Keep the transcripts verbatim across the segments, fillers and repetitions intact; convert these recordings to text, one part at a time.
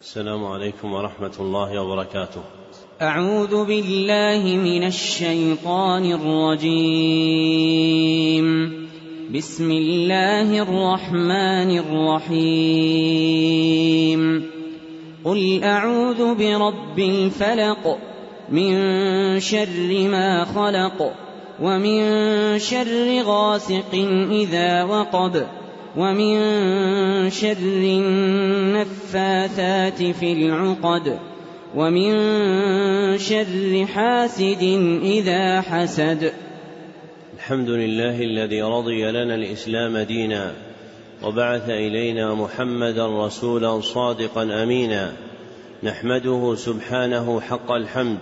السلام عليكم ورحمة الله وبركاته. أعوذ بالله من الشيطان الرجيم. بسم الله الرحمن الرحيم. قل أعوذ برب الفلق من شر ما خلق ومن شر غاسق إذا وقب ومن شر النفاثات في العقد ومن شر حاسد إذا حسد. الحمد لله الذي رضي لنا الإسلام دينا وبعث إلينا محمدا رسولا صادقا أمينا، نحمده سبحانه حق الحمد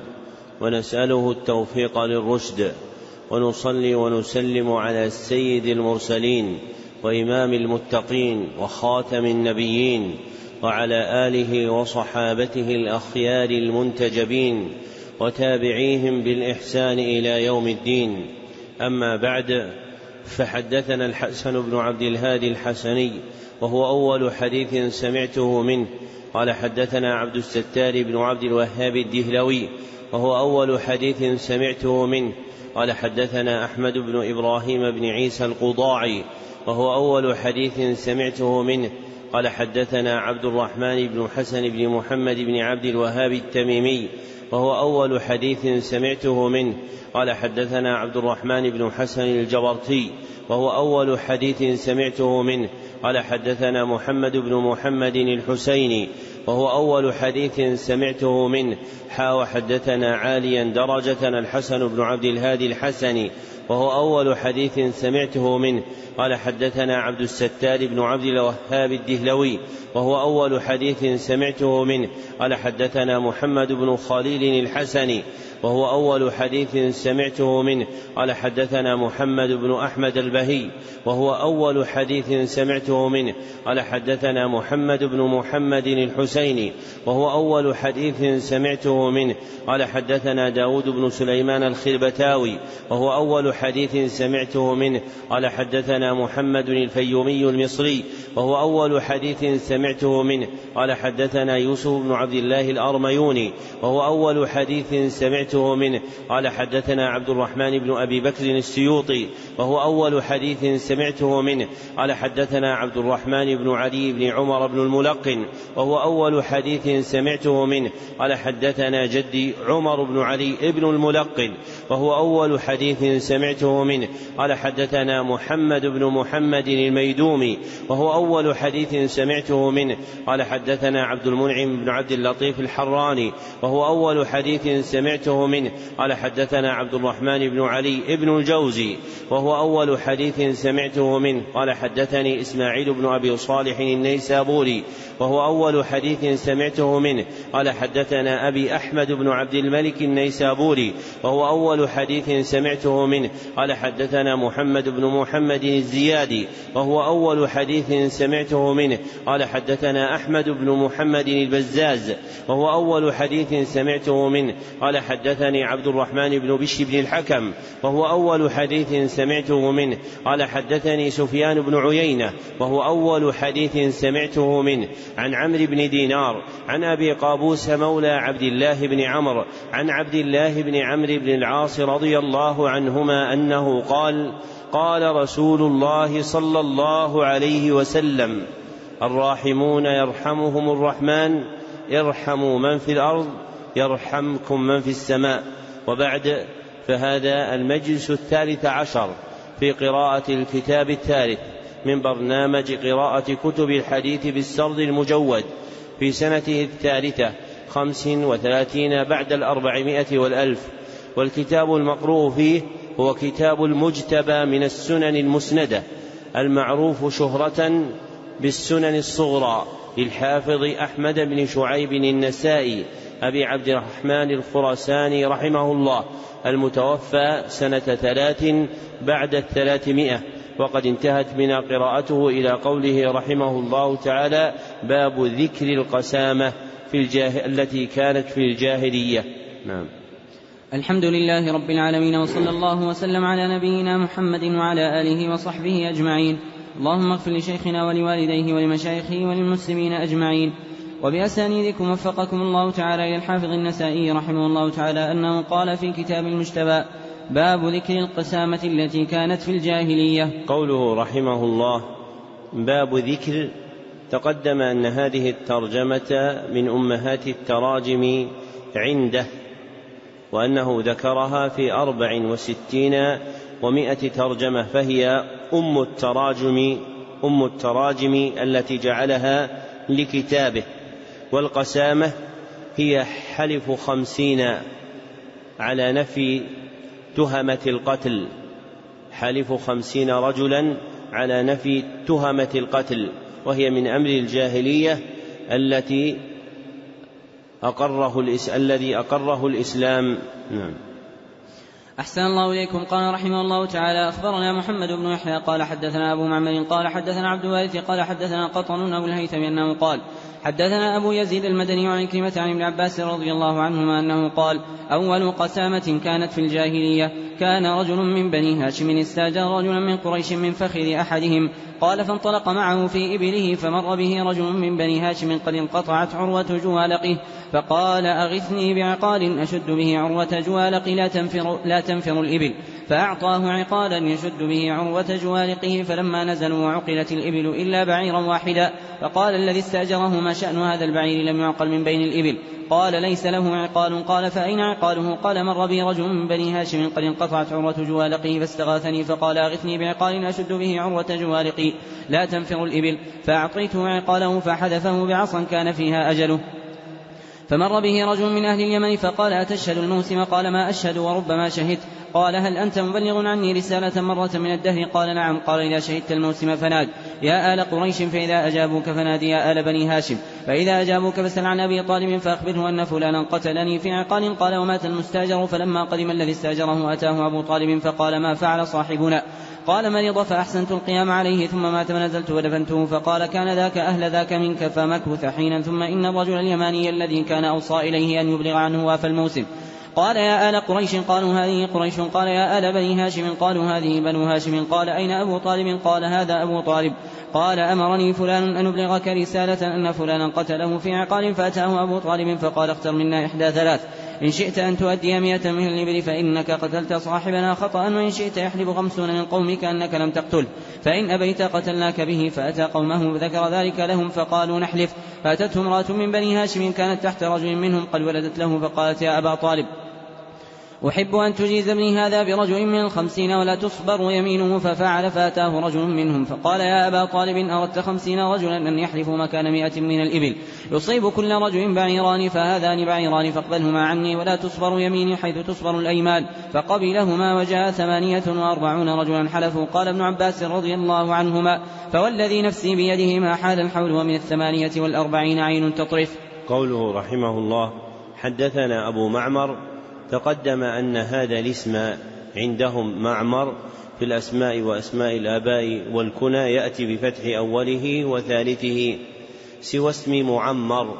ونسأله التوفيق للرشد، ونصلي ونسلم على السيد المرسلين وإمام المتقين وخاتم النبيين وعلى آله وصحابته الأخيار المنتجبين وتابعيهم بالإحسان إلى يوم الدين. أما بعد، فحدثنا الحسن بن عبد الهادي الحسني وهو أول حديث سمعته منه، قال حدثنا عبد الستار بن عبد الوهاب الدهلوي وهو أول حديث سمعته منه، قال حدثنا أحمد بن إبراهيم بن عيسى القضاعي وهو أول حديث سمعته منه، قال حدثنا عبد الرحمن بن حسن بن محمد بن عبد الوهاب التميمي وهو أول حديث سمعته منه، قال حدثنا عبد الرحمن بن حسن الجبرتي وهو أول حديث سمعته منه، قال حدثنا محمد بن محمد الحسيني وهو أول حديث سمعته منه، حا وحدثنا عاليا درجة الحسن بن عبد الهادي الحسني وهو أول حديث سمعته منه، قال حدثنا عبد الستار بن عبد الوهاب الدهلوي وهو أول حديث سمعته منه، قال حدثنا محمد بن خليل الحسني وهو أول حديث سمعته منه، قال حدثنا محمد بن أحمد البهي وهو أول حديث سمعته منه، قال حدثنا محمد بن محمد الحسيني وهو أول حديث سمعته منه، قال حدثنا داود بن سليمان الخربتاوي وهو أول حديث سمعته منه، قال حدثنا محمد الفيومي المصري وهو أول حديث سمعته منه، قال حدثنا يوسف بن عبد الله الأرميوني وهو أول حديث سمعته منه، قال حدثنا عبد الرحمن بن أبي بكر السيوطي وهو أول حديث سمعته منه، قال حدثنا عبد الرحمن بن علي بن عمر بن الملقن وهو أول حديث سمعته منه، قال حدثنا جدي عمر بن علي بن الملقن وهو أول حديث سمعته منه، قال حدثنا محمد بن محمد الميدومي وهو أول حديث سمعته منه، قال حدثنا عبد المنعم بن عبد اللطيف الحراني وهو أول حديث سمعته منه، قال حدثنا عبد الرحمن بن علي بن الجوزي وهو أول حديث سمعته منه، قال حدثني إسماعيل بن أبي صالح النيسابوري وهو أول حديث سمعته منه، قال حدثنا أبي أحمد بن عبد الملك النيسابوري وهو أول حديث سمعته منه، قال حدثنا محمد بن محمد الزيادي وهو أول حديث سمعته منه، قال حدثنا أحمد بن محمد البزاز وهو أول حديث سمعته منه، قال حدثني عبد الرحمن بن بشر بن الحكم وهو أول حديث سمعته منه، قال حدثني سفيان بن عيينة وهو أول حديث سمعته منه، عن عمرو بن دينار عن أبي قابوس مولى عبد الله بن عمرو عن عبد الله بن عمرو بن العاص رضي الله عنهما أنه قال: قال رسول الله صلى الله عليه وسلم: الراحمون يرحمهم الرحمن، ارحموا من في الأرض يرحمكم من في السماء. وبعد، فهذا المجلس الثالث عشر في قراءة الكتاب الثالث من برنامج قراءة كتب الحديث بالسرد المجود في سنته الثالثة خمس وثلاثين بعد الأربعمائة والألف، والكتاب المقروء فيه هو كتاب المجتبى من السنن المسندة المعروف شهرة بالسنن الصغرى للحافظ أحمد بن شعيب النسائي أبي عبد الرحمن الخراساني رحمه الله، المتوفى سنة ثلاث بعد الثلاثمائة، وقد انتهت بنا قراءته إلى قوله رحمه الله تعالى: باب ذكر القسامة في الجاه... التي كانت في الجاهلية. نعم. الحمد لله رب العالمين، وصلى الله وسلم على نبينا محمد وعلى آله وصحبه أجمعين. اللهم اغفر لشيخنا ولوالديه ولمشايخه وللمسلمين أجمعين. وبأسانيدكم وفقكم الله تعالى إلى الحافظ النسائي رحمه الله تعالى أنه قال في كتاب المجتبى: باب ذكر القسامة التي كانت في الجاهلية. قوله رحمه الله باب ذكر، تقدم أن هذه الترجمة من أمهات التراجم عنده، وأنه ذكرها في أربع وستين ومائة ترجمة، فهي أم التراجم أم التراجم التي جعلها لكتابه. والقسامة هي حلف خمسين على نفي تهمة القتل، حلف خمسين رجلا على نفي تهمة القتل، وهي من أمر الجاهلية التي أقره الذي أقره الإسلام. نعم. أحسن الله إليكم. قال رحمه الله تعالى: أخبرنا محمد بن يحيى قال حدثنا أبو معمر قال حدثنا عبد الوارث قال حدثنا قطن أبو الهيثم أنه قال حدثنا أبو يزيد المدني عن كلمة عن ابن عباس رضي الله عنهما أنه قال: أول قسامة كانت في الجاهلية كان رجل من بني هاشم استاجر رجلا من قريش من فخذ أحدهم، قال فانطلق معه في إبله فمر به رجل من بني هاشم قد انقطعت عروة جوالقه، فقال: أغثني بعقال أشد به عروة جوالقي لا تنفر, لا تنفر الإبل، فأعطاه عقالا يشد به عروة جوالقه، فلما نزلوا وعقلت الإبل إلا بعيرا واحدا، فقال الذي استأجره: ما شأن هذا البعير لم يعقل من بين الإبل؟ قال: ليس له عقال. قال: فأين عقاله؟ قال: مر بي رجل من بني هاشم قد انقطعت عروة جوالقه فاستغاثني فقال: أغثني بعقال أشد به عروة جوالقي لا تنفر الإبل، فأعطيته عقاله فحذفه بعصا كان فيها أجله. فمر به رجل من أهل اليمن فقال: أتشهد الموسم؟ قال: ما أشهد وربما شهدت. قال: هل أنت مبلغ عني رسالة مرة من الدهر؟ قال: نعم. قال: إذا شهدت الموسم فناد يا آل قريش، فإذا أجابوك فنادي يا آل بني هاشم، فإذا أجابوك فاسأل عن أبي طالب فأخبره أن فلانا قتلني في عقال. قال: ومات المستاجر. فلما قدم الذي استاجره أتاه أبو طالب فقال: ما فعل صاحبنا؟ قال: مرض فأحسنت القيام عليه ثم مات فنزلت ودفنته. فقال: كان ذاك أهل ذاك منك، فمكث حينا، ثم إن الرجل اليماني الذي كان أوصى إليه أن يبلغ عنه واف الموسم. قال: يا آل قريش. قالوا: هذه قريش. قال: يا آل بني هاشم. قالوا: هذه بنو هاشم. قال: أين أبو طالب؟ قال: هذا أبو طالب. قال: أمرني فلان أن أبلغك رسالة أن فلانا قتله في عقال. فأتاه أبو طالب فقال: اختر منا إحدى ثلاث، إن شئت أن تؤدي مئة من الإبل فإنك قتلت صاحبنا خطأ، وإن شئت يحلب خمسون من قومك أنك لم تقتل، فإن أبيت قتلناك به. فأتى قومه وذكر ذلك لهم فقالوا: نحلف. فأتته امرأة من بني هاشم كانت تحت رجل منهم قد ولدت له، فقالت: يا أبا طالب، أحب أن تجيز ابني هذا برجل من الخمسين ولا تصبر يمينه. ففعل. فأتاه رجل منهم فقال: يا أبا طالب، أردت خمسين رجلا أن يحلفوا مكان مئة من الإبل، يصيب كل رجل بعيران، فهذان بعيران فاقبلهما عني ولا تصبر يميني حيث تصبر الأيمان. فقبلهما وجاء ثمانية وأربعون رجلا حلفوا. قال ابن عباس رضي الله عنهما: فوالذي نفسي بيده ما حال الحول ومن الثمانية والأربعين عين تطرف. قوله رحمه الله: حدثنا أبو معمر. تقدم أن هذا الاسم عندهم معمر في الأسماء وأسماء الآباء والكنى يأتي بفتح أوله وثالثه، سوى اسم معمر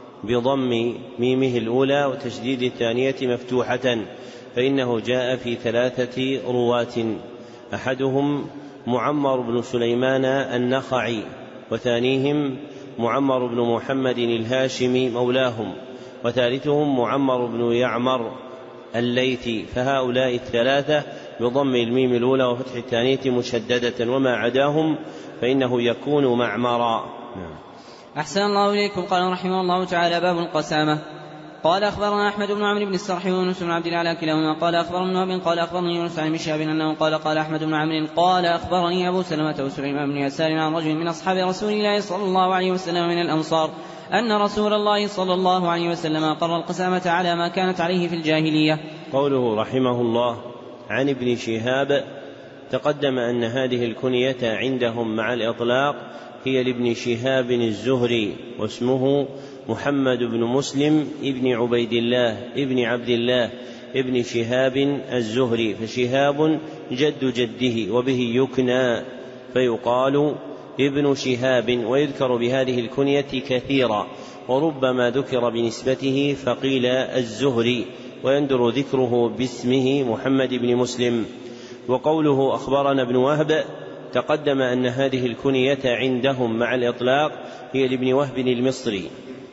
بضم ميمه الأولى وتشديد الثانية مفتوحة، فإنه جاء في ثلاثة رواة: أحدهم معمر بن سليمان النخعي، وثانيهم معمر بن محمد الهاشمي مولاهم، وثالثهم معمر بن يعمر الليثي. فهؤلاء الثلاثة بضم الميم الأولى وفتح الثانية مشددة، وما عداهم فإنه يكون معمرا. أحسن الله إليكم. قال رحمه الله تعالى: باب القسامة. قال: أخبرنا أحمد بن عمرو بن السرح ويونس بن عبد الأعلى كلاهما قال أخبرنا ابن قال أخبرني يونس عن شهاب أنه قال قال أحمد بن عمرو قال أخبرني أبو سلمة وسليمان بن يسار عن رجل من أصحاب رسول الله صلى الله عليه وسلم من الأنصار أن رسول الله صلى الله عليه وسلم أقر القسامة على ما كانت عليه في الجاهلية. قوله رحمه الله: عن ابن شهاب. تقدم أن هذه الكنية عندهم مع الإطلاق هي لابن شهاب الزهري، واسمه محمد بن مسلم ابن عبيد الله ابن عبد الله ابن شهاب الزهري، فشهاب جد جده وبه يكنى فيقال ابن شهاب، ويذكر بهذه الكنية كثيرا، وربما ذكر بنسبته فقيل الزهري، ويندر ذكره باسمه محمد بن مسلم. وقوله أخبرنا ابن وهب. تقدم أن هذه الكنية عندهم مع الإطلاق هي لابن وهب المصري،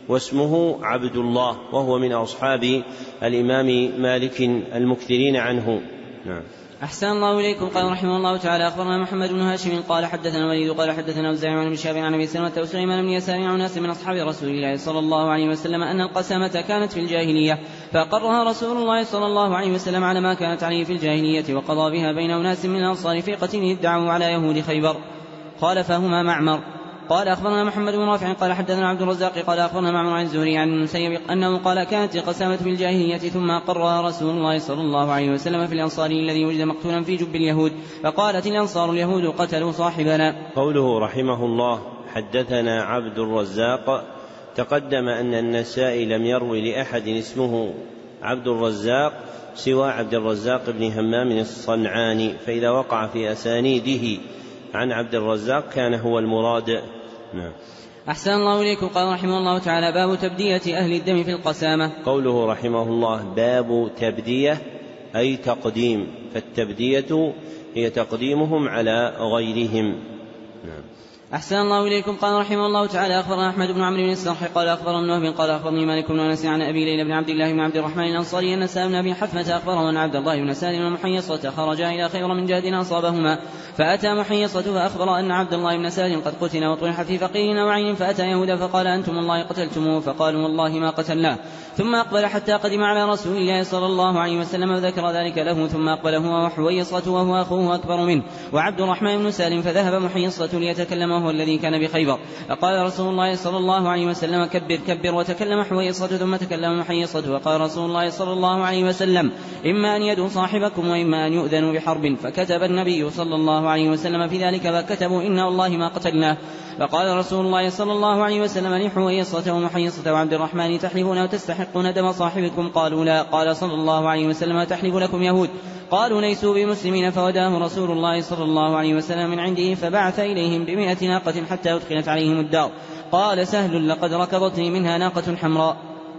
واسمه عبد الله، وهو من أصحاب الإمام مالك المكثرين عنه. نعم. أحسن الله إليكم. قال رحمه الله تعالى أخبرنا محمد بن هاشم قال حدثنا الوليد قال حدثنا أوزاعي عن ابن شهاب عن أبي سلمة وسليمان بن يسار عن ناس من أصحاب رسول الله صلى الله عليه وسلم أن القسامة كانت في الجاهلية فأقرها رسول الله صلى الله عليه وسلم على ما كانت عليه في الجاهلية، وقضى بها بين أناس من الأنصار في قتله ادعوا على يهود خيبر. قال فهما معمر. قال أخبرنا محمد بن رافع قال حدثنا عبد الرزاق قال أخبرنا معمر عن الزهري عن المسيب أنه قال كانت القسامة في الجاهلية ثم أقرها رسول الله صلى الله عليه وسلم في الأنصاري الذي وجد مقتولا في جب اليهود، فقالت الأنصار اليهود قتلوا صاحبنا. قوله رحمه الله حدثنا عبد الرزاق، تقدم أن النسائي لم يروي لأحد اسمه عبد الرزاق سوى عبد الرزاق بن همام الصنعاني، فإذا وقع في أسانيده عن عبد الرزاق كان هو المراد. نعم. أحسن الله إليكم. قال رحمه الله تعالى باب تبدية أهل الدم في القسامة. قوله رحمه الله باب تبدية أي تقديم، فالتبدية هي تقديمهم على غيرهم. نعم. أحسن الله إليكم. قال رحمه الله تعالى أخبرنا أحمد بن عمرو بن السرح قال أخبرنا ابن وهب قال أخبرني مالك بن أنس عن أبي ليلى بن عبد الله بن عبد الرحمن الأنصاري أن سالم بن أبي حثمة أخبره أن عبد الله بن سالم ومحيصة خرجا إلى خيبر من جهد أصابهما، فأتى محيصة فأخبر أن عبد الله بن سالم قد قتل وطرح في فقير وعين، فأتى يهودا فقال أنتم والله قتلتموه، فقالوا والله ما قتلناه، ثم أقبل حتى قدم على رسول الله صلى الله عليه وسلم وذكر ذلك له، ثم أقبل هو وحويصة وهو أخوه أكبر منه وعبد الرحمن بن سالم، فذهب محيصة ليتكلم وهو الذي كان بخيبر، فقال رسول الله صلى الله عليه وسلم كبر كبر، وتكلم حويصة ثم تكلم محيصة، وقال رسول الله صلى الله عليه وسلم إما أن يدعو صاحبكم وإما أن يؤذنوا بحرب، فكتب النبي صلى الله عليه وسلم في ذلك فكتبوا إن والله ما قتلناه، فقال رسول الله صلى الله عليه وسلم لحويصة ومحيصة وعبد الرحمن تحلفون وتستحقون دم صاحبكم؟ قالوا لا. قال صلى الله عليه وسلم تحلف لكم يهود؟ قالوا ليسوا بمسلمين، فوداه رسول الله صلى الله عليه وسلم من عنده فبعث إليهم بمئة ناقة حتى أدخلت عليهم الدار. قال سهل لقد ركضتني منها ناقة حمراء.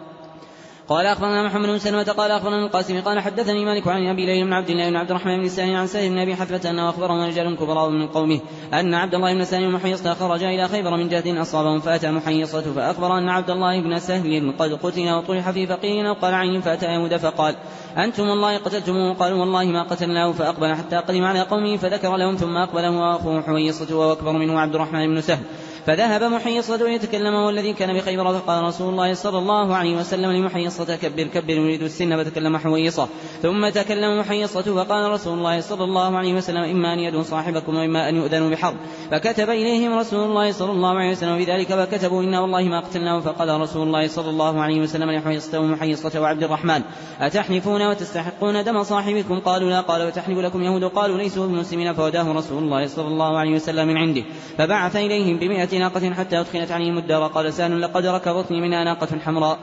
قال أخبرنا محمد بن سلمة قال أخبرنا القاسم قال حدثني مالك عن أبي ليلى بن عبد الله بن عبد الرحمن بن سالم عن سهل بن أبي حثمة أنه أخبره رجال كبراء من قومه أن عبد الله بن سالم ومحيصة خرجا إلى خيبر من جهد أصابهم، فأتى محيصة فأخبر أن عبد الله بن سهل قد قتل وطرح في فقير أو قال عين، فأتى يهود فقال أنتم والله قتلتموه؟ قالوا والله ما قتلناه، فأقبل حتى قدم على قومه فذكر لهم، ثم أقبل هو وأخوه حويصة وهو أكبر منه عبد الرحمن بن سهل، فذهب محيصة يتكلم والذي كان بخيبر، فقال رسول الله صلى الله عليه وسلم لمحيصة كبر كبر يريد السن، فتكلم حويصة، ثم تكلم محيصة فقال رسول الله صلى الله عليه وسلم إما أن يدعو صاحبكم وإما أن يؤذنوا بحرب، فكتب إليهم رسول الله صلى الله عليه وسلم بذلك فكتبوا إنا والله ما قتلناه، فقال رسول الله صلى الله عليه وسلم لحويصة ومحيصة وعبد الرحمن أتحلفون وتستحقون دم صاحبكم؟ قالوا لا. قال وتحلف لكم يهود؟ قالوا ليسوا بمسلمين، فوداه رسول الله صلى الله عليه وسلم من عنده فبعث إليهم بمئة ناقة حتى أدخلت عليهم الدار. قال سهل لقد ركضتني منها ناقة حمراء.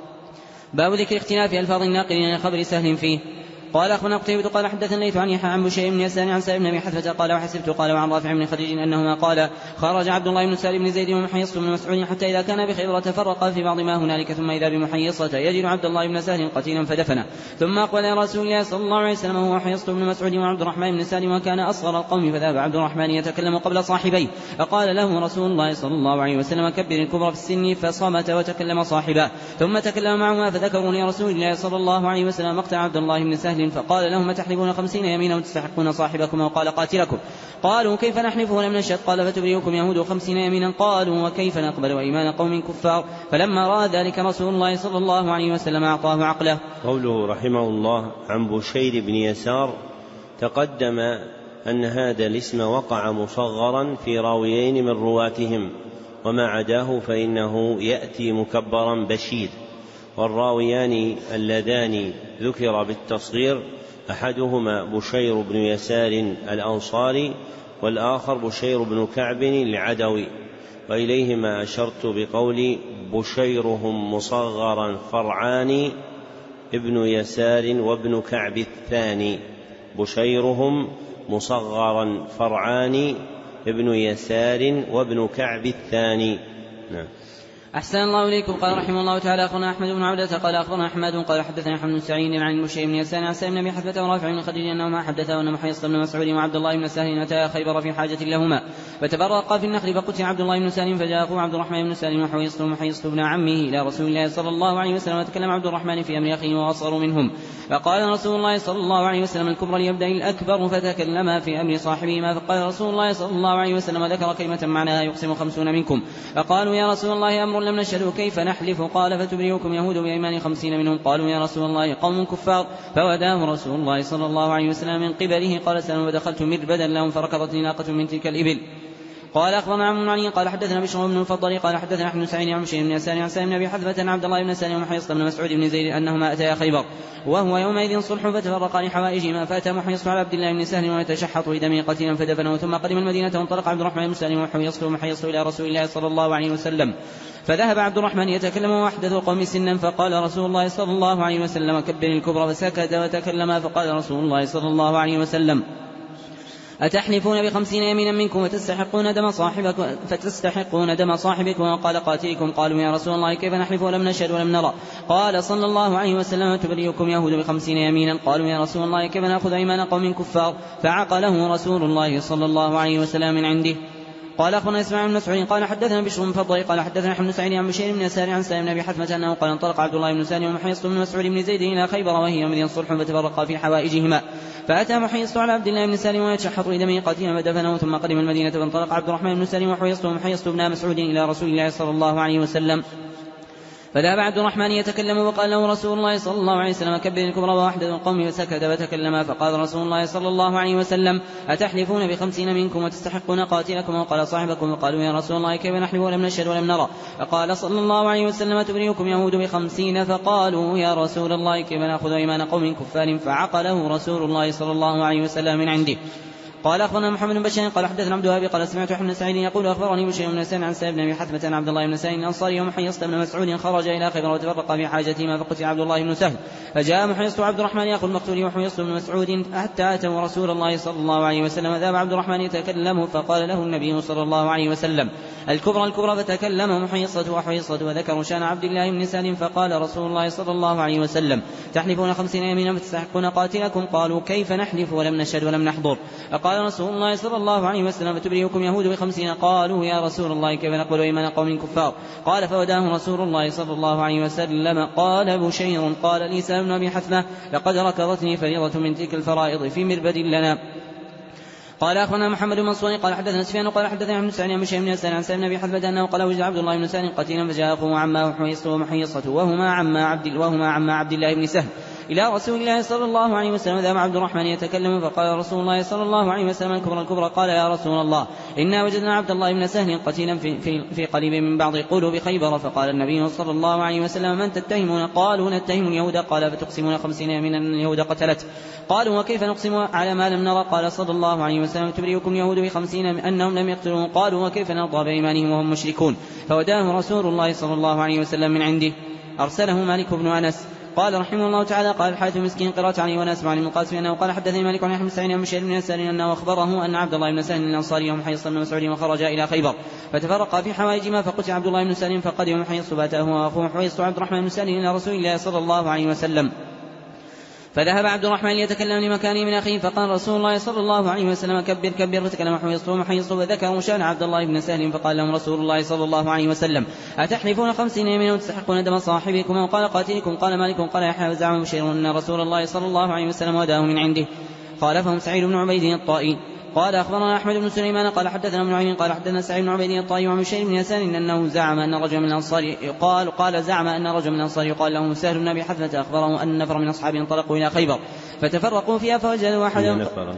باب ذكر اختلاف ألفاظ الناقلين لخبر سهل فيه. قال أخبرنا قتيبة قال حدثنا الليث عن يحيى عن بشير بن يسار عن سالم بن أبي حثمة قال وحسبت قال وعن رافع بن خديج أنهما قال خرج عبد الله بن سالم بن زيد ومحيصة بن مسعود حتى إذا كان بخيبر تفرقا في بعض ما هنالك، ثم إذا بمحيصة يجد عبد الله بن سهل قتيلا فدفنه، ثم أقبل رسول الله صلى الله عليه وسلم وهو محيصة بن مسعود وعبد الرحمن بن سالم وكان أصغر القوم، فذهب عبد الرحمن يتكلم قبل صاحبيه، فقال له رسول الله صلى الله عليه وسلم كبر الكبرى في السن، فصمت وتكلم صاحبه، ثم تكلم معهما فذكروا لرسول الله صلى الله عليه وسلم مقتل عبد الله بن سهل، فقال لهم تحلفون خمسين يمينا وتستحقون صاحبكم أو قال قاتلكم؟ قالوا كيف نحلفه لم نشهد؟ قال فتبرئكم يهود خمسين يمينا. قالوا وكيف نقبل أيمان قوم كفار؟ فلما رأى ذلك رسول الله صلى الله عليه وسلم أعطاه عقله. قوله رحمه الله عن بشير بن يسار، تقدم أن هذا الاسم وقع مصغرا في راويين من رواتهم، وما عداه فإنه يأتي مكبرا بشير، والراويان اللذان ذكر بالتصغير أحدهما بشير بن يسار الأنصاري والآخر بشير بن كعب العدوي، وإليهما أشرت بقول بشيرهم مصغرا فرعان ابن يسار وابن كعب الثاني، بشيرهم مصغرا فرعان ابن يسار وابن كعب الثاني. نعم. أحسن الله إليكم. قال رحمه الله تعالى أخبرنا أحمد بن عبدة قال أخبرنا أحمد قال حدثنا حمد بن سعيد عن المشير بن يسار عن سالم بن أبي حثمة ورافع بن خديج أنهما حدثا أن محيص بن مسعود وعبد الله بن سهل أتيا خيبر في حاجة لهما فتفرقا في النخل فقتل عبد الله بن سالم فجاء أخوه عبد الرحمن بن سالم وحويص ومحيص بن عمه إلى رسول الله صلى الله عليه وسلم وتكلم عبد الرحمن في أمر أخيه وأصغر منهم فقال رسول الله صلى الله عليه وسلم الكبرى ليبدأ الأكبر فتكلما في أمر صاحبهما فقال رسول الله صلى الله عليه وسلم ذكر كلمة معناها يقسم خمسون منكم فقالوا يا رسول الله أمر لم نشهده كيف نحلف قال فتبرئكم يهود بأيمان خمسين منهم قالوا يا رسول الله قوم كفار فوداه رسول الله صلى الله عليه وسلم من قبله قال سلم ودخلت مربدا لهم فركضت ناقة من تلك الإبل. قال أخبرنا عمرو بن علي قال حدثنا بشر بن المفضل قال حدثنا أحمد بن سعيد عن مشير بن يسار عن سالم بن أبي حثمة عن عبد الله بن سالم ومحيص بن مسعود بن زيد أنهما أتيا خيبر وهو يومئذ صلح فتفرقا لحوائجهما فأتى محيص على عبد الله بن سهل ويتشحط لدمه قتيلا فدفنه ثم قدم المدينة وانطلق عبد الرحمن بن سالم وحويص ومحيص إلى رسول الله صلى الله عليه وسلم فذهب عبد الرحمن يتكلم وأحدث القوم سنا فقال رسول الله صلى الله عليه وسلم كبر الكبرى فسكت وتكلم فقال رسول الله صلى الله عليه وسلم أتحلفون بخمسين يمينا منكم وتستحقون دم صاحبكم فتستحقون دم صاحبكم وقال قاتلكم قالوا يا رسول الله كيف نحلف ولم نشهد ولم نرى قال صلى الله عليه وسلم تبرئكم يهود بخمسين يمينا قالوا يا رسول الله كيف نأخذ أيمان قوم كفار فعقله رسول الله صلى الله عليه وسلم من عنده. قال أخبرنا إسماعيل بن مسعود قال حدثنا بشر بن فضل قال حدثنا حمد بن سعيد عن بشير بن يسار عن سالم بن أبي حثمة أنه قال انطلق عبد الله بن سالم ومحيص بن مسعود بن زيد إلى خيبر وهي يومئذ صلح فتفرقا في حوائجهما فأتى محيص على عبد الله بن سالم ويتشحط لدمه قتيلا فدفنه ثم قدم المدينة فانطلق عبد الرحمن بن سالم وحويص ومحيص بن مسعود إلى رسول الله صلى الله عليه وسلم فذهب عبد الرحمن يتكلم وقال له رسول الله صلى الله عليه وسلم كبر الكبرى ووحدة القوم فسكت وتكلم فقال رسول الله صلى الله عليه وسلم أتحلفون بخمسين منكم وتستحقون قاتلكم وقال صاحبكم وقالوا يا رسول الله كيف نحلف ولم نشهد ولم نرى فقال صلى الله عليه وسلم تبرئكم يهود بخمسين فقالوا يا رسول الله كيف نأخذ أيمان قوم كفار فعقله رسول الله صلى الله عليه وسلم من عنده. قال أخبرنا محمد بن بشير قال حدثنا عبد الوهاب قال سمعت حمد بن سعيد يقول أخبرني بشير بن سعيد عن سالم بن أبي حثمة عن عبد الله بن سعيد الأنصاري ومحيص بن مسعود خرج إلى خيبر وتفرق في حاجتهما فقتل عبد الله بن سهل فجاء محيص وعبد الرحمن يأخذ المقتول وحيص بن مسعود حتى أتوا رسول الله صلى الله عليه وسلم ذهب عبد الرحمن يتكلم فقال له النبي صلى الله عليه وسلم الكبرى الكبرى فتكلم محيصة وحيصة وذكروا شان عبد الله بن سالم فقال رسول الله صلى الله عليه وسلم تحلفون خمسين يمينا فتستحقون قاتلكم قالوا كيف نحلف ولم نشهد ولم نحضر فقال رسول الله صلى الله عليه وسلم تبرئكم يهود بخمسين قالوا يا رسول الله كيف نقول أيمان قوم كفار قال فوداه رسول الله صلى الله عليه وسلم. قال بشير قال لي سالم بن أبي حثمة لقد ركضتني فريضة من تلك الفرائض في مربد لنا. قال أخبرنا محمد بن منصور قال حدثنا سفيان قال حدثنا ابن سعيد عن بشير بن يسار عن سالم بن أبي حثمة أنه قال وجد عبد الله بن سالم قتيلا فجاء أخوه عماه حويص ومحيصة وهما عما عبد وهما عما عبد الله بن سهل إلى رسول الله صلى الله عليه وسلم ذهب عبد الرحمن يتكلم فقال رسول الله صلى الله عليه وسلم الكبرى الكبرى قال يا رسول الله إنا وجدنا عبد الله بن سهل قتيلا في, في, في قريب من بعض قلوب خيبر فقال النبي صلى الله عليه وسلم من تتهمون قالوا نتهم اليهود قال فتقسمون خمسين يمينا أن اليهود قتلت قالوا وكيف نقسم على ما لم نرى قال صلى الله عليه وسلم تبرئكم اليهود بخمسين أنهم لم يقتلوا قالوا وكيف نرضى بإيمانهم وهم مشركون فوداه رسول الله صلى الله عليه وسلم من عنده. أرسله مالك بن أنس قال رحمه الله تعالى قال الحارث مسكين قراءة علي وناس عن المقاسم أنه قال حدثني مالك عن أحمد سعيد عن بشير بن يسار أنه أخبره أن عبد الله بن سهل الأنصاري ومحيص بن مسعود وخرج إلى خيبر فتفرقا في حوائجهما فقتل عبد الله بن سالم فقدم محيص باتاه وأخوه حويص عبد الرحمن بن سالم إلى رسول الله صلى الله عليه وسلم فذهب عبد الرحمن ليتكلم لمكانه من أخيه فقال رسول الله صلى الله عليه وسلم كبر كبر فتكلم حويص ومحيص وذكروا شان عبد الله بن سهل فقال لهم رسول الله صلى الله عليه وسلم أتحلفون خمسين يمينا وتستحقون دم صاحبكم وقال قاتلكم قال مالك قال يحيى وزعم بشير أن رسول الله صلى الله عليه وسلم وداه من عنده. خالفهم سعيد بن عبيد الطائي قال أخبرنا أحمد بن سليمان قال حدثنا ابن عين قال حدثنا سعيد بن عبيد الطائي وعن بشير بن يسار أنه زعم أن رجل من الأنصار يقال قال زعم أن رجل من الأنصار يقال له سهل بن أبي حثمة أخبره أن نفر من أصحابه انطلقوا إلى خيبر فتفرقوا فيها فوجدوا واحدا أن نفرا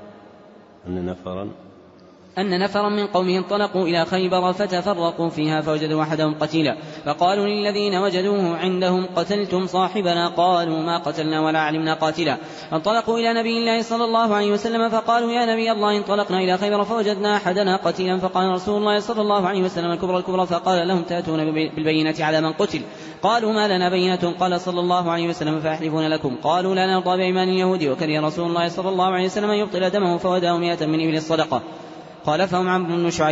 أن نفرا أن نفرا من قومه انطلقوا إلى خيبر فتفرقوا فيها فوجدوا وحدهم قتيلا فقالوا للذين وجدوه عندهم قتلتم صاحبنا قالوا ما قتلنا ولا علمنا قاتلا فانطلقوا إلى نبي الله صلى الله عليه وسلم فقالوا يا نبي الله انطلقنا إلى خيبر فوجدنا أحدنا قتيلا فقال رسول الله صلى الله عليه وسلم الكبرى الكبرى فقال لهم تأتون بالبينة على من قتل قالوا ما لنا بينة قال صلى الله عليه وسلم فأحلفون لكم قالوا لا نرضى بإيمان اليهود وكره رسول الله صلى الله عليه وسلم يبطل دمه فوداه مئة من إبل الصدقة. خالفهم عمرو بن شعيب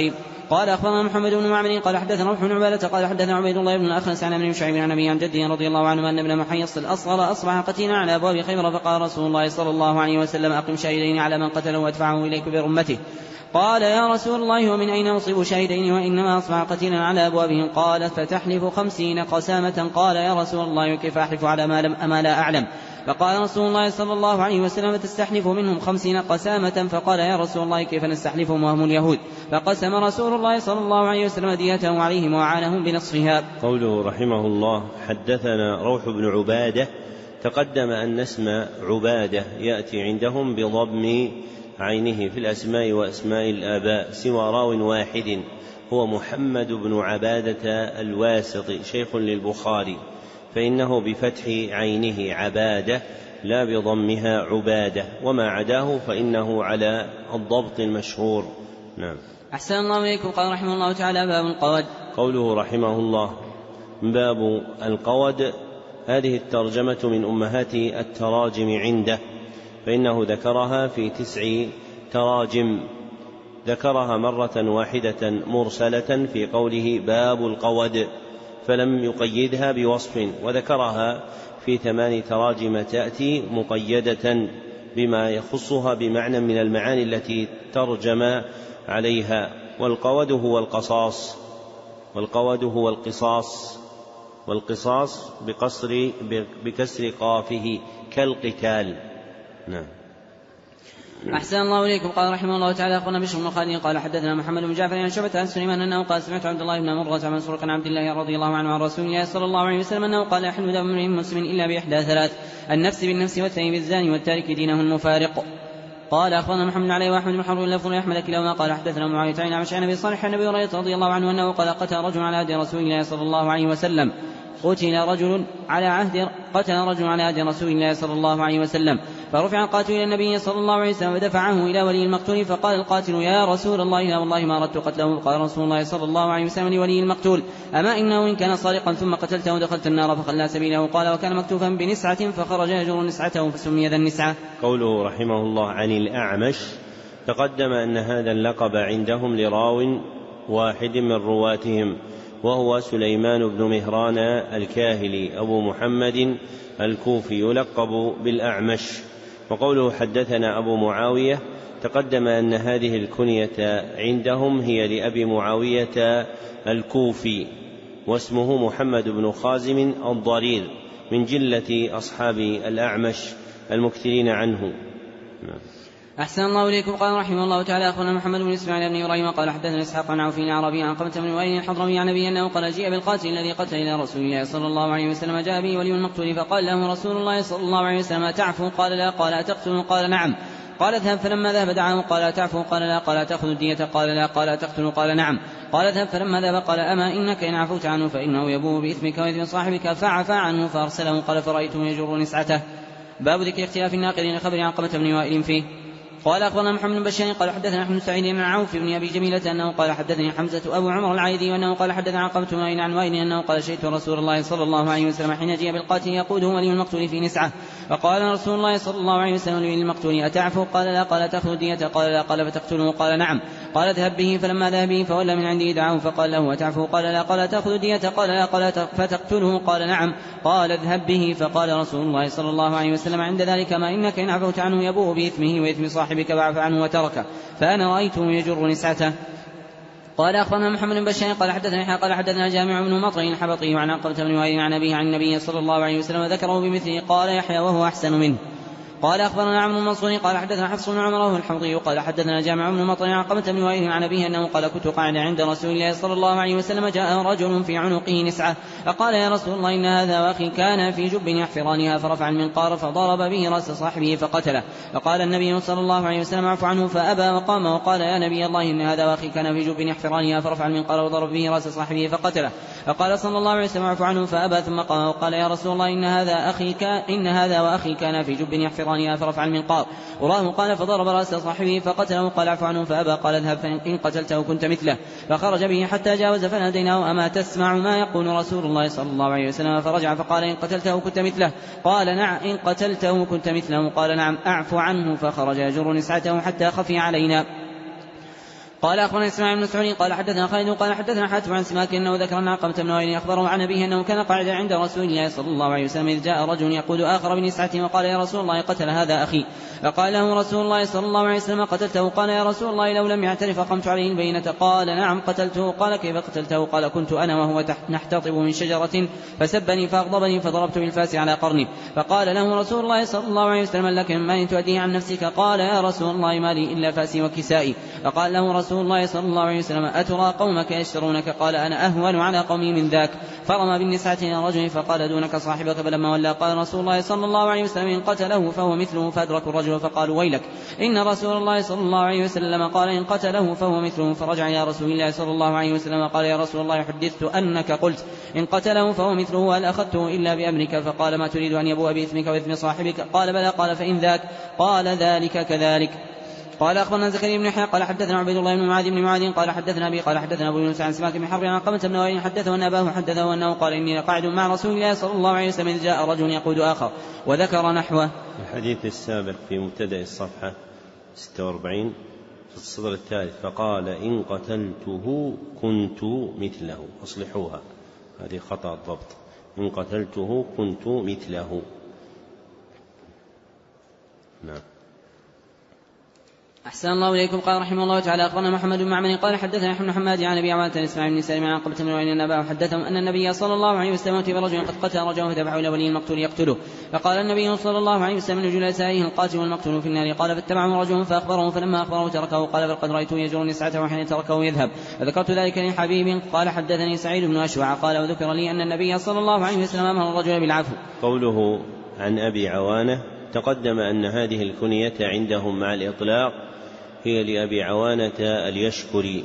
قال أخبرنا محمد بن معمر قال حدثنا روح بن عبادة قال حدثنا عبيد الله بن الأخنس عن ابن شعيب عن أبي عن جده رضي الله عنه أن ابن محيص الأصغر أصبح قتيلا على أبواب خيبر فقال رسول الله صلى الله عليه وسلم أقم شهيدين على من قتله وادفعه إليك برمته. قال يا رسول الله ومن أين أصيب شهيدين وإنما أصبح قتيلا على أبوابهم؟ قال فتحلف خمسين قسامة. قال يا رسول الله كيف أحلف على ما, لم أما لا أعلم؟ فقال رسول الله صلى الله عليه وسلم تستحلف منهم خمسين قسامة. فقال يا رسول الله كيف نستحلفهم وهم اليهود؟ فقسم رسول الله صلى الله عليه وسلم ديته عليهم وعانهم بنصفها. قوله رحمه الله حدثنا روح بن عبادة، تقدم أن اسم عبادة يأتي عندهم بضم عينه في الأسماء وأسماء الآباء سوى راو واحد هو محمد بن عبادة الواسطي شيخ للبخاري، فإنه بفتح عينه عبادة لا بضمها عبادة، وما عداه فإنه على الضبط المشهور. نعم. أحسن الله إليكم. قال رحمه الله تعالى باب القود. قوله رحمه الله باب القود، هذه الترجمة من أمهات التراجم عنده، فإنه ذكرها في تسع تراجم، ذكرها مرة واحدة مرسلة في قوله باب القود فلم يقيدها بوصف، وذكرها في ثمان تراجم تأتي مقيدة بما يخصها بمعنى من المعاني التي ترجم عليها. والقود هو القصاص، والقود هو القصاص، والقصاص بقصر بكسر قافه كالقتال. نعم. أحسن الله إليكم. قال رحمه الله تعالى أخبرنا بشر بن خالد قال حدثنا محمد بن جعفر عن شعبة عن سليمان أنه قال سمعت عبد الله بن مرة عن مسروق عن عبد الله رضي الله عنه عن رسول الله صلى الله عليه وسلم أنه قال يحل دم امرئ مسلم إلا بإحدى ثلاث: النفس بالنفس والثاني بالزاني والتارك دينه المفارق. قال أخبرنا محمد علي وأحمد بن حرب لفظ أحمد كلاهما قال حدثنا معاوية عن عمش عن أبي صالح عن أبي هريرة رضي الله عنه أنه قال قتل رجل على عهد رسول الله صلى الله عليه وسلم قتل رجل على عهد قتل رجل على عهد رسول الله صلى الله عليه وسلم فرفع القاتل إلى النبي صلى الله عليه وسلم ودفعه إلى ولي المقتول، فقال القاتل يا رسول الله لا والله ما أردت قتله. قال رسول الله صلى الله عليه وسلم لولي المقتول أما إنه إن كان صادقا ثم قتلته دخلت النار فخلى سبيله. قال وكان مكتوفا بنسعة فخرج يجر نسعته فسمي ذا النسعة. قوله رحمه الله عن الأعمش، تقدم أن هذا اللقب عندهم لراو واحد من رواتهم وهو سليمان بن مهران الكاهلي أبو محمد الكوفي يلقب بالأعمش. وقوله حدثنا أبو معاوية، تقدم أن هذه الكنية عندهم هي لأبي معاوية الكوفي، واسمه محمد بن خازم الضرير من جلة أصحاب الأعمش المكثرين عنه. أحسن الله إليكم. قال رحمه الله تعالى أخونا محمد بن إسماعيل بن إبراهيم قال حدثنا إسحاق عن عوف العربي عن قمة بن وائل الحضرمي عن أبي أنه قال جيء بالقاتل الذي قتل إلى رسول الله صلى الله عليه وسلم جاء به ولي المقتول فقال له رسول الله صلى الله عليه وسلم تعفو؟ قال لا. قال أتقتل؟ قال نعم. قال اذهب. فلما ذهب دعاه قال أتعفو؟ قال لا. قال تأخذ الدية؟ قال لا. قال أتقتل؟ قال نعم. قال اذهب. فلما ذهب قال أما إنك إن عفوت عنه فإنه يبوء بإثمك وإثم صاحبك، فعفى عنه فأرسله. قال فرأيته يجر نسعته. باب ذكر اختلاف الناقلين خبر عن قمة بن وائل فيه. قال أخبرنا محمد بن بشار قال حدثنا أحمد سعيد بن عوف بن أبي جميلة أنه قال حدثني حمزة أبو عمر العايدي وأنه قال حدثنا عن قمة وائل عن وائل أنه قال شهدت رسول الله صلى الله عليه وسلم حين جاء بالقاتل يقوده ولي المقتول في نسعة، فقال رسول الله صلى الله عليه وسلم ولي المقتول أتعفو؟ قال لا. قال تأخذ دية؟ قال لا. قال فتقتله؟ قال نعم. قال اذهب به. فلما ذهب به فولى من عنده دعاه فقال له أتعفو؟ قال لا. قال تأخذ دية؟ قال لا. قال فتقتله؟ قال نعم. قال اذهب به. فقال رسول الله صلى الله عليه وسلم عند ذلك ما إنك إن عفوت عنه يبوء بإثمه وإثم صاحبك فاعف عنه وتركه، فأنا رأيته يجر نسعته. قال أخبرنا محمد بن بشار قال حدثنا قال حدثنا جامع بن مطر الحبطي عن عقبة بن وائل عن أبيه عن النبي صلى الله عليه وسلم وذكره بمثله. قال يحيى وهو أحسن منه. قال أخبرنا عمرو المنصوري قال حدثنا حفص بن عمر وهو الحوضي قال حدثنا جامع بن مطر عن عقبة بن وائل عن أبيه أنه قال كنت قاعدا عند رسول الله صلى الله عليه وسلم جاء رجل في عنقه نسعة فقال يا رسول الله إن هذا وأخي كان في جب يحفرانها، فرفع المنقار فضرب به رأس صاحبه فقتله، فقال النبي صلى الله عليه وسلم اعف عنه، فأبى وقام وقال يا نبي الله إن هذا وأخي كان في جب يحفرانها، فرفع المنقار وضرب به رأس صاحبه فقتله، فقال صلى الله عليه وسلم اعف عنه، فأبى ثم قام وقال يا رسول الله إن هذا أخي كان إن هذا وأخي كان في جب يحفرانها، فرفع المنقار وراه قال فضرب رأس صاحبه فقتله، قال اعف عنه، فأبى قال اذهب فإن قتلته كنت مثله، فخرج به حتى جاوز فناديناه أما تسمع ما يقول رسول الله صلى الله عليه وسلم؟ فرجع فقال إن قتلته كنت مثله؟ قال نعم. إن قتلته كنت مثله؟ قال نعم. اعف عنه، فخرج يجر نسعته حتى خفي علينا. قال أخبرنا إسماعيل بن مسعود قال حدثنا خالد قال حدثنا حاتم عن سماك أنه ذكر أن علقمة بن وائل أخبره عن أبيه أنه كان قاعدا عند رسول الله صلى الله عليه وسلم إذ جاء رجل يقود آخر بنسعته وقال يا رسول الله قتل هذا أخي. فقال له رسول الله صلى الله عليه وسلم قتلته؟ قال يا رسول الله لو لم يعترف أقمت عليه البينة. قال نعم قتلته. قال كيف قتلته؟ قال كنت أنا وهو نحتطب من شجرة فسبني فأغضبني فضربت بالفاس على قرني. فقال له رسول الله صلى الله عليه وسلم لك من مال تؤديه عن نفسك؟ قال يا رسول الله ما لي إلا فاسي وكسائي. فقال له رسول الله صلى الله عليه وسلم أترى قومك يشترونك؟ قال أنا أهون على قومي من ذاك. فرمى بالنسعة إلى رجل فقال دونك صاحبك. فلما ولى قال رسول الله صلى الله عليه وسلم إن قتله فهو مثله. فأدركوا الرجل فقالوا ويلك إن رسول الله صلى الله عليه وسلم قال إن قتله فهو مثله. فرجع إلى رسول الله صلى الله عليه وسلم قال يا رسول الله حدثت أنك قلت إن قتله فهو مثله هل أخذته إلا بأمرك؟ فقال ما تريد أن يبوء بإثمك وإثم صاحبك؟ قال بلى. قال فإن ذاك. قال ذلك كذلك. قال أخبرنا زكريا بن يحيى قال حدثنا عبيد الله بن معاذ بن معاذ قال حدثنا أبي قال حدثنا أبو يونس عن سماك بن حرب عن علقمة بن وائل حدثه أن أباه حدثه أنه قال إني لقاعد مع رسول الله صلى الله عليه وسلم إذ جاء رجل يقود آخر وذكر نحوه. الحديث السابق في مبتدأ الصفحة ستة وأربعين في الصدر الثالث فقال إن قتلته كنت مثله. أصلحوها هذه خطأ الضبط. إن قتلته كنت مثله. نعم. أحسن الله إليكم. قال رحمه الله تعالى أخبرنا محمد بن معمر قال حدثنا ابن حماد عن أبي عوانة إسماعيل بن سالم عن قبة بن وائل أن أباه حدثهم أن النبي صلى الله عليه وسلم أتي برجل قد قتل رجلا فدفعه إلى ولي المقتول يقتله. فقال النبي صلى الله عليه وسلم لجلسائه القاتل والمقتول في النار. قال فاتبعه رجل فأخبره فلما أخبره تركه. قال فقد رأيته يجر نسعته وحين تركه يذهب. فذكرت ذلك لحبيب قال حدثني سعيد بن أشوع قال وذكر لي أن النبي صلى الله عليه وسلم أمر الرجل بالعفو. قوله عن أبي عوانة تقدم أن هذه الكنية عندهم مع الإطلاق هي لأبي عوانة اليشكري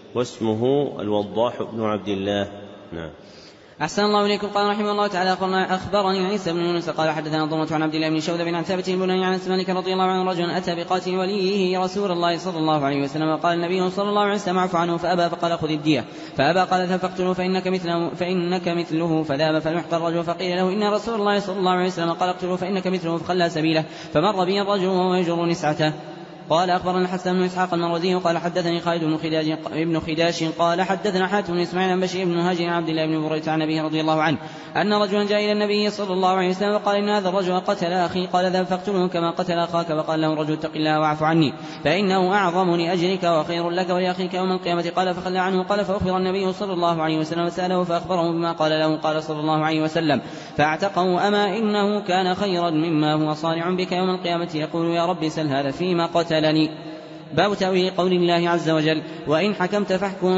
واسمه الوضاح بن عبد الله. نعم. أحسن الله إليكم. قال رحمه الله تعالى أخبرني عيسى بن يونس قال حدثنا ضمة عن عبد الله بن شوذب عن ثابت البناني عن مالك رضي الله عنه رجل أتى بقاتل وليه رسول الله صلى الله عليه وسلم وقال النبي صلى الله عليه وسلم اعف عنه فأبى فقال خذ الدية. فأبى قال اذهب فاقتله فإنك مثله, فإنك مثله. فذهب فليحق الرجل فقيل له إن رسول الله صلى الله عليه وسلم قال اقتله فإنك مثله. فخلى سبيله فمر به الرجل وهو يجر نسعته. قال أخبرنا الحسن بن إسحاق المروزي قال حدثني خالد بن خداش, ابن خداش قال حدثنا حاتم بن إسماعيل عن بشير بن هاجر عن عبد الله بن بريدة عن أبيه رضي الله عنه أن رجلا جاء إلى النبي صلى الله عليه وسلم وقال إن هذا الرجل قتل أخي. قال ذهب فاقتله كما قتل أخاك. فقال له الرجل اتق الله واعف عني فإنه أعظم لأجرك وخير لك ولأخيك يوم القيامة. قال فخلى عنه. قال فأخبر النبي صلى الله عليه وسلم وسأله فأخبره بما قال له. قال صلى الله عليه وسلم فاعتقه أما إنه كان خيرا مما هو صانع بك يوم القيامة يقول يا رب سل هذا فيما قتلني. باب تأويل قول الله عز وجل وإن حكمت فاحكم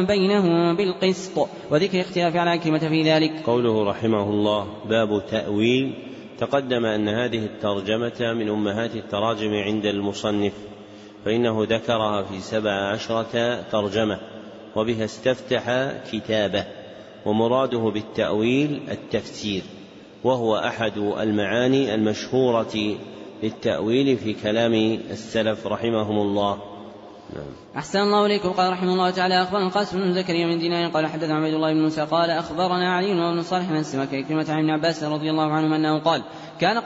بينهم بالقسط وذكر اختلاف على كلمة في ذلك. قوله رحمه الله باب تأويل. تقدم أن هذه الترجمة من أمهات التراجم عند المصنف فإنه ذكرها في سبع عشرة ترجمة وبها استفتح كتابه. ومراده بالتأويل التفسير وهو أحد المعاني المشهورة للتأويل في كلام السلف رحمهم الله. نعم. أحسن الله إليكم. قال رحمه الله تعالى أخبرنا القاسم بن زكريا من دينار قال حدثنا عبيد الله بن موسى قال أخبرنا علي بن صالح بن سمك كلمة عن ابن عباس رضي الله عنه أنه قال كان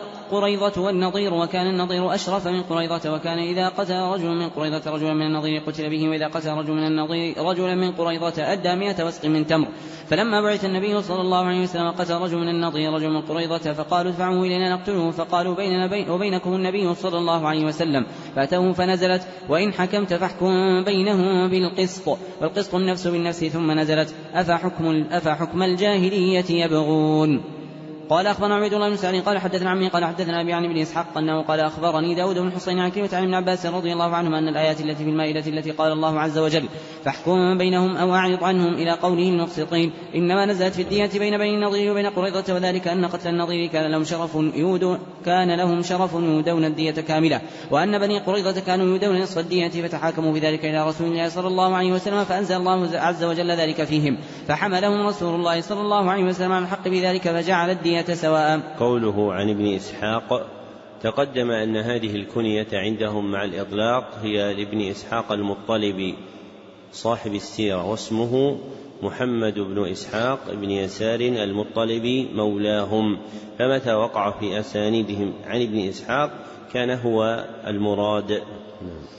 قريضة والنضير وكان النضير أشرف من قريضة وكان إذا قتل رجل من قريضة رجلا من النضير قتل به وإذا قتل رجل من النضير رجلا من قريضة أدى مئة وسق من تمر. فلما بعث النبي صلى الله عليه وسلم قتل رجل من النضير رجل من قريضة فقالوا ادفعوه إلينا نقتله. فقالوا بيننا بين وبينكم النبي صلى الله عليه وسلم. فأتوه فنزلت وإن حكمت فاحكم بينهم بالقسط والقسط النفس بالنفس. ثم نزلت أفحكم, أفحكم الجاهلية يبغون. قال أخبرنا عبيد الله بن سعيد قال حدثنا عمي قال حدثنا أبي عن ابن إسحاق أنه قال أخبرني داود بن حسين عن كلمة عن ابن عباس رضي الله عنهما أن الآيات التي في المائدة التي قال الله عز وجل فاحكم بينهم أو أعرض عنهم إلى قوله المقسطين إنما نزلت في الدية بين بني النضير وبين قريظة وذلك أن قتل النضير كان لهم شرف يود كان لهم شرف يودون الدية كاملة وأن بني قريظة كانوا يودون نصف الدية فتحاكموا بذلك إلى رسول الله صلى الله عليه وسلم فأنزل الله عز وجل ذلك فيهم فحملهم رسول الله صلى الله عليه وسلم عن الحق بذلك فجعل الدية سواء. قوله عن ابن إسحاق تقدم أن هذه الكنية عندهم مع الإطلاق هي لابن إسحاق المطلبي صاحب السيرة واسمه محمد بن إسحاق بن يسار المطلبي مولاهم فمتى وقع في أسانيدهم عن ابن إسحاق كان هو المراد.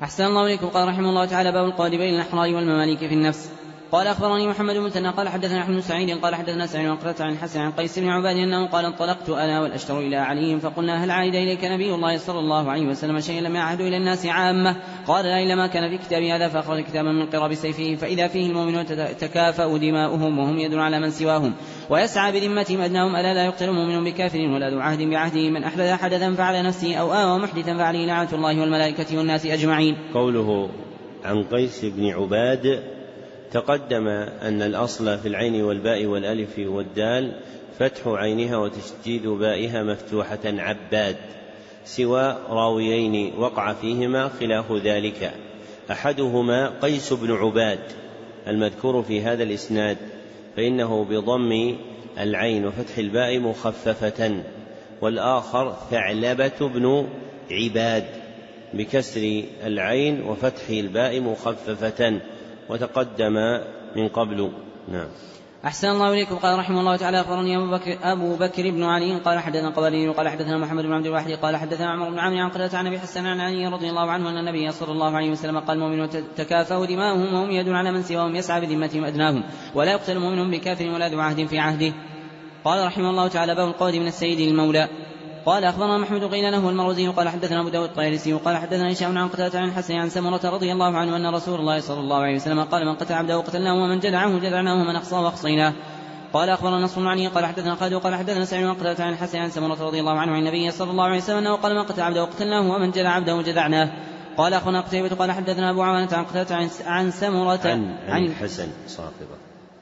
أحسن الله إليكم. قال رحمه الله تعالى: باب القول بين الأحرار والمماليك في النفس. قال أخبرني محمد بن مثنى قال حدثنا أحمد بن سعيد قال حدثنا سعيد بن قتادة عن الحسن عن قيس بن عباد أنه قال: انطلقت أنا والأشتر إلى علي فقلنا: هل عهد إليك نبي الله صلى الله عليه وسلم شيئا لم يعهد إلى الناس عامة؟ قال: لا، إلا ما كان في كتاب هذا. فأخرج كتابا من قراب سيفه فإذا فيه المؤمنون تكافأ دماؤهم وهم يدعون على من سواهم ويسعى بذمتهم أدناهم: ألا لا يقتل مؤمن بكافر ولا ذو عهد بعهده. من أحدث حدثا فعلى نفسه أو آوى محدثا فعليه لعنة الله والملائكة والناس أجمعين. قوله عن قيس بن عباد: تقدم أن الأصل في العين والباء والألف والدال فتح عينها وتشديد بائها مفتوحة عباد، سوى راويين وقع فيهما خلاف ذلك، أحدهما قيس بن عباد المذكور في هذا الإسناد، فإنه بضم العين وفتح الباء مخففة، والآخر ثعلبة بن عباد بكسر العين وفتح الباء مخففة، وتقدم من قبل. نعم. أحسن الله إليكم. قال رحمه الله تعالى: أخبرني أبو بكر, أبو بكر بن علي قال حدثنا قبلي قال حدثنا محمد بن عبد الواحد قال حدثنا عمرو بن عامر عن قتادة عن أبي حسن عن علي رضي الله عنه أن النبي صلى الله عليه وسلم قال: المؤمنون تكافأ دماؤهم وهم يدعون على من سواهم يسعى بذمتهم أدناهم، ولا يقتل مؤمن بكافر ولا ذو عهد في عهده. قال رحمه الله تعالى: باب القول من السيد المولى. قال أخبرنا محمد قيل له المروزي قال حدثنا أبو داود الطيالسي قال حدثنا هشام عن قتادة عن الحسن عن سمرة رضي الله عنه أن رسول الله صلى الله عليه وسلم قال: من قتل عبده قتلناه ومن جدعه جدعناه ومن أخصاه أخصيناه. قال أخبرنا نصر بن علي قال حدثنا خالد قال حدثنا سعيد عن قتادة عن الحسن عن سمرة رضي الله عنه عن النبي صلى الله عليه وسلم أنه قال: من قتل عبده قتلناه ومن جدع عبده جدعناه. قال أخبرنا قتيبة قال حدثنا أبو عوانة عن قتادة عن, عن سمرة عن, عن الحسن صاحبه.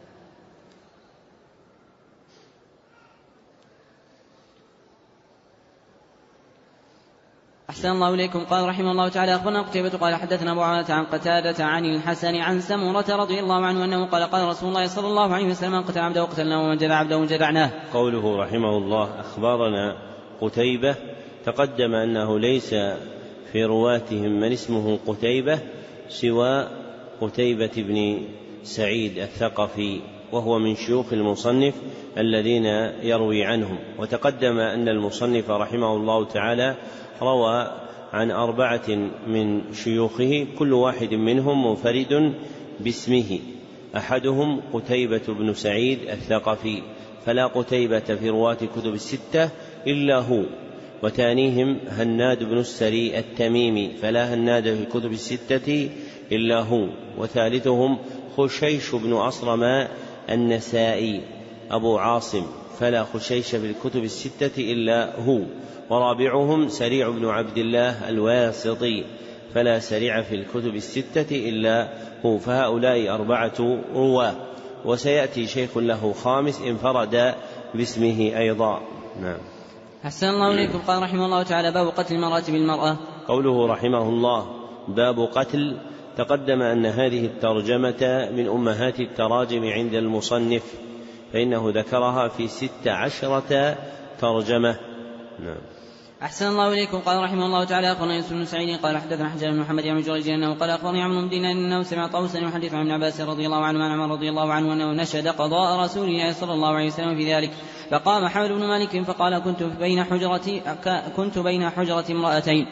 أحسن الله إليكم. قال رحمه الله تعالى: أخبرنا قتيبة قال حدثنا أبو عوانة عن قتادة عن الحسن عن سمرة رضي الله عنه أنه قال: قال رسول الله صلى الله عليه وسلم: من قتل عبده قتلناه ومن جدع عبده جدعناه. قوله رحمه الله: أخبرنا قتيبة، تقدم أنه ليس في رواتهم من اسمه قتيبة سوى قتيبة بن سعيد الثقفي، وهو من شيوخ المصنف الذين يروي عنهم. وتقدم أن المصنف رحمه الله تعالى روى عن أربعة من شيوخه كل واحد منهم منفرد باسمه، أحدهم قتيبة بن سعيد الثقفي فلا قتيبة في رواة كتب الستة إلا هو، وثانيهم هناد بن السري التميمي فلا هناد في الكتب الستة إلا هو، وثالثهم خشيش بن أصرم النسائي أبو عاصم فلا خشيش في الكتب الستة إلا هو، ورابعهم سريع بن عبد الله الواسطي فلا سريع في الكتب الستة إلا هو. فهؤلاء أربعة رواه، وسيأتي شيخ له خامس انفرد باسمه أيضا. نعم. أحسن الله إليكم. قال رحمه الله تعالى: باب قتل المرأة بالمرأة. قوله رحمه الله: باب قتل، تقدم أن هذه الترجمة من أمهات التراجم عند المصنف، فإنه ذكرها في ست عشرة ترجمة. نعم. أحسن الله إليكم. قال رحمه الله تعالى: أخبرنا يوسف بن سعيد قال حدثنا حجاج بن محمد بن جريج أنه قال: أخبرني عمرو بن دينار أنه سمع طاووسا يحدث عن ابن عباس رضي الله عنه عن عمر رضي الله عنه أنه نشد قضاء رسول الله صلى الله عليه وسلم في ذلك، فقام حمد بن مالك فقال: كنت بين حجرتي كنت بين حجرة امرأتين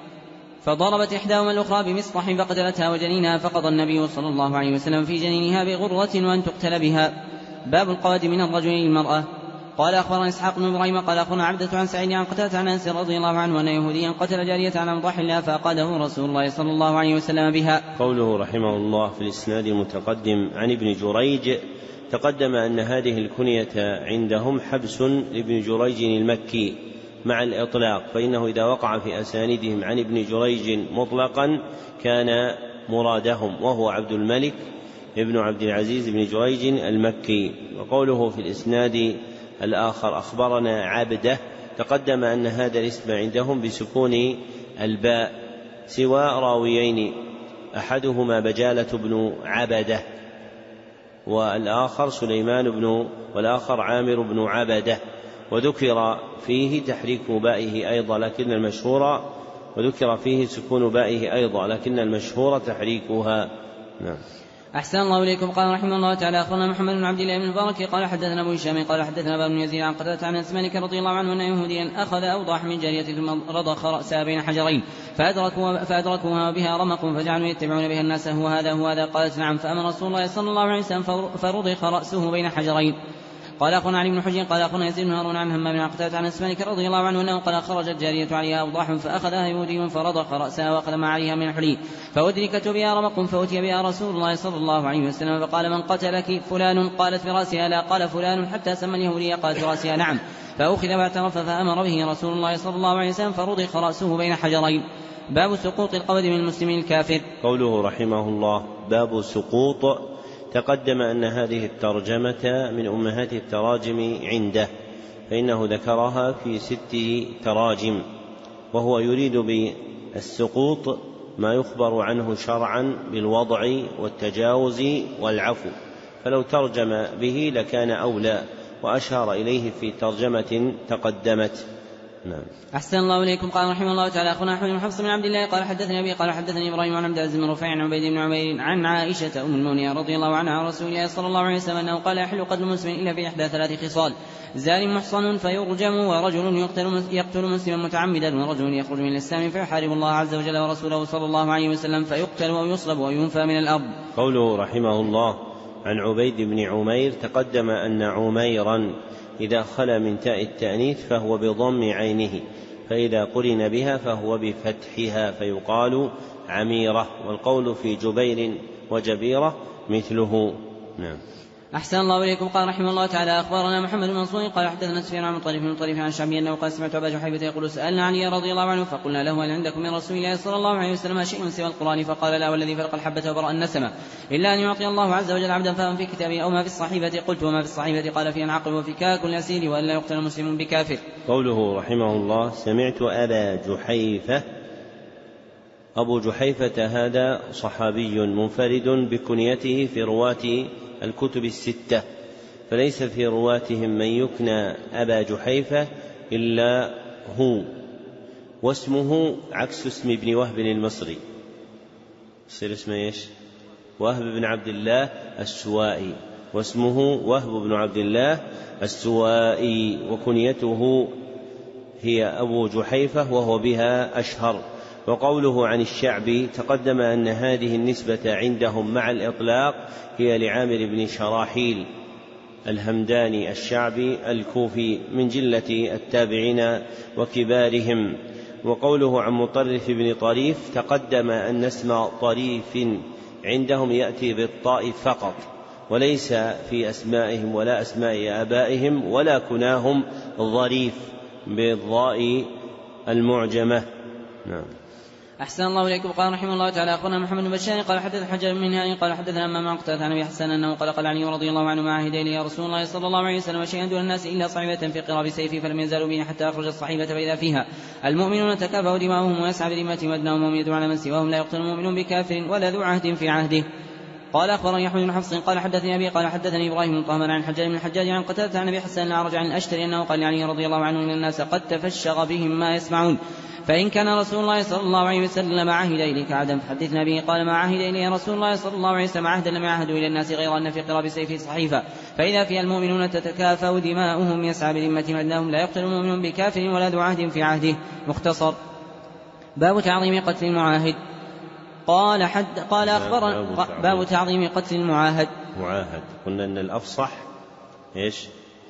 فضربت إحداهما الأخرى بمصطح فقتلتها وجنينها، فقضى النبي صلى الله عليه وسلم في جنينها بغرة وأن تقتل بها. باب القواد من الرجل للمرأة. قال أخبرنا إسحاق بن إبراهيم قال أخبرنا عبدة عن سعيد عن قتادة عن أنس رضي الله عنه أن يهوديا قتل جارية على مضاح الله فأقاده رسول الله صلى الله عليه وسلم بها. قوله رحمه الله في الإسناد المتقدم عن ابن جريج، تقدم أن هذه الكنية عندهم حبس لابن جريج المكي مع الإطلاق، فإنه إذا وقع في أساندهم عن ابن جريج مطلقا كان مرادهم، وهو عبد الملك ابن عبد العزيز بن جريج المكي. وقوله في الإسناد الآخر أخبرنا عبده، تقدم أن هذا الاسم عندهم بسكون الباء سوى راويين، أحدهما بجالة بن عبده والآخر سليمان بن والآخر عامر بن عبده، وذكر فيه تحريك بائه أيضا لكن المشهور وذكر فيه سكون بائه أيضا لكن المشهور تحريكها. نعم. أحسن الله إليكم. قال رحمه الله تعالى أخبرنا محمد بن عبد الله بن المبارك قال حدثنا أبو هشام قال حدثنا أبا بن يزيد عن قتادة عن أنس مالك رضي الله عنه أن يهوديا أخذ أوضاح من جارية ثم رضخ رأسها بين حجرين فأدركوا فأدركوها بها رمق فجعلوا يتبعون بها الناس هو هذا هو هذا. قالت نعم. فأمر رسول الله صلى الله عليه وسلم فرضخ رأسه بين حجرين. قال أخونا علي بن حجر قال أخونا يزيد بن هارون عن همام بن قتادة عن أنس مالك رضي الله عنه أنه قال خرجت جارية عليها أوضاح فأخذها يهودي فرضخ رأسها وأخذ ما عليها من الحلي فأدركت بها رمق فأتي بها رسول الله صلى الله عليه وسلم فقال من قتلك؟ فلان. قالت في رأسها لا. قال فلان حتى سمى اليهودية قالت في رأسها نعم. فأخذ باعترف فأمر به رسول الله صلى الله عليه وسلم فرضخ رأسه بين حجرين. باب سقوط القبض من المسلم الكافر. قوله رحمه الله باب سقوط. تقدم أن هذه الترجمة من أمهات التراجم عنده فإنه ذكرها في ست تراجم وهو يريد بالسقوط ما يخبر عنه شرعا بالوضع والتجاوز والعفو فلو ترجم به لكان أولى وأشار إليه في ترجمة تقدمت. نعم. أحسن الله إليكم. قال رحمه الله تعالى أخونا أحمد بن حفص بن عبد الله قال حدثني أبي قال حدثني إبراهيم عن عبد العزيز بن رفيع عن عبيد بن عمير عن عائشة أم المؤمنين رضي الله عنها عن رسول الله صلى الله عليه وسلم أنه قال يحل قتل المسلم إلا في إحدى ثلاث خصال: زان محصن فيرجم، ورجل يقتل, يقتل مسلما متعمدا، ورجل يخرج من الإسلام فيحارب الله عز وجل ورسوله صلى الله عليه وسلم فيقتل ويصلب وينفى من الأرض. قوله رحمه الله عن عبيد بن عمير تقدم أن عميرا إذا خلا من تاء التأنيث فهو بضم عينه، فإذا قرن بها فهو بفتحها فيقال عميرة، والقول في جبير وجبيرة مثله. نعم. أحسن الله إليكم. قال رحمه الله تعالى أخبرنا محمد بن منصور قال حدثنا سفيان عن طريف بن طريف عن شعبي أنه قال سمعت أبا جحيفة يقول سألنا علي رضي الله عنه فقلنا له هل عندكم من رسول الله صلى الله عليه وسلم شيء سوى القرآن؟ فقال لا والذي فلق الحبة وبرأ النسمة إلا أن يعطي الله عز وجل عبدا فهم في كتابه أو ما في الصحيفة. قلت وما في الصحيفة؟ قال في العقل وفكاك الأسير وألا يقتل المسلم بكافر. قوله رحمه الله سمعت أبا جحيفة. أبو جحيفة هذا صحابي منفرد بكنيته في رواة الكتب الستة، فليس في رواتهم من يكنى أبا جحيفة إلا هو، واسمه عكس اسم ابن وهب المصري، يصير اسمه ايش؟ وهب بن عبد الله السوائي، واسمه وهب بن عبد الله السوائي، وكنيته هي أبو جحيفة وهو بها أشهر. وقوله عن الشعبي تقدم أن هذه النسبة عندهم مع الإطلاق هي لعامر بن شراحيل الهمداني الشعبي الكوفي من جلة التابعين وكبارهم. وقوله عن مطرف بن طريف تقدم أن اسم طريف عندهم يأتي بالطاء فقط، وليس في أسمائهم ولا أسماء آبائهم ولا كناهم ظريف بالضاء المعجمة. نعم. أحسن الله إليكم. قال رحمه الله تعالى أخبرنا محمد بن بشار قال حدث حجر منها قال حدثنا أمام عن قتادة عن أبي حسن أنه قال قال علي رضي الله عنه ما عهد إلي يا رسول الله صلى الله عليه وسلم شيئا دون الناس إلا صعبة في قراب سيفي، فلم يزالوا بي حتى أخرج الصحيفة فإذا فيها المؤمنون تكافأوا دماؤهم ويسعى بذمتهم وأدناهم وهم يدعون على من سواهم لا يقتل المؤمن بكافر ولا ذو عهد في عهده. قال أخبرني أحمد بن حفص قال حدثني أبي قال حدثني إبراهيم بن طهمان عن الحجاج بن الحجاج عن قتادة عن أبي حسن الأعرج عن الأشتري أنه قال علي رضي الله عنه إن الناس قد تفشغ بهم ما يسمعون، فإن كان رسول الله صلى الله عليه وسلم عهد إليك عهدا فحدثنا به. قال ما عهد إلي رسول الله صلى الله عليه وسلم عهدا لم يعهدوا إلى الناس غير أن في قراب سيفه صحيفة فإذا فيها المؤمنون تتكافأ دماؤهم يسعى بذمتهم أنهم لا يقتل المؤمن بكافر ولا ذو عهد في عهده. مختصر. باب تعظيم قتل المعاهد. قال حد قال أخبرنا باب تعظيم قتل المعاهد. معاهد قلنا أن الأفصح إيش؟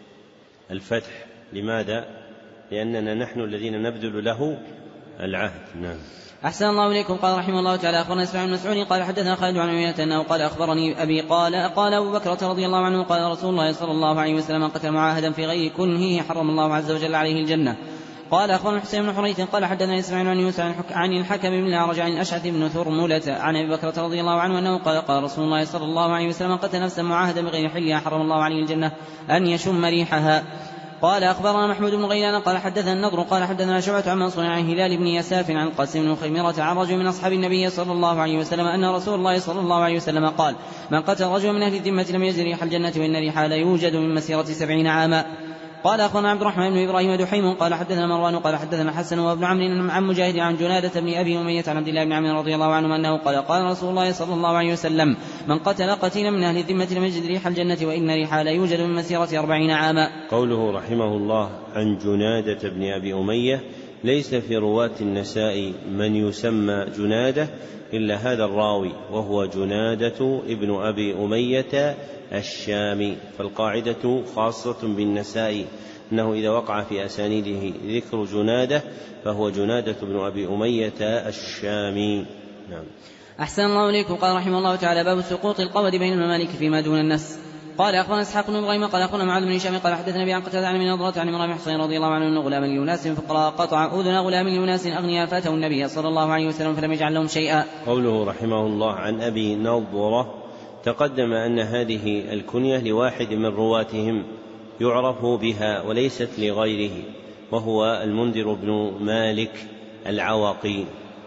الفتح. لماذا؟ لأننا نحن الذين نبذل له العهد. نعم. أحسن الله إليكم. قال رحمه الله تعالى أخبرنا إسماعيل بن مسعود قال حدثنا خالد عن عيينة أنه قال أخبرني أبي قال قال أبو بكر رضي الله عنه قال رسول الله صلى الله عليه وسلم قتل معاهدا في غير كنهه حرم الله عز وجل عليه الجنة. قال أخبرنا حسين بن حريث قال حدثنا إسماعيل بن يوسف عن الحكم بن الأعرج عن الأشعث بن ثرملة عن أبي بكر رضي الله عنه أنه قال قال رسول الله صلى الله عليه وسلم قتل نفسا معاهدا بغير حلها حرم الله عليه الجنة أن يشم ريحها. قال أخبرنا محمود بن غيلان قال حدثنا النضر قال حدثنا شعبة عن منصور عن هلال بن يساف عن القاسم بن خيمرة عن رجل من أصحاب النبي صلى الله عليه وسلم أن رسول الله صلى الله عليه وسلم قال من قتل رجل من أهل الذمة لم يجد ريح الجنة وإن ريحها لا يوجد من مسيرة سبعين عاما. قال أخبرنا عبد الرحمن بن إبراهيم دحيم قال حدثنا مروان قال حدثنا حسن وابن عمرو عن مجاهد عن جنادة بن أبي أمية عن عبد الله بن عمرو رضي الله عنه أنه قال قال رسول الله صلى الله عليه وسلم من قتل قتيلا من أهل الذمة لم يجد ريح الجنة وإن ريحها لا يوجد من مسيرة أربعين عاما. قوله رحمه الله عن جنادة بن أبي أمية، ليس في رواة النساء من يسمى جنادة إلا هذا الراوي وهو جنادة ابن أبي أمية الشامي، فالقاعدة خاصة بالنساء أنه إذا وقع في أسانيده ذكر جنادة فهو جنادة بن أبي أمية الشامي. نعم. أحسن الله إليكم. قال رحمه الله تعالى باب سقوط القود بين المماليك فيما دون النس. قال أخبرنا إسحاق بن إبراهيم قال أخبرنا معاذ بن هشام قال حدثنا أبي عن قتادة عن ابن نضرة عن امرأة حصين رضي الله عنه أن غلاما لأناس فقراء قطع أذن غلام لأناس أغنياء فأتوا النبي صلى الله عليه وسلم فلم يجعل لهم شيئا. قوله رحمه الله عن أبي نضرة، تقدم أن هذه الكنية لواحد من رواتهم يعرف بها وليست لغيره، وهو المنذر بن مالك العوقي.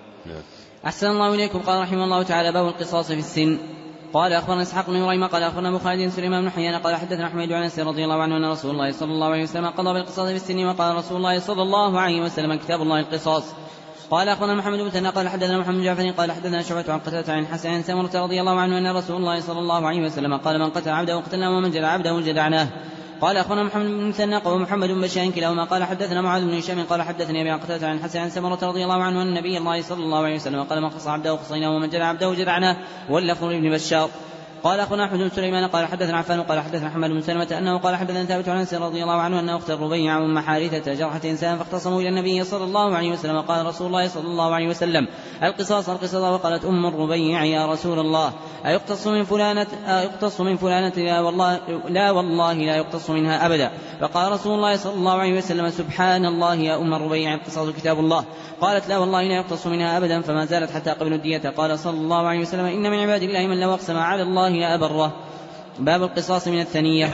أحسن الله إليكم. قال رحمه الله تعالى باب القصاص في السن. قال أخبرنا إسحاق بن إبراهيم قال أخبرنا أبو خالد سليمان بن حيان قال حدثنا أحمد بن أنس رضي الله عنه أن رسول الله صلى الله عليه وسلم قضى بالقصاص في السن، وقال رسول الله صلى الله عليه وسلم كتاب الله القصاص. قال أخبرنا محمد بن مثنى قال حدثنا محمد بن جعفر قال حدثنا شعبة عن قتادة عن حسن عن سمرة رضي الله عنه أن رسول الله صلى الله عليه وسلم قال من قتل عبده وقتلناه ومن جدع عبده جدعناه. قال أخبرنا محمد بن مثنى ومحمد بن بشار كلاهما قال حدثنا معاذ بن هشام قال حدثني أبي عن قتادة عن حسن عن سمرة رضي الله عنه أن النبي الله صلى الله عليه وسلم قال من قص عبده قصيناه ومن جدع عبده جدعناه، واللفظ لابن بشار. قال أخونا أحمد بن سليمان قال حدثنا عفان قال حدثنا محمد بن سلمة أنه قال حدثنا ثابت عن أنس رضي الله عنه أن أخت الربيع أم حارثة جرحت إنسان فاختصموا إلى النبي صلى الله عليه وسلم. قال رسول الله صلى الله عليه وسلم القصاص القصاص. وقالت أم الربيع يا رسول الله أيقتص من فلانة أيقتص من فلانة لا والله لا والله لا يقتص منها أبدا. فقال رسول الله صلى الله عليه وسلم سبحان الله يا أم الربيع القصاص كتاب الله. قالت لا والله لا يقتص منها أبدا، فما زالت حتى قبل الدية. قال صلى الله عليه وسلم إن من عباد الله من لو أقسم على الله لأبره. باب القصاص من الثنية.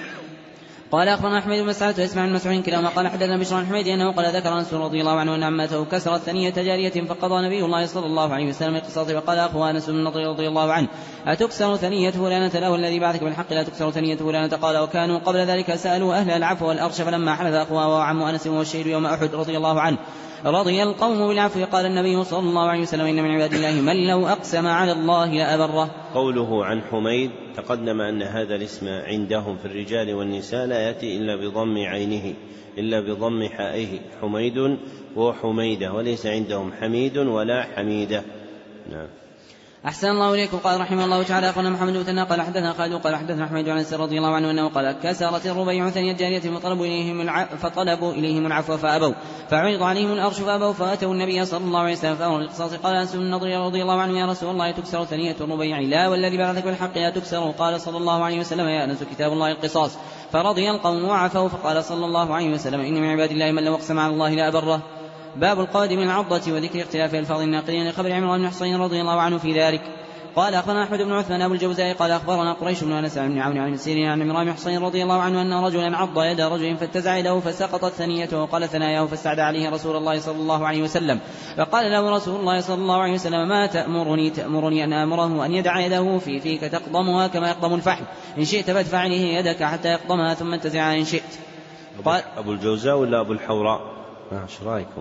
قال أخبرنا أحمد بن مسعود وإسماعيل بن مسعود كلاهما قال حدثنا بشر بن حميد أنه قال ذكر أنس رضي الله عنه أن عمته كسرت ثنية جارية فقضى نبي الله صلى الله عليه وسلم القصاص. فقال أخوه أنس بن نضر رضي الله عنه أتكسر ثنية فلانة له الذي بعثك بالحق لا تكسر ثنية فلانة. قال وكانوا قبل ذلك سألوا أهل العفو والأرش فلما حلف أخوه وعم أنس والشهيد يوم أحد رضي الله عنه رضي القوم بالعفو. قال النبي صلى الله عليه وسلم إن من عباد الله من لو أقسم على الله لأبره. قوله عن حميد، تقدم أن هذا الاسم عندهم في الرجال والنساء لا يأتي إلا بضم عينه إلا بضم حائه، حميد وحميدة، وليس عندهم حميد ولا حميدة. نعم. أحسن الله إليكم. قال رحمه الله تعالى أخبرنا محمد بن مثنى قال حدثنا خالد قال حدثنا أحمد بن أنس رضي الله عنه أنه قال كسرت الربيع ثنية جارية فطلبوا إليهم العفو فطلبوا إليهم العفو فأبوا، فعرض عليهم الأرش فأبوا، فأتوا النبي صلى الله عليه وسلم فأمر بالقصاص. قال أنس بن النضر رضي الله عنه يا رسول الله تكسر ثنية الربيع؟ لا والذي بعثك بالحق لا تكسر. قال صلى الله عليه وسلم يا أنس كتاب الله القصاص. فرضي القوم وعفوا. فقال صلى الله عليه وسلم إن من عباد الله من لو أقسم على الله لأبره. باب القادم العضة وذكر اختلاف الفاظ الناقلين لخبر عمران بن حصين رضي الله عنه في ذلك. قال أخبرنا أحمد بن عثمان أبو الجوزاء قال أخبرنا قريش بن أنس بن عون عن سيرين عن عمران بن حصين رضي الله عنه أن رجلا عض يد رجل فاتزع يده فسقطت ثنيته وقال ثناياه فاستعدى عليه رسول الله صلى الله عليه وسلم. فقال له رسول الله صلى الله عليه وسلم ما تأمرني؟ تأمرني أن آمره أن يدع يده في فيك تقضمها كما يقضم الفحل، إن شئت فادفع إليه يدك حتى يقضمها ثم انتزعها إن شئت. قال أبو الجوزاء ولا أبو الحوراء؟ ايش رايكم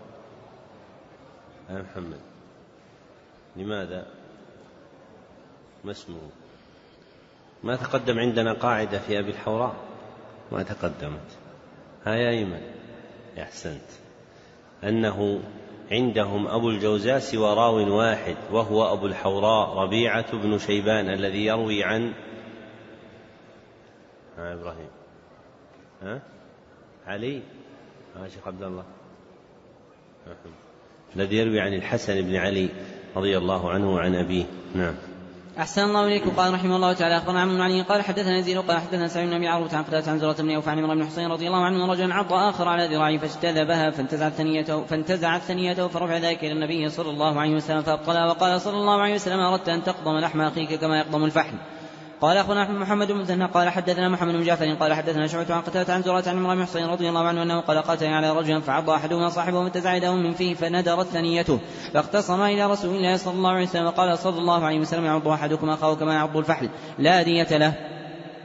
يا محمد؟ لماذا؟ ما اسمه؟ ما تقدم عندنا قاعدة في أبي الحوراء؟ ما تقدمت. ها يا أيمن أحسنت، أنه عندهم أبو الجوزاء سوى راو واحد وهو أبو الحوراء ربيعة بن شيبان الذي يروي عن ها إبراهيم ها علي ها شيخ عبد الله الذي يروي عن الحسن بن علي رضي الله عنه وعن أبيه. نعم. أحسن الله إليكم. قال رحمه الله تعالى أخبرنا عمرو بن علي قال حدثنا يزيد قال حدثنا سعيد بن أبي عروة عن قتادة عن زرة بن أوف عن عمران بن حصين رضي الله عنه أن رجلا عض آخر على ذراعه فاجتذبها فانتزعت ثنيته فانتزعت ثنيته فرفع ذلك إلى النبي صلى الله عليه وسلم فأبطلها. وقال صلى الله عليه وسلم أردت أن تقضم لحم أخيك كما يقضم الفحل. قال أخبرنا محمد بن مثنى قال حدثنا محمد بن جعفر قال حدثنا شعبة عن قتادة عن زرة عن عمران بن حصين رضي الله عنه أنه قال قاتل على رجل فعض أحدهما صاحبه وانتزع يده من فيه فندرت ثنيته فاختصم إلى رسول الله صلى الله عليه وسلم. قال صلى الله عليه وسلم يعض أحدكم أخاه كما يعض الفحل لا دية له.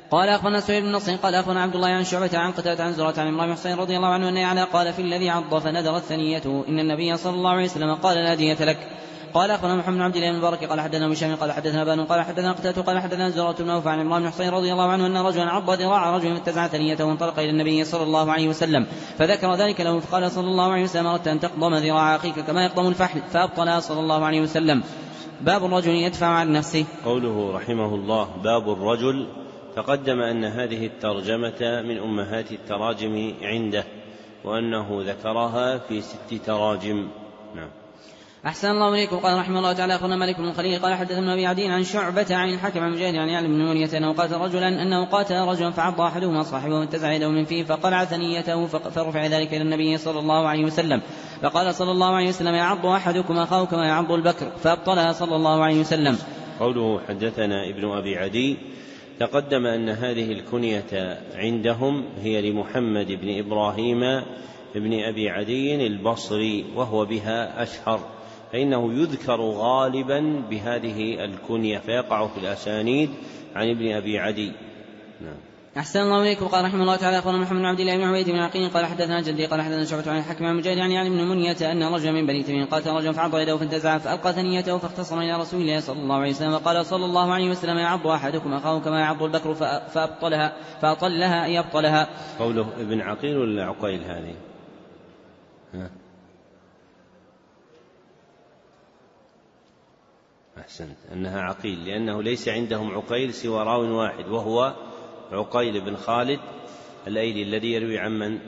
قال أخبرنا سهيل بن نصر قال أخبرنا عبد الله عن شعبة عن قتادة عن زرعة عن عمران بن حسين رضي الله عنه أن يعلى قال في الذي عض فندرت ثنيته إن النبي صلى الله عليه وسلم قال لا دية لك. قال أخبرنا محمد بن عبد الله بن المبارك قال حدثنا هشام قال حدثنا بان قال حدثنا قتادة قال حدثنا زرعة بن عوف عن عمران بن حسين رضي الله عنه أن رجلا عض ذراع رجل فانتزع ثنيته وانطلق إلى النبي صلى الله عليه وسلم فذكر ذلك له فقال صلى الله عليه وسلم أردت أن تقضم ذراع أخيك كما يقضم الفحل فأبطلها صلى الله عليه وسلم. باب الرجل يدفع عن نفسه. قوله رحمه الله باب الرجل، تقدم أن هذه الترجمة من أمهات التراجم عنده وأنه ذكرها في ست تراجم. نعم. أحسن الله إليكم. قال رحمه الله تعالى أخبرنا مالك بن خليل قال حدثنا أبي عدي عن شعبة عن الحكم عن مجاهد عن يعلم بن منية أنه قاتل رجلا أنه قاتل رجلا فعض أحدهما صاحبه وانتزع يده من فيه فقلع ثنيته فرفع ذلك إلى النبي صلى الله عليه وسلم فقال صلى الله عليه وسلم يعض أحدكم أخاه كما يعض البكر فأبطلها صلى الله عليه وسلم. قوله حدثنا ابن أبي عدي، تقدم أن هذه الكنية عندهم هي لمحمد بن إبراهيم بن أبي عدي البصري وهو بها أشهر، فإنه يذكر غالبا بهذه الكنية فيقع في الأسانيد عن ابن أبي عدي. نعم. أحسن الله إليكم. قال رحمه الله تعالى أخبرنا محمد بن عبد الله بن عبيد بن عقيل قال حدثنا جدي قال حدثنا شعبة عن الحكم عن مجاهد عن يعلم بن منية أن رجلا من بني تميم قاتل رجلا فعض يده فانتزع فألقى ثنيته فاختصم إلى رسول الله صلى الله عليه وسلم وقال صلى الله عليه وسلم يعض أحدكم أخاه كما يعض البكر فأبطلها فأطلها أي أبطلها. قوله ابن عقيل ولا عقيل هذه؟ ها؟ أحسنت أنها عقيل لأنه ليس عندهم عقيل سوى راو واحد وهو عقيل بن خالد الأيلي الذي يروي عن من؟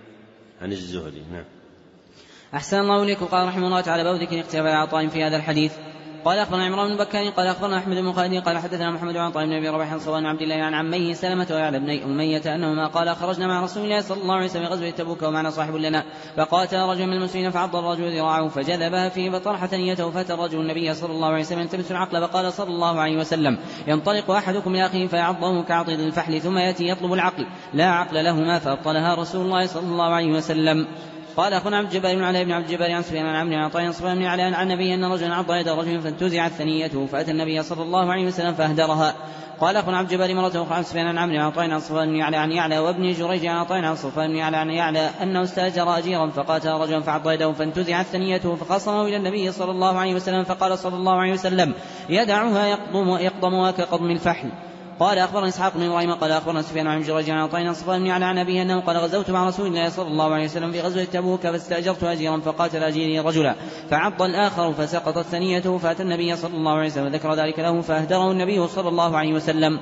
عن الزهري. نعم. أحسن الله إليكم. قال رحمه الله تعالى باب ذكر اختلاف العطاء في هذا الحديث. قال أخبرنا عمران بن بكار قال أخبرنا أحمد بن خالد قال حدثنا محمد بن عطاء بن أبي رباح عن صوان عبد الله عن عميه سلمة ويعلى بن أمية أنهما قال خرجنا مع رسول الله صلى الله عليه وسلم غزوة تبوك ومعنا صاحب لنا فقاتل رجل من المسلمين فعض الرجل ذراعه فجذبها فيه فطرح ثنيته فأتى الرجل النبي صلى الله عليه وسلم يلتمس العقل فقال صلى الله عليه وسلم ينطلق أحدكم لأخيه فيعضه كعضيد الفحل ثم يأتي يطلب العقل لا عقل لهما فأبطلها رسول الله صلى الله عليه وسلم. قال أخونا عبد الجبار بن علي بن عبد الجبار عن سفيان عن عمرو عن عطاء عن صفوان بن علي عن النبي أن رجلا عض يد رجل فانتزعت ثنيته فأتى النبي صلى الله عليه وسلم فأهدرها. قال أخونا عبد الجبار مرة أخرى عن سفيان عن عمرو عن عطاء عن صفوان بن علي عن يعلى وابن جريج عن عطاء عن صفوان بن علي عن يعلى أنه استأجر أجيرا فقاتل رجلا فعض يده فانتزعت ثنيته فخصمه إلى النبي صلى الله عليه وسلم فقال صلى الله عليه وسلم يدعها يقضم يقضمها كقضم الفحل. قال أخبرنا إسحاق بن إبراهيم قال أخبرنا سفيان عن جريج عن عطاء عن صفوان بن علي عن أبيه أنه قال غزوت مع رسول الله صلى الله عليه وسلم في غزوة تبوك فاستأجرت أجيرا فقاتل أجيري رجلا فعض الآخر فسقطت ثنيته فأتى النبي صلى الله عليه وسلم ذكر ذلك له فأهدره النبي صلى الله عليه وسلم.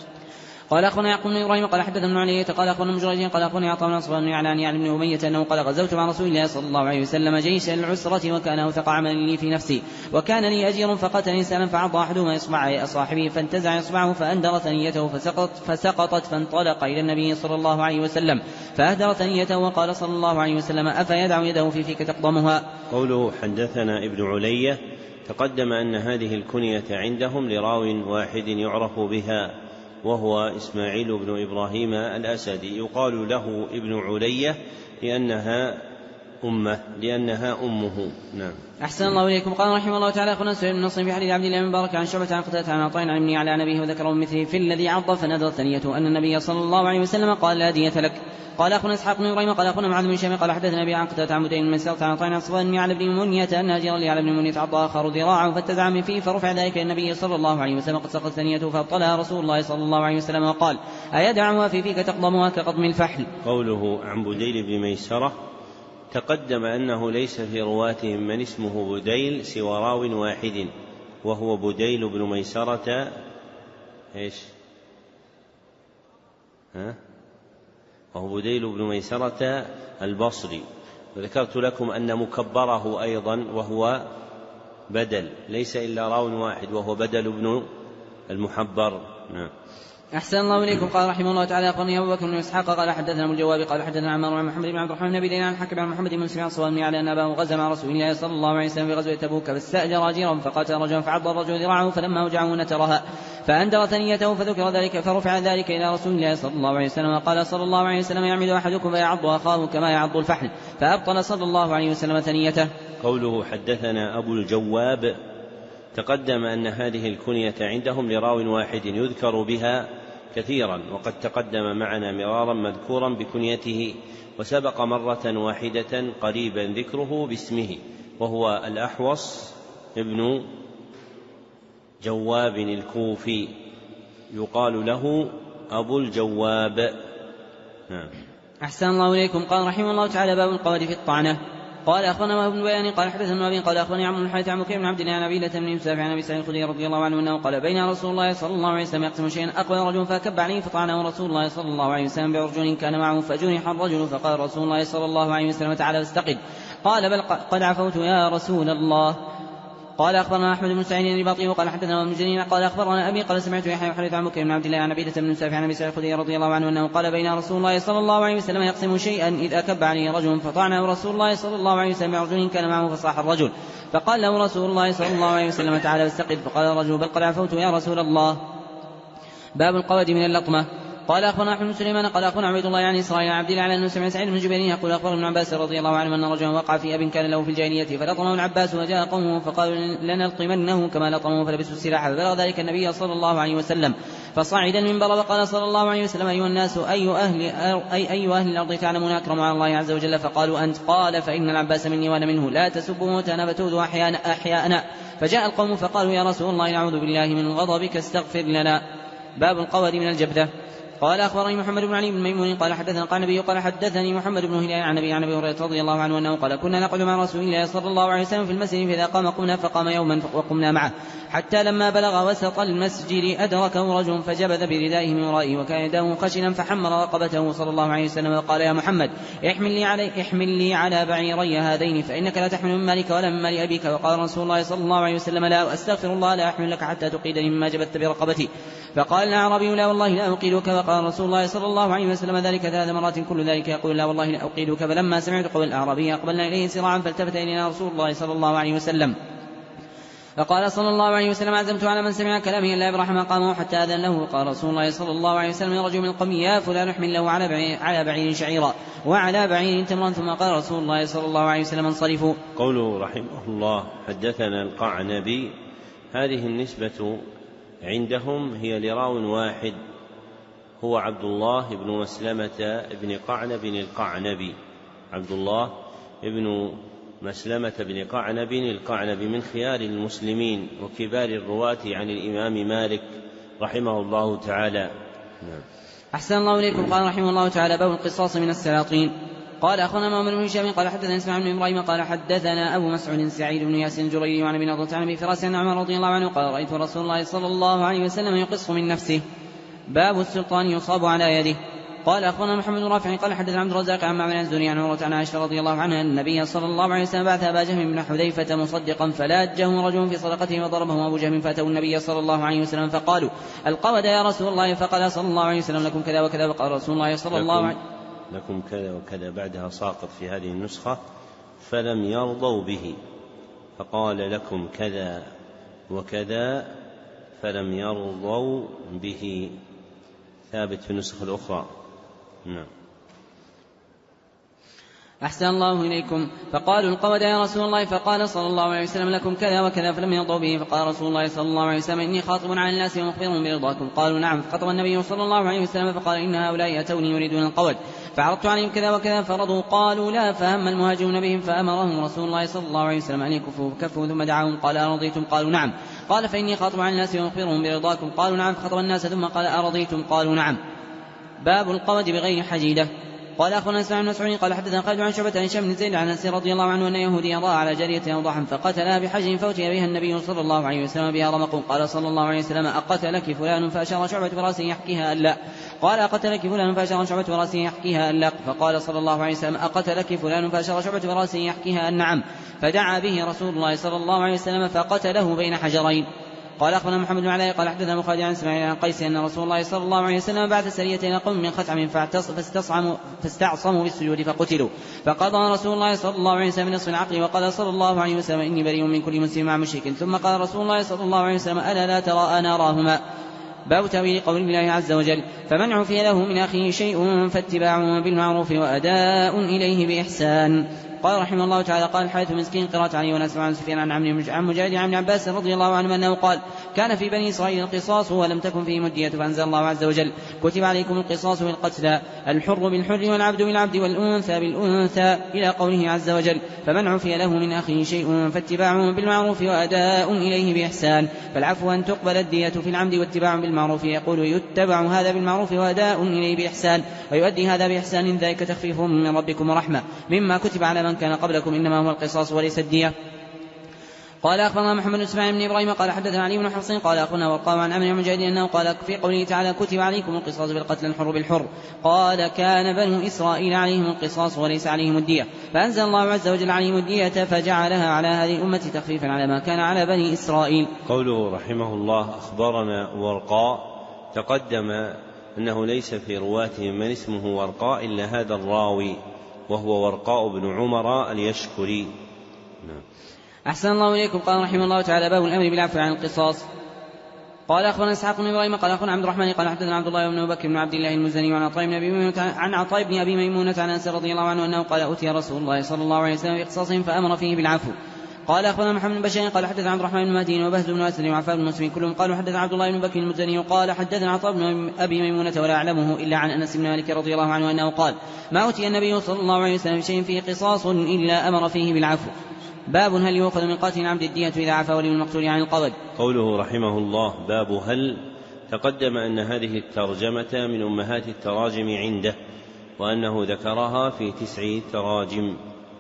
قال أخونا يعقوب بن إبراهيم قال حدثنا ابن علي قال أخونا مجرد قال أخونا عطاء بن صفوان بن علي عن بن أمية أنه قال غزوت مع رسول الله صلى الله عليه وسلم جيش العسرة وكان أوثق عمل لي في نفسي وكان لي أجير فقتل إنسانا فعض أحدهما إصبع صاحبه فانتزع إصبعه فأندر ثنيته فسقط فسقطت فانطلق إلى النبي صلى الله عليه وسلم فأهدر ثنيته وقال صلى الله عليه وسلم أفيدع يده في فيك تقضمها. قوله حدثنا ابن علية، تقدم أن هذه الكنية عندهم لراو واحد يعرف بها وهو إسماعيل بن إبراهيم الأسدي يقال له ابن علية لأنها أمه لأنها أمه. نعم. أحسن الله إليكم. قال رحمه الله تعالى أخونا سهيل بن نصر في حديث عبد الله بن مبارك عن شعبة عن قتادة عن عطاء عن ابن على نبيه وذكره مثله في الذي عض فنذر ثنيته أن النبي صلى الله عليه وسلم قال لا دية لك. قال أخونا إسحاق بن إبراهيم قال أخونا معاذ بن هشام قال حدثنا أبي عن قتادة عن مدين من سلطة عن عطاء عن صفوان بن علي بن منية أن أجيرا لعلى بن منية عض آخر ذراعه فاتزع من فيه فرفع ذلك إلى النبي صلى الله عليه وسلم قد سقط ثنيته فأبطلها رسول الله صلى الله عليه وسلم وقال أيدعها في فيك تقضمها كقضم الفحل. قوله عن بديل بن ميسرة، تقدم أنه ليس في رواتهم من اسمه بديل سوى راو واحد وهو بديل بن ميسرة إيش ها وهو بديل بن ميسرة البصري. وذكرت لكم أن مكبره أيضا وهو بدل ليس إلا راو واحد وهو بدل بن المحبر. نعم. أحسن الله إليكم. قال رحمه الله تعالى أخبرني أبو بكر بن إسحاق قال حدثنا أبو الجواب قال حدثنا عمار عن محمد بن عبد الرحمن بن أبي عن حكم عن محمد بن مسلم عن صواب بن علي أن أباه غزا مع رسول الله صلى الله عليه وسلم في غزوة تبوك فاستأجر أجيرا فقاتل رجلا فعض الرجل ذراعه فلما أوجعه نترها فأندر ثنيته فذكر ذلك فرفع ذلك إلى رسول الله صلى الله عليه وسلم وقال صلى الله عليه وسلم يعمد أحدكم فيعض أخاه كما يعض الفحل فأبطل صلى الله عليه وسلم ثنيته. قوله حدثنا أبو الجواب، تقدم أن هذه الكنية عندهم لراو واحد يذكر بها كثيرا، وقد تقدم معنا مرارا مذكورا بكنيته، وسبق مرة واحدة قريبا ذكره باسمه، وهو الأحوص ابن جواب الكوفي، يقال له أبو الجواب. نعم. أحسن الله إليكم. قال رحمه الله تعالى: باب القود في الطعنة. قال أخبرنا ابن بيان قال حدثنا ابن قال أخبرني عمرو بن الحارث عن بكير بن عبد الله عن أبي بن يوسف عن أبي سعيد الخدري رضي الله عنه أنه قال: بين رسول الله صلى الله عليه وسلم يقسم شيئا أقبل رجل فكب عليه فطعنه رسول الله صلى الله عليه وسلم برجل كان معه فجرح الرجل، فقال رسول الله صلى الله عليه وسلم: تعالى فاستقد. قال: بل قد عفوت يا رسول الله. قال أخبرنا أحمد بن سعيد الرباطي قال حدثنا ابن جرير قال أخبرنا أبي قال سمعت يحيى يحدث عن بكير بن عبد الله عن أبي بن يوسف عن أبي سعيد الخدري رضي الله عنه أنه قال: بين رسول الله صلى الله عليه وسلم يقسم شيئا إذ أكب عليه رجل فطعنه رسول الله صلى الله عليه وسلم برجل كان معه فصاح الرجل، فقال له رسول الله صلى الله عليه وسلم: تعالى واستقد. فقال الرجل: بل قد عفوت يا رسول الله. باب القود من اللطمة. قال أخبرنا أحمد بن سليمان قال أخبرنا عبيد الله يعني إسرائيل عن عبد الله على أنه سمع سعيد بن جبير يقول: أخبر ابن عباس رضي الله عنه أن رجلا وقع في أب كان له في الجاهلية فلطمه العباس وجاء قومه فقالوا: لنلطمنه كما لطمه، فلبسوا السلاح فبلغ ذلك النبي صلى الله عليه وسلم فصعد المنبر وقال صلى الله عليه وسلم: أيها الناس أي أهل, أي أي أهل الأرض تعلمون أكرم على الله عز وجل؟ فقالوا: أنت. قال: فإن العباس مني وأنا منه، لا تسبوا وتنابتوا أحياءنا. فجاء القوم فقالوا: يا رسول الله نعوذ بالله من غضبك استغفر لنا. باب القود من الجبذة. قال أخبرني محمد بن علي بن ميمون قال حدثنا قال النبي قال حدثني محمد بن هلال عن النبي عن أبي هريرة رضي الله عنه أنه قال: كنا نقعد مع رسول الله صلى الله عليه وسلم في المسجد فإذا قام قمنا فقام يوما وقمنا معه، حتى لما بلغ وسط المسجد أدركه رجل فجبذ بردائه من ورائه وكان يده خشنا فحمر رقبته صلى الله عليه وسلم وقال: يا محمد احمل لي علي, احمل لي على بعيري هذين فإنك لا تحمل من مالك ولا من مال أبيك. وقال رسول الله صلى الله عليه وسلم: لا، أستغفر الله، لا أحمل لك حتى تقيدني مما جبثت برقبتي. فقال الأعرابي: لا والله لا أقيدك. وقال رسول الله صلى الله عليه وسلم ذلك ثلاث مرات كل ذلك يقول: لا والله لا أقيدك. فلما سمعت قول الأعرابي أقبلنا إليه سراعا فالتفت إلينا رسول الله صلى الله عليه وسلم فقال صلى الله عليه وسلم: عزمت على من سمع كلامي إلا إبراهيم مقامه حتى أذن له. وقال رسول الله صلى الله عليه وسلم لرجل من القوم: يا فلان احمل له على بعير, على بعير شعيرا وعلى بعير تمرا. ثم قال رسول الله صلى الله عليه وسلم: انصرفوا. قوله رحمه الله حدثنا القعنبي، هذه النسبة عندهم هي لراو واحد هو عبد الله بن مسلمة بن قعنب القعنبي، عبد الله بن مسلمة بن قعنب القعنبي من خيار المسلمين وكبار الرواة عن الإمام مالك رحمه الله تعالى. نعم. أحسن الله إليكم. قال رحمه الله تعالى: باب القصاص من السلاطين. قال أخونا مؤمن بن هشام قال حدثنا اسماعيل بن إبراهيم قال حدثنا أبو مسعود سعيد بن ياسين الجريري وعن ابن نضرة عن أبي فراس عن عمر رضي الله عنه قال: رأيت رسول الله صلى الله عليه وسلم يقص من نفسه. باب السلطان يصاب على يده. قال أخبرنا محمد رافع قال حدثنا عبد الرزاق عن معمر الزهري عن عروة عن عائشة رضي الله عنها أن النبي صلى الله عليه وسلم بعث أبا جهم بن حذيفة مصدقا فلاجه رجل في صدقته وضربه أبو جهم فأتوا النبي صلى الله عليه وسلم فقالوا: القود يا رسول الله. فقال صلى الله عليه وسلم: لكم كذا وكذا. وقال رسول الله صلى الله عليه وسلم: لكم كذا وكذا، بعدها ساقط في هذه النسخة فلم يرضوا به، فقال: لكم كذا وكذا فلم يرضوا به، ثابت في النسخة الأخرى. نعم. أحسن الله إليكم. فقالوا: القود يا رسول الله. فقال صلى الله عليه وسلم: لكم كذا وكذا فلم يرضوا به. فقال رسول الله صلى الله عليه وسلم: إني خاطب على الناس ومخبرهم برضاكم. قالوا: نعم. فخطب النبي صلى الله عليه وسلم فقال: إن هؤلاء أتوني يريدون القود فعرضت عليهم كذا وكذا فرضوا. قالوا: لا. فهم المهاجرون بهم فأمرهم رسول الله صلى الله عليه وسلم أن يكفوا كفوا ثم دعاهم قال: أرضيتم؟ قالوا: نعم. قال: فإني خاطب على الناس ومخبرهم برضاكم. قالوا: نعم. فخطب الناس ثم قال: أرضيتم؟ قالوا: نعم. باب القود بغير حجيدة. قال أخبرنا اسماعيل بن مسعود قال حدثنا خالد عن شعبة عن هشام بن زيد عن أنس رضي الله عنه أن يهوديا ضاع على جارية أوضاحا فقتلها بحجر فأتي بها النبي صلى الله عليه وسلم بها رمق. قال صلى الله عليه وسلم: أقتلك فلان؟ فأشار شعبة برأسه يحكيها ألا. قال: أقتلك فلان؟ فأشار شعبة برأسه يحكيها ألا. فقال صلى الله عليه وسلم: أقتلك فلان؟ فأشار شعبة برأسه يحكيها النعم. فدعا به رسول الله صلى الله عليه وسلم فقتله بين حجرين. قال أخبرنا محمد بن علاء قال حدثنا مخالد عن اسماعيل عن قيس أن رسول الله صلى الله عليه وسلم بعث سرية إلى قوم من خثعم فاستعصموا بالسجود فقتلوا. فقضى رسول الله صلى الله عليه وسلم نصف العقل وقال صلى الله عليه وسلم: إني بريء من كل مسلم مع مشرك. ثم قال رسول الله صلى الله عليه وسلم: ألا لا ترى ناراهما. باب تأويل قول الله عز وجل: فمن عفي له من أخيه شيء فاتباع بالمعروف وأداء إليه بإحسان. قال رحمه الله تعالى قال الحارث بن مسكين قراءة عليه ونسمع عن سفيان عن عمرو عن مجاهد عن ابن عباس رضي الله عنه أنه قال كان في بني إسرائيل القصاص ولم تكن فيه مدية فأنزل الله عز وجل كتب عليكم القصاص في القتلى الحر بالحر والعبد بالعبد والأنثى بالأنثى إلى قوله عز وجل فمن عفي له من أخيه شيء فاتباع بالمعروف وأداء إليه بإحسان فالعفو أن تقبل الدية في العمد واتباع بالمعروف يقول يتبع هذا بالمعروف وأداء إليه بإحسان ويؤدي هذا بإحسان ذلك تخفيف من ربكم ورحمة مما كتب على من كان قبلكم إنما هو القصاص وليس الدية. قال أخبرنا محمد بن اسماعيل بن إبراهيم قال حدثنا علي بن حفص قال أخبرنا ورقاء عن عمرو بن مجاهد أنه قال في قوله تعالى كتب عليكم القصاص بالقتل الحر بالحر قال كان بنو إسرائيل عليهم القصاص وليس عليهم الدية فأنزل الله عز وجل عليهم الدية فجعلها على هذه الأمة تخفيفا على ما كان على بني إسرائيل. قوله رحمه الله أخبرنا ورقاء تقدم أنه ليس في رواته من اسمه ورقاء إلا هذا الراوي وهو ورقاء بن عمر اليشكري. نعم. أحسن الله إليكم. قال رحمه الله تعالى باب الأمر بالعفو عن القصاص. قال أخبرنا إسحاق بن إبراهيم قال أخبرنا عبد الرحمن قال حدثنا عبد الله بن بكر بن عبد الله المزني عن عطاء بن أبي ميمونة عن عطاء بن أبي ميمونة عن أنس رضي الله عنه أنه قال أتي رسول الله صلى الله عليه وسلم بقصاصهم فأمر فيه بالعفو. قال أخبرنا محمد بن بشير قال حدثنا عبد الرحمن بن مهدي وبهز بن أسد وعفان بن مسلم كلهم قالوا حدثنا عبد الله بن بكر المزني قال حدثنا عطاء بن أبي ميمونة ولا أعلمه إلا عن أنس بن مالك رضي الله عنه أنه قال ما أتي النبي صلى الله عليه وسلم بشيء فيه قصاص إلا أمر فيه بالعفو. باب هل يؤخذ من قاتل عمد الدية إذا عفا ولي المقتول عن القبض. قوله رحمه الله باب هل تقدم أن هذه الترجمة من أمهات التراجم عنده وأنه ذكرها في تسع تراجم.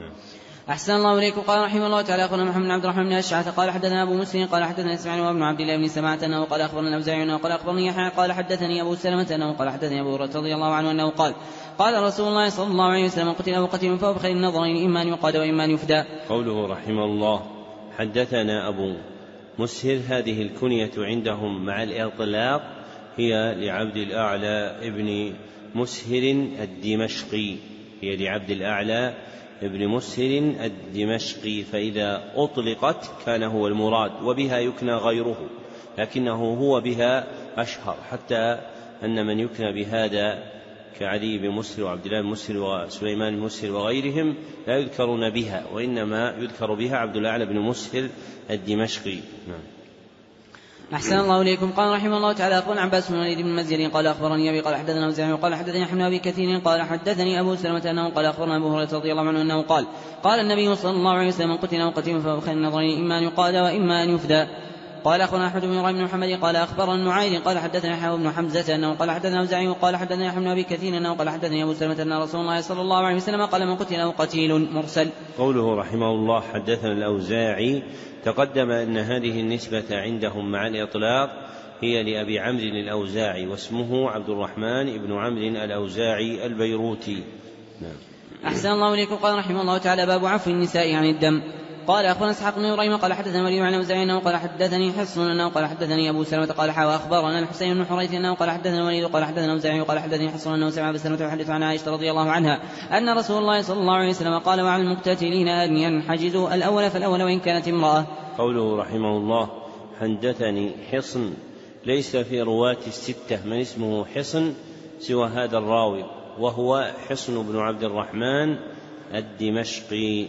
أحسن الله إليكم. قال رحمه الله تعالى أخبرنا محمد بن عبد الرحمن بن أشعث قال حدثنا أبو مسلم قال حدثنا إسماعيل وابن عبد الله بن سماعة أنه قال أخبرنا الأوزاعي أنه قال أخبرني يحيى قال حدثني أبو سلمة أنه قال حدثني أبو هريرة رضي الله عنه أنه قال قال رسول الله صلى الله عليه وسلم قتل أو قتل فهو بخير النظرين إما أن يقاد وإما أن يفدى. قوله رحمه الله حدثنا أبو مسهر هذه الكنية عندهم مع الإطلاق هي لعبد الأعلى ابن مسهر الدمشقي هي لعبد الأعلى ابن مسهر الدمشقي فإذا أطلقت كان هو المراد وبها يكنى غيره لكنه هو بها أشهر حتى أن من يكنى بهذا كعلي بن مسهر وعبد الله بن مسهر وسليمان بن مسهر وغيرهم لا يذكرون بها وإنما يذكر بها عبد الأعلى بن مسهر الدمشقي. نعم. أحسن الله إليكم. قال رحمه الله تعالى أخبرنا عباس بن الوليد بن المزيري قال أخبرني أبي قال حدثنا أوزاعي قال حدثني أحمد أبي كثير قال حدثني أبو سلمة أنه قال أخبرنا أبو هريرة رضي الله عنه أنه قال قال النبي صلى الله عليه وسلم قتل أو قتل فهو خير النظرين إما أن يقاد وإما أن يفدى. قال أخبرنا أحمد بن إبراهيم بن محمد قال أخبرنا النعيم قال حدثنا يحيى بن حمزة أنه قال حدثنا أوزاعي قال حدثنا يحيى بن أبي كثير أنه قال حدثني أبو سلمة أن رسول الله صلى الله عليه وسلم قال من قتل أو قتيل مرسل. قوله رحمه الله حدثنا الأوزاعي تقدم أن هذه النسبة عندهم مع الإطلاق هي لأبي عمرو الأوزاعي واسمه عبد الرحمن بن عمرو الأوزاعي البيروتي. نعم. أحسن الله إليكم. قال رحمه الله تعالى باب عفو النساء عن الدم. قال أخبرنا إسحاق بن إبراهيم قال حدثنا وليد عن أوزاعي أنه قال حدثني حصن أنه قال حدثني أبو سلمة قال حاوى أخبرنا الحسين بن حريث أنه قال حدثنا وليد قال حدثنا أوزاعي قال حدثني حصن أنه سمع أبا سلمة يحدث عن عائشة رضي الله عنها أن رسول الله صلى الله عليه وسلم قال وعلى المقتتلين أن ينحجزوا الأول فالأول وإن كانت امرأة. قوله رحمه الله حدثني حصن ليس في رواة الستة من اسمه حصن سوى هذا الراوي وهو حصن بن عبد الرحمن الدمشقي.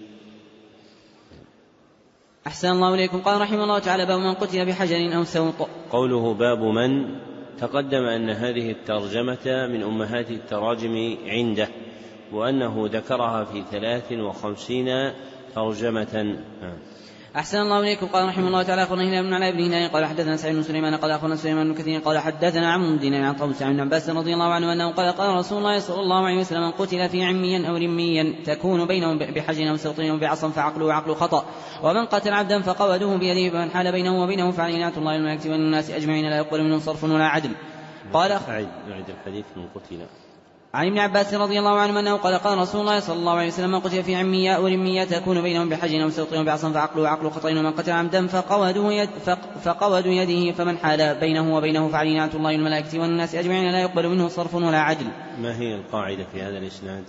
أحسن الله إليكم. قال رحمه الله تعالى باب من قتل بحجر أو سوط. قوله باب من تقدم أن هذه الترجمة من أمهات التراجم عنده وأنه ذكرها في ثلاث وخمسين ترجمة. أحسن الله إليكم. قال رحمه الله تعالى أخبرنا هلال بن علاء بن هلال قال حدثنا سعيد بن سليمان قال أخبرنا سليمان بن كثير قال حدثنا عمرو بن دينار عن طاووس عن عباس رضي الله عنه أنه قال قال رسول الله صلى الله عليه وسلم قتل في عميا أو رميا تكون بينهم بحجر أو سوط أو بعصا فعقله عقل خطأ ومن قتل عبدا فقوده بيده فمن حال بينه وبينه فعليه لعنة الله والملائكة والناس أجمعين لا يقبل منهم صرف ولا عدل. قال أعد الحديث من قتل عن ابن عباس رضي الله عنه أنه قال قال رسول الله صلى الله عليه وسلم قتل في عمياء أو رمياء تكون بينهم بحجر أو سوط أو بعصا فعقله عقل خطأ ومن قتل عمدا فقودوا يد فقود يده فمن حال بينه وبينه فعليه لعنة الله والملائكة والناس أجمعين لا يقبل منه صرف ولا عدل. ما هي القاعدة في هذا الإسناد؟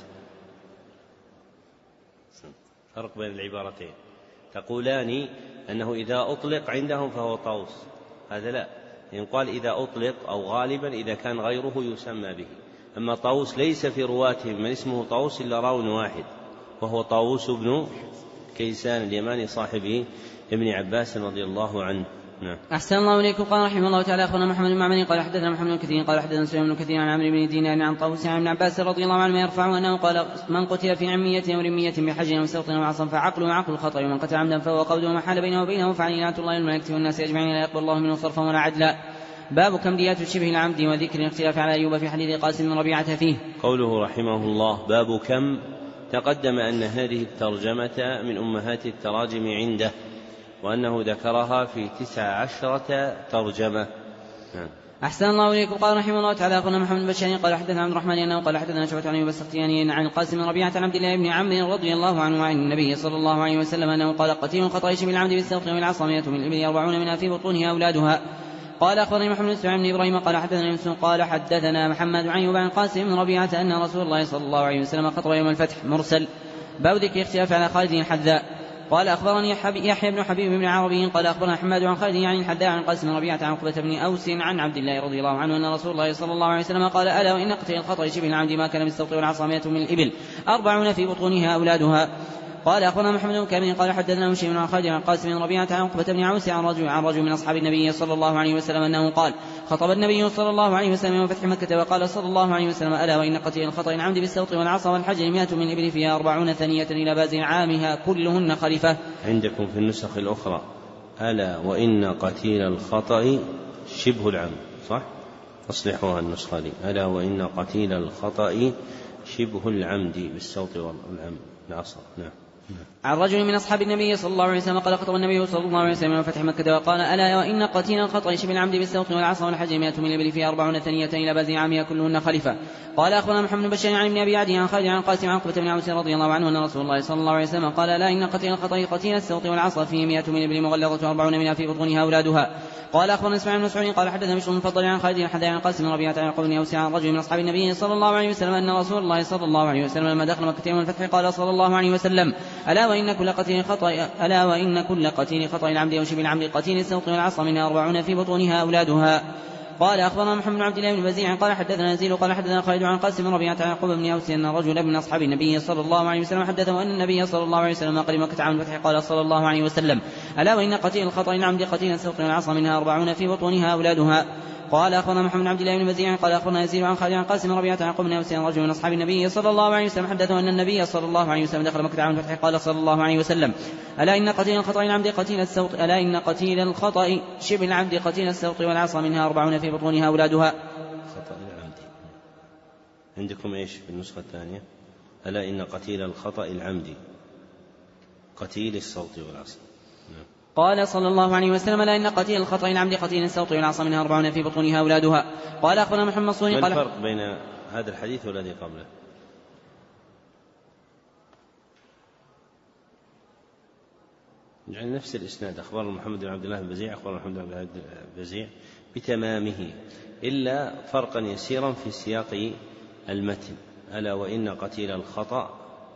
فرق بين العبارتين. تقولان أنه إذا أطلق عندهم فهو طاووس هذا لا إن قال إذا أطلق أو غالبا إذا كان غيره يسمى به. أما طاووس ليس في رواتهم من اسمه طاووس إلا راو واحد وهو طاووس بن كيسان اليماني صاحب ابن عباس رضي الله عنه. نعم. أحسن الله إليكم. قال رحمه الله تعالى أخبرنا محمد بن معمر قال حدثنا محمد بن كثير قال حدثنا سليمان بن كثير عن عمرو بن دينار عن طاووس عن ابن عباس رضي الله عنه يرفع أنه قال من قتل في عمية أو رمية بحج أو سوط أو عصا فعقل وعقل الخطأ ومن قتل عمدا فهو قود وما حال بينه وبينه فعليه لعنة الله والملائكة والناس أجمعين لا يقبل الله منه صرفا ولا عدلا. باب كم ديات شبه العمد وذكر الاختلاف على أيوب في حديث قاسم بن ربيعة فيه. قوله رحمه الله باب كم، تقدم أن هذه الترجمة من أمهات التراجم عنده، وأنه ذكرها في تسع عشرة ترجمة. أحسن الله إليكم. قال رحمه الله تعالى أخبرنا محمد بن بشار قال حدثنا عبد الرحمن أنه قال حدثنا شعبة عن أيوب السختياني عن القاسم بن ربيعة عن عبد الله بن عمرو رضي الله عنه عن النبي صلى الله عليه وسلم أنه قال قتيل الخطأ شبه العمد بالسوط والعصا مئة من الإبل أربعون منها في بطونها أولادها. قال أخبرني محمد بن سعيد بن إبراهيم قال حدثنا يونس قال حدثنا محمد عن أيوب عن القاسم بن ربيعة أن رسول الله صلى الله عليه وسلم خطب يوم الفتح مرسل. باب ذكر اختلاف على خالد الحذاء. قال أخبرني يحيى بن حبيب بن عربي قال أخبرنا حماد عن خالد عن الحذاء عن قاسم بن ربيعة عن عقبة بن أوس عن عبد الله رضي الله عنه أن رسول الله صلى الله عليه وسلم قال ألا وإن قتل الخطأ شبه العمد ما كان بالسوط والعصا مئة من الإبل أربعون في بطونها أولادها. قال أخبرنا محمد بن كامل قال حدثنا هشيم عن خالد عن قاسم بن ربيعة عن عقبة بن عوس عن رجل عن رجل من أصحاب النبي صلى الله عليه وسلم أنه قال خطب النبي صلى الله عليه وسلم يوم فتح مكة وقال صلى الله عليه وسلم ألا وإن قتل الخطأ العمد بالسوط والعصا والحجر مئة من الإبل فيها أربعون ثنية إلى باز عامها كلهن خليفة. عندكم في النسخ الأخرى ألا وإن قتيل الخطأ شبه العمد، صح؟ أصلحوها النسخة دي ألا وإن قتيل الخطأ شبه العمد بالسوط والعمد العصا. نعم. عن رجل من أصحاب النبي صلى الله عليه وسلم قال خطب النبي صلى الله عليه وسلم يوم فتح مكة وقال ألا وإن قتيل الخطأ شبه العمد بالسوط والعصا والحجر مئة من الإبل فيها أربعون ثنية إلى باز عامها كلهن خليفة. قال أخبرنا محمد بن بشار عن ابن أبي عدي عن خالد عن قاسم عن عقبة بن عوس رضي الله عنه أن رسول الله صلى الله عليه وسلم قال لا إن قتيل الخطأ قتيل السوط والعصا فيه مئة من الإبل مغلظة أربعون منها في بطونها أولادها. قال أخبرنا اسماعيل بن مسعود قال حدثنا بشر بن فضل عن خالد الحذاء عن قاسم ربيعة عن عقبة بن عوس عن رجل من أصحاب النبي صلى الله عليه وسلم أن رسول الله صلى الله عليه وسلم لما دخل مكة يوم الفتح قال صلى الله عليه وسلم ألا وإن كل قتيل خطأ ألا وإن كل قتيل خطأ العمد أو شبه العمد قتيل السوط والعصا منها أربعون في بطونها أولادها. قال أخبرنا محمد بن عبد الله بن بزيع قال حدثنا نزيل قال حدثنا خالد عن قاسم ربيعة عن عقبة بن أوس أن رجلا من أصحاب النبي صلى الله عليه وسلم حدثه أن النبي صلى الله عليه وسلم قدم مكة عام الفتح قال صلى الله عليه وسلم ألا وإن قتيل الخطأ العمد قتيل السوط والعصا منها أربعون في بطونها أولادها. قال أخبرنا محمد بن عبد الله بن بزيع قال أخبرنا يزيد عن خالد عن قاسم ربيعة عن عقبة بن أوس أن رجل من أصحاب النبي صلى الله عليه وسلم حدثه أن النبي صلى الله عليه وسلم دخل مكة عام الفتح قال صلى الله عليه وسلم ألا إن قتيل الخطأ العمد قتيل السوط ألا إن قتيل الخطأ شبه العمد قتيل السوط والعصا منها أربعون في بطونها أولادها. خطأ العمد عندكم إيش في النسخة الثانية؟ ألا إن قتيل الخطأ العمد قتيل السوط والعصا. نعم. قال صلى الله عليه وسلم لا إن قتيل الخطأ العمد قتيل السوط والعصا منها أربعون في بطونها أولادها. قال أخبرنا محمد صوني ما قال الفرق بين هذا الحديث والذي قبله؟ يعني نفس الإسناد أخبار محمد بن عبد الله بن بزيع أخبار محمد بن عبد الله بن بزيع بتمامه إلا فرقا يسيرا في سياق المتن ألا وإن قتيل الخطأ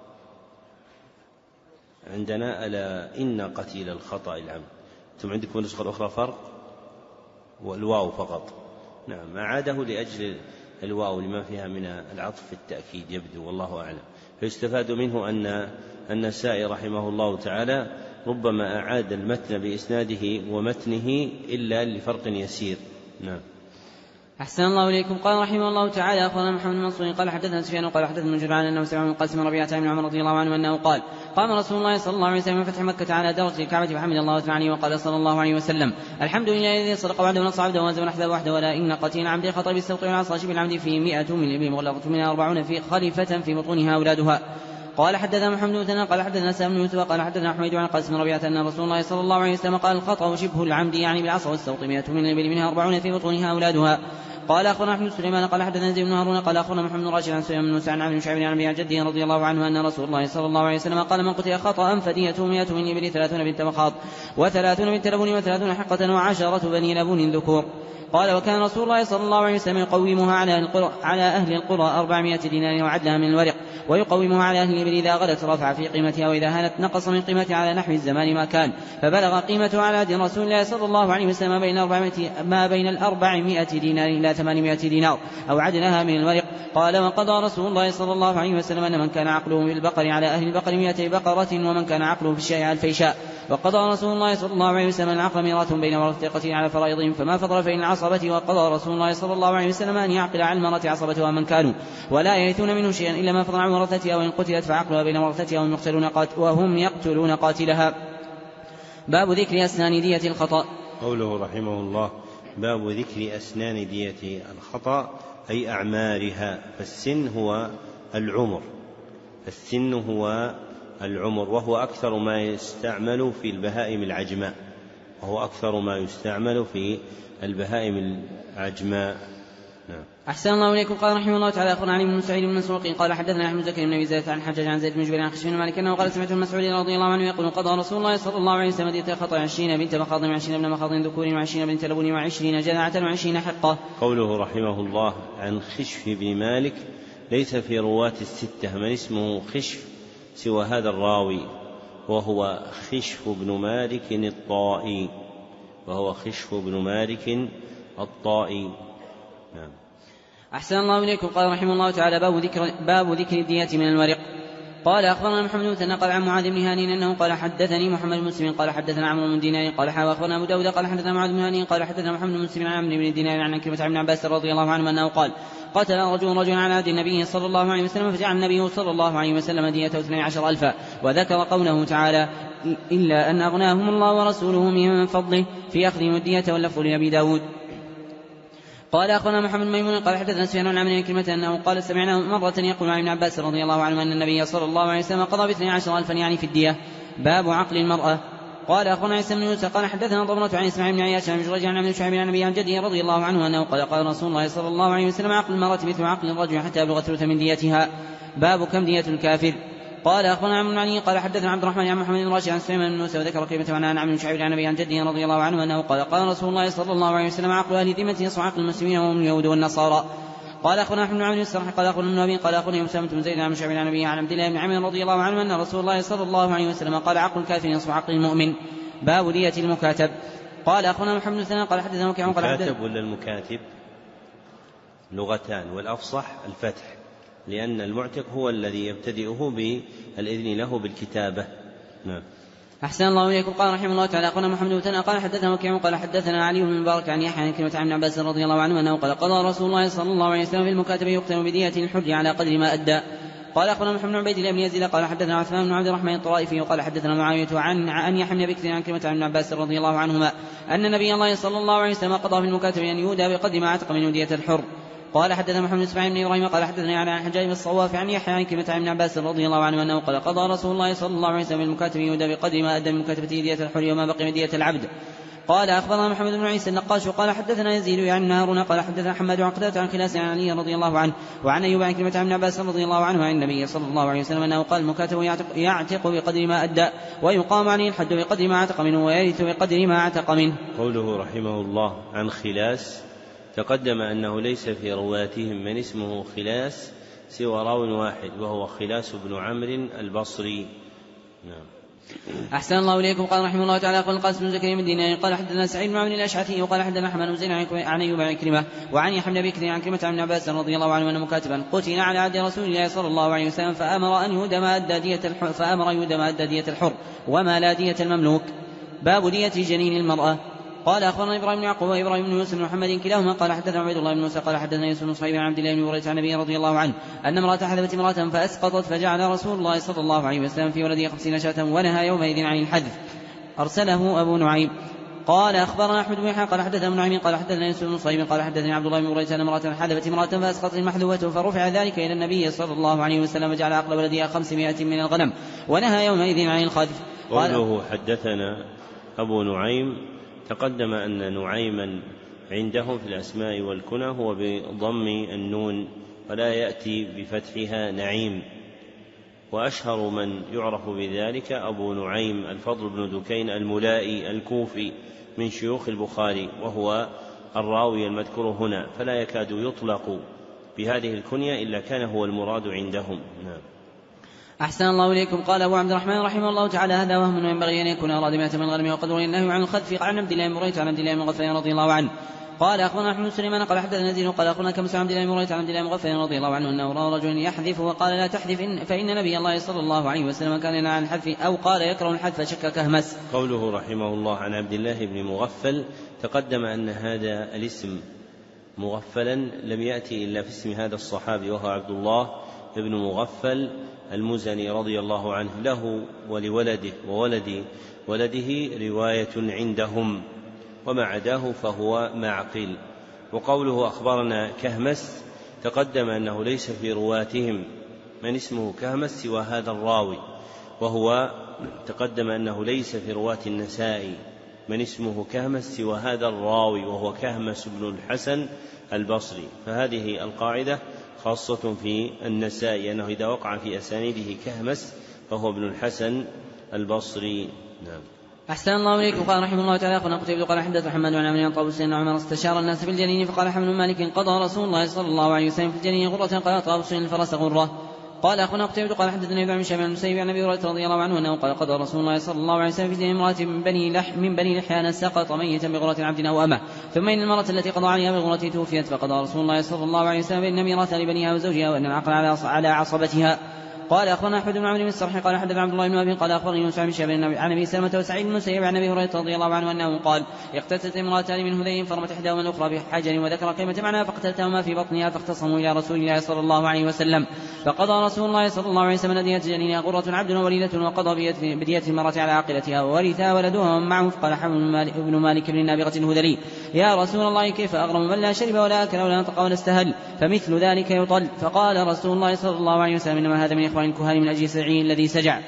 عندنا ألا إن قتيل الخطأ العمد. ثم عندكم النسخة الأخرى فرق والواو فقط. نعم أعاده لأجل الواو لما فيها من العطف في التأكيد يبدو والله أعلم. فيستفاد منه أن النسائي رحمه الله تعالى ربما أعاد المتن بإسناده ومتنه إلا لفرق يسير. نعم. أحسن الله إليكم. قال رحمه الله تعالى أخبرنا محمد بن منصور قال حدثنا سفيان قال حدثنا ابن جدعان أنه سمع من قاسم ربيعة بن عمر رضي الله عنه أنه قال قام رسول الله صلى الله عليه وسلم من فتح مكة على درجة الكعبة فحمد الله تعالى وقال صلى الله عليه وسلم الحمد لله الذي صدق وعده ونصر عبده وهزم الأحزاب وحده ولا إن قتيل عمد الخطأ بالسوط والعصا شبه العمد في مئة من الإبل مغلظة منها أربعون في خليفة في بطونها أولادها. قال حدثنا محمد بن مثنى قال حدثنا سام بن يوسف قال حدثنا حميد عن قاسم ربيعة أن رسول الله صلى الله عليه وسلم قال الخطأ شبه العمد يعني بالعصا والسوط مئة من الإبل منها أربعون في بطونها أولادها. قال أخبرنا أحمد سليمان قال حدثنا زيد بن هارون قال أخبرنا محمد بن راشد عن سليمان بن موسى عن عبد شعيب عن أبي جده رضي الله عنه أن رسول الله صلى الله عليه وسلم قال من قتل خطأ فديته مئة من الإبل ثلاثون بنت مخاض وثلاثون بنت لبون وثلاثون حقة وعشرة بني لبون ذكور. قال وكان رسول الله صلى الله عليه وسلم يقومها على أهل القرى, على أهل القرى أربعمائة دينار وعدلها من الورق ويقومها على أهل الإبل إذا غلت رفع في قيمتها وإذا هانت نقص من قيمتها على نحو الزمان ما كان فبلغ قيمته على عهد رسول الله صلى الله عليه وسلم ما بين, ما بين الأربعمائة دينار إلى ثمانمائة دينار أو عدلها من الورق. قال وقضى رسول الله صلى الله عليه وسلم أن من كان عقله في البقر على أهل البقر مئتي بقرة ومن كان عقله في الشاء ألفي شاء. وقضى رسول الله صلى الله عليه وسلم العقل ميراث بين ورثة القتيل على فرائضهم فما فضل فإن العصبة. وقضى رسول الله صلى الله عليه وسلم أن يعقل على المرأة عصبتها من كانوا ولا يرثون منه شيئا إلا ما فضل عن ورثتها وإن قتلت فعقلها بين ورثتها وهم يقتلون, قات وهم يقتلون قاتلها. باب ذكر أسنان دية الخطأ. قوله رحمه الله باب ذكر أسنان دية الخطأ أي أعمارها. فالسن هو العمر السن هو العمر وهو أكثر ما يستعمل في البهائم العجماء وهو أكثر ما يستعمل في البهائم العجماء. نعم. أحسن الله إليكم. قال رحمه الله تعالى أخبرنا علي بن سعيد بن مسروق قال حدثنا أحمد زكي بن أبي زيد عن حجاج عن زيد بن جبير عن خشب بن مالك أنه قال سمعت المسعود رضي الله عنه يقول قضى رسول الله صلى الله عليه وسلم دية الخطأ عشرين بنت مخاض وعشرين ابن مخاض ذكور وعشرين بنت لبون وعشرين جذعة وعشرين حقة. قوله رحمه الله عن خشف بن مالك ليس في رواة الستة من اسمه خشف سوى هذا الراوي وهو خشف بن مالك الطائي وهو خشف بن مالك الطائي. نعم. أحسن الله إليكم. قال رحمه الله تعالى باب ذكر, باب ذكر الدية من الورق. قال أخبرنا محمد بن مثنى قال عن معاذ بن هاني أنه قال حدثني محمد بن مسلم قال حدثنا عمرو بن دينار قال حا وأخبرنا أبو داود قال حدثنا معاذ بن هاني قال حدثنا محمد بن مسلم عن عمرو بن دينار عن عكرمة عن ابن عباس رضي الله عنه أنه قال قتل رجل رجلا على عهد النبي صلى الله عليه وسلم فجعل النبي صلى الله عليه وسلم ديته اثني عشر ألفا. وذكر قوله تعالى إلا أن أغناهم الله ورسوله من فضله في أخذهم الدية واللفظ لأبي داود. قال أخونا محمد ميمون قال حدثنا سفيان عن عمرو كلمة أنه قال سمعنا مرة يقول عن ابن عباس رضي الله عنه أن النبي صلى الله عليه وسلم قضى باثني عشر ألفا يعني في الدية. باب عقل المرأة. قال أخونا عيسى بن يوسف قال حدثنا ضمرة عن إسماعيل بن عياش عن جريج عن ابن شعيب عن النبي عن جده رضي الله عنه أنه قال قال رسول الله صلى الله عليه وسلم عقل المرأة مثل عقل الرجل حتى يبلغ ثلث من ديتها. باب كم دية الكافر. قال أخبرنا عمرو بن علي قال حدثنا عبد الرحمن عن محمد بن راشد عن سليمان بن موسى وذكر كلمة عن عن ابن شعيب عن النبي عن جده رضي الله عنه أنه قال قال رسول الله صلى الله عليه وسلم عقل أهل ذمة يصح عقل المسلمين وهم اليهود والنصارى. قال أخونا أحمد بن عبد السرح قال أخونا ابن أبي قال أخونا أسامة بن زيد عن شعيب عن النبي عن عبد الله بن عمرو رضي الله عنه أن رسول الله صلى الله عليه وسلم قال عقل الكافر يصح عقل المؤمن. باب دية المكاتب. قال أخونا محمد بن سنة قال حدثنا وكيع قال المكاتب ولا المكاتب لغتان والأفصح الفتح لأن المعتق هو الذي يبتدئه بالإذن له بالكتابة. نعم. أحسن الله إليكم. قال رحمه الله تعالى أخونا محمد بن سنة قال حدثنا وكيع قال حدثنا علي بن المبارك عن يحيى عن كلمة عن ابن عباس رضي الله عنه أنه قال قضى رسول الله صلى الله عليه وسلم في المكاتب يقتل بدية الحر على قدر ما أدى. قال أخبرنا محمد بن عبيد الله بن يزيد قال حدثنا عثمان بن عبد الرحمن الطرائفي وقال حدثنا معاوية عن عن يحيى بن بكر عن كلمة عن ابن عباس رضي الله عنهما أن النبي الله صلى الله عليه وسلم قضى في المكاتب أن يودى بقدر ما عتق من دية الحر. قال حدثنا محمد بن اسماعيل بن ابراهيم قال حدثني عن الحجاج بن الصواف عن يحيى عن كلمة عن ابن عباس رضي الله عنه أنه قال قضى رسول الله صلى الله عليه وسلم في المكاتب يودى بقدر ما أدى من مكاتبة دية الحر وما بقي من دية العبد. قال أخبرنا محمد بن عيسى النقاش قال حدثنا يزيد عن هارون قال حدثنا حماد عن قتادة عن خلاس عن علي رضي الله عنه وعن أيوب عن كلمة عن ابن عباس رضي الله عنه عن النبي صلى الله عليه وسلم أنه قال المكاتب يعتق, يعتق بقدر ما أدى ويقام عليه الحد بقدر ما عتق منه ويرث بقدر ما عتق منه. قوله رحمه الله عن خلاس تقدم أنه ليس في رواتهم من اسمه خلاس سوى راو واحد وهو خلاس بن عمرو البصري. نعم. أحسن الله إليكم. قال رحمه الله تعالى قال القاسم بن زكريا بن دينار قال حدثنا سعيد بن عمرو الأشعثي وقال حدثنا أحمد بن زيد عن أيوب عن كلمة وعن يحيى بن بكر عن كلمة عن ابن عباس رضي الله عنه أن مكاتبا قتل على عهد رسول الله صلى الله عليه وسلم فأمر أن يهدى ما أدى دية الحر فأمر يهدى ما أدى دية الحر وما لا دية المملوك. باب دية جنين المرأة. قال أخبرنا إبراهيم بن يعقوب وإبراهيم بن يوسف بن محمد كلاهما قال حدثنا عبيد الله بن موسى قال حدثنا يوسف بن صهيب عن عبد الله بن هريرة عن النبي رضي الله عنه أن امرأة حذفت امرأة فأسقطت فجعل رسول الله صلى الله عليه وسلم في ولدها خمسين شاة ونهى يومئذ عن الحذف. أرسله أبو نعيم. قال أخبرنا أحمد بن يحيى قال حدثنا ابن نعيم قال حدثنا يوسف بن صهيب قال حدثني عبد الله بن هريرة أن امرأة حذفت امرأة فأسقطت المحذوفة فرفع ذلك إلى النبي صلى الله عليه وسلم وجعل عقل ولدها خمسمائة من الغنم ونهى يومئذ عن الخذف. قوله حدثنا أبو نعيم تقدم أن نعيما عندهم في الأسماء والكنى هو بضم النون ولا يأتي بفتحها نعيم. وأشهر من يعرف بذلك أبو نعيم الفضل بن دكين الملائي الكوفي من شيوخ البخاري وهو الراوي المذكور هنا فلا يكاد يطلق بهذه الكنية إلا كان هو المراد عندهم. نعم. أحسن الله إليكم. قال أبو عبد الرحمن رحمه الله تعالى: هذا وهم وينبغي أن يكون أراد مئة من الغنم وقد روي النهي عن الخذف عن عبد الله بن مريت عن عبد الله بن مغفل رضي الله عنه. قال أخبرنا أحمد بن سليمان قال حدثنا يزيد قال أخبرنا كمس عن عبد الله بن مريت عن عبد الله بن مغفل رضي الله عنه أنه رأى رجلا يحذف وقال: لا تحذف إن فإن نبي الله صلى الله عليه وسلم كان ينهى عن الحذف، أو قال يكره الحذف شك كهمس. قوله رحمه الله عن عبد الله بن مغفل، تقدم أن هذا الاسم مغفلا لم يأتي إلا في اسم هذا الصحابي وهو عبد الله بن مغفل المزني رضي الله عنه، له ولولده وولد ولده رواية عندهم، وما عداه فهو معقل. وقوله أخبرنا كهمس، تقدم أنه ليس في رواتهم من اسمه كهمس سوى هذا الراوي، وهو تقدم أنه ليس في رواة النسائي من اسمه كهمس سوى هذا الراوي وهو كهمس بن الحسن البصري. فهذه القاعدة خاصة في النسائي، أنه إذا وقع في أسانيده كهمس فهو ابن الحسن البصري. نعم. أحسن الله إليكم. قال رحمه الله تعالى: أخونا قتيبة قال حدث محمد بن عمرو عن طاووس أن عمر استشار الناس في الجنين فقال حمل مالك: قضى رسول الله صلى الله عليه وسلم في الجنين غرة، قال طاووس: الفرس غرة. قال أخونا قتيبة قال حدثنا ابن شهاب عن المسيب عن أبي هريرة رضي الله عنه أنه قال: قضى رسول الله صلى الله عليه وسلم في الجنين امرأة من بني لح من بني لحيان سقط ميتا بغرة عبد أو أمة، ثم إن المرأة التي قضى عليها بالغرة توفيت، فقضى رسول الله صلى الله عليه وسلم إن ميراث لبنيها وزوجها وأن العقل على عصبتها. قال أخبرنا أحمد بن عمرو بن السرح قال حدثنا عبد الله بن أبي قال أخبرني موسى بن شهاب عن أبي سلمة وسعيد بن المسيب عن أبي هريرة رضي الله عنه أنه قال: اقتتلت امرأتان من هذين فرمت إحداهما الأخرى بحجر وذكر كلمة معناها فاقتلتهما في بطنها، فاختصموا إلى رسول الله صلى الله عليه وسلم، فقضى رسول الله صلى الله عليه وسلم دية جنينها غرة عبد وليدة، وقضى بدية المرأة على عاقلتها وورثها ولدها معه. فقال حمل بن مالك بن النابغة الهذلي: يا رسول الله كيف أغرم من لا شرب ولا أكل ولا نطق ولا استهل، فمثل ذلك يطل. فقال رسول الله صلى الله عليه وسلم: إنما هذا من إخوان الكهان من أجل سرعين الذي سجع.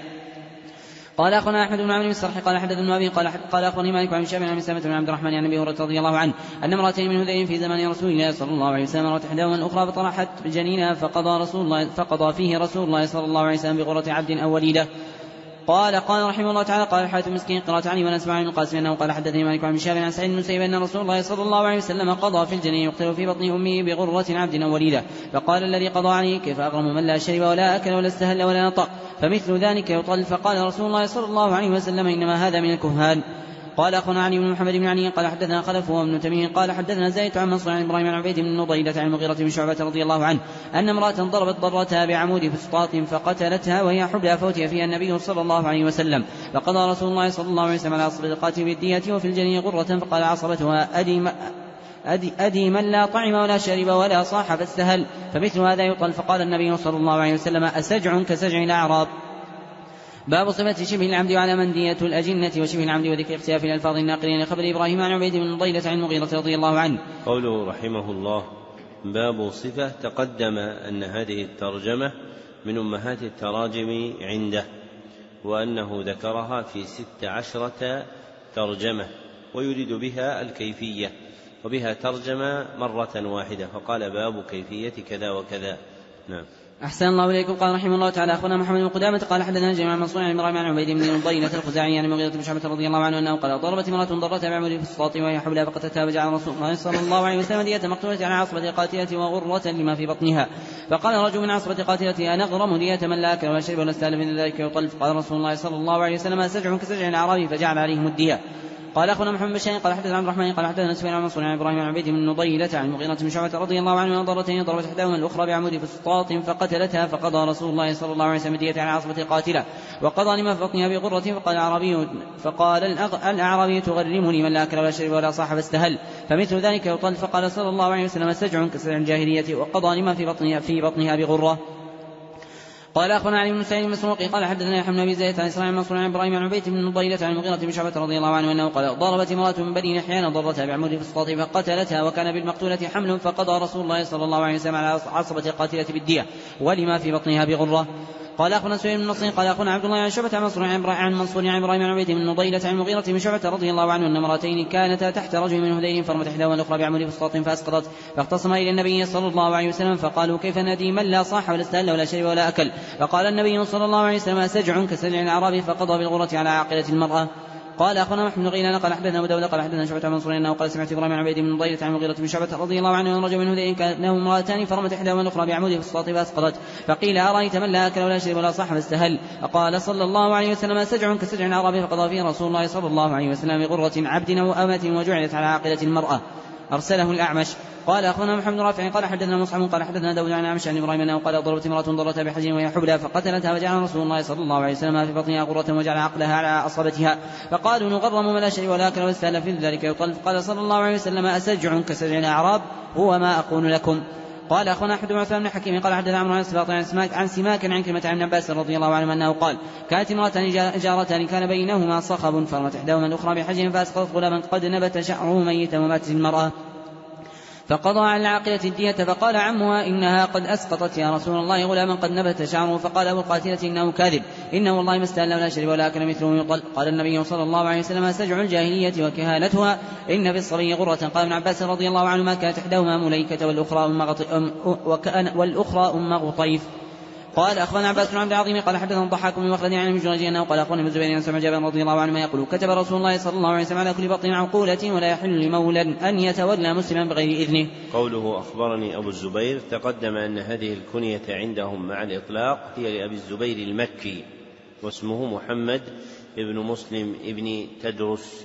قال أخونا أحمد بن عمرو بن السرح قال حدثنا ابن أبي قال قال أخبرني مالك عن شاب بن سلمة بن عبد الرحمن عن أبي هريرة رضي الله عنه أن امرأتين من هذين في زمان رسول الله صلى الله عليه وسلم مرت إحداهما الأخرى فطرحت جنينها، فقضى رسول الله فقضى فيه رسول الله صلى الله عليه وسلم بغرة عبد أو وليدة. قال قال رحمه الله تعالى: قال الحارث المسكين قراءة عني ونسمع من القاسم أنه قال حدثني مالك عن شاب عن سعيد بن المسيب أن رسول الله صلى الله عليه وسلم قضى في الجنين يقتل في بطن أمه بغرة عبد أو وليدة، فقال الذي قضى عليه: كيف أغرم من لا شرب ولا أكل ولا استهل ولا نطق، فمثل ذلك يطل. فقال رسول الله صلى الله عليه وسلم: إنما هذا من الكهان. قال أخونا علي بن محمد بن علي قال حدثنا خلف وابن تميم قال حدثنا زيد عن منصور عن إبراهيم عن عبيد بن نضيلة عن المغيرة بن شعبة رضي الله عنه أن امرأة ضربت ضرتها بعمود فسطاط فقتلتها وهي حبلى فوتي فيها النبي صلى الله عليه وسلم، فقضى رسول الله صلى الله عليه وسلم على عصبة القاتل بالدية وفي الجنين غرة، فقال عصبتها: أدي, أدي, أدي من لا طعم ولا شرب ولا صاح فاستهل، فمثل هذا يطل. فقال النبي صلى الله عليه وسلم: أسجع كسجع الأعراب. باب صفة شبه العمد وعلى من دية الأجنة وشبه العمد وذكر اختلاف الألفاظ الناقلين لخبر إبراهيم عن عبيد بن ضيلة عن المغيرة رضي الله عنه. قوله رحمه الله: باب صفة، تقدم أن هذه الترجمة من أمهات التراجم عنده، وأنه ذكرها في ست عشرة ترجمة ويريد بها الكيفية، وبها ترجمة مرة واحدة فقال: باب كيفية كذا وكذا. نعم. أحسن الله إليكم. قال رحمه الله تعالى: أخونا محمد بن قدامة قال حدثنا جميع منصور عن إبراهيم عن عبيد بن ضيلة الخزاعي عن المغيرة بن شعبة رضي الله عنه أنه قال: ضربت امرأة ضرتها بعمود في السطاط وهي حبلى فقتلتها، فجعل رسول الله صلى الله عليه وسلم دية مقتولة على عصبة قاتلة وغرة لما في بطنها. فقال رجل من عصبة قاتلة: أنا أغرم دية من لا أكل ولا شرب ولا استهل من ذلك يطل. فقال رسول الله صلى الله عليه وسلم: سجع كسجع الأعرابي، فجعل عليهم الدية. قال أخونا محمد بن بشير قال حدثنا عبد الرحمن قال حدثنا سفيان عن منصور عن إبراهيم عن عبيد بن نضيلة عن المغيرة بن شعبة رضي الله عنه أن ضرتين ضربت إحداهما الأخرى بعمود فسطاط فقتلتها، فقضى رسول الله صلى الله عليه وسلم دية على عصبة قاتلة وقضى لما في بطنها بغرة. فقال الأعرابي فقال الأعرابي: تغرمني من لا أكل ولا شرب ولا صاح فاستهل، فمثل ذلك يطل. فقال صلى الله عليه وسلم: سجع كسجع الجاهلية، وقضى لما في بطنها في بطنها بغرة. قال أخونا علي بن سعيد المسروقي قال حدثنا يحيى بن أبي زيد عن إسرائيل المنصور عن إبراهيم عن عبيد بن ضيلة عن المغيرة بن شعبة رضي الله عنه أنه قال: ضربت امرأة من بني نحيان ضرتها بعمود فسطاط فقتلتها، وكان بالمقتولة حمل، فقضى رسول الله صلى الله عليه وسلم على عصبة القاتلة بالدية ولما في بطنها بغرة. قال أخونا سهيل بن نصر قال أخونا عبد الله عن شعبة عن منصور عن منصور عن إبراهيم عن عبيد بن ضيلة عن المغيرة بن شعبة رضي الله عنه أن امرأتين كانتا تحت رجل من هذيل فرمت إحداهما الأخرى بعمود فسطاط فأسقطت، فاختصما إلى النبي صلى الله عليه وسلم فقالوا: كيف نادي من لا صاح ولا استهل ولا شرب ولا أكل؟ فقال النبي صلى الله عليه وسلم: سجع كسجع الأعراب، فقضى بالغرة على عاقلة المرأة. قال أخبرنا محمد بن غيلان قال حدثنا أبو داود قال حدثنا شعبة عن منصور أنه قال سمعت إبراهيم عن عبيد بن ضيلة عن المغيرة بن شعبة رضي الله عنه أن رجل منه ذئب كانت له امرأتان فرمت إحداهما الأخرى بعمود في الصلاة فأسقطت فقيل أرأيت من لا أكل ولا شرب ولا صح فاستهل فقال صلى الله عليه وسلم سجع كسجع العربي فقضى فيه رسول الله صلى الله عليه وسلم بغرة عبد أو أمة وجعلت على عاقلة المرأة. أرسله الأعمش. قال أخبرنا محمد بن رافع قال حدثنا مصعب قال حدثنا داود عن أعمش عن إبراهيم أنه قال ضربت امرأة ضرتها بحجر وهي حبلى فقتلتها وجعل رسول الله صلى الله عليه وسلم في بطنها غرة وجعل عقلها على أصابتها فقالوا نغرم من لا شيء ولا أكل واستهل في ذلك يطل قال صلى الله عليه وسلم أسجع كسجع الأعراب هو ما أقول لكم. قال أخونا أحمد بن عثمان بن حكيم قال حدثنا عمرو عن السباط عن سماك عن سماك عن كلمة عن عباس رضي الله عنه أنه قال كانت امرأتان جارتان كان بينهما صخب فرمت إحداهما الأخرى بحجر فأسقطت غلاما قد نبت شعره ميتا وماتت المرأة فقضى على العاقلة الدية فقال عمها إنها قد أسقطت يا رسول الله غلاما قد نبت شعره فقال أبو القاتلة إنه كاذب إنه والله ما استهل ولا شرب ولا أكل مثله يطل. قال النبي صلى الله عليه وسلم سجع الجاهلية وكهانتها إن في الصبي غرة. قال ابن عباس رضي الله عنهما كانت إحداهما مليكة والأخرى أم, أم, والأخرى أم غطيف. قال أخبرنا عباس بن عبد العظيم قال حدثنا الضحاك بن مخلد عن ابن جريج أنه قال أخبرني ابن الزبير عن سمع جابر رضي الله عنه يقول كتب رسول الله صلى الله عليه وسلم على كل بطن عقولة ولا يحل لمولى أن يتولى مسلما بغير إذنه. قوله أخبرني أبو الزبير تقدم أن هذه الكنية عندهم مع الإطلاق هي لأبي الزبير المكي واسمه محمد ابن مسلم ابن تدرس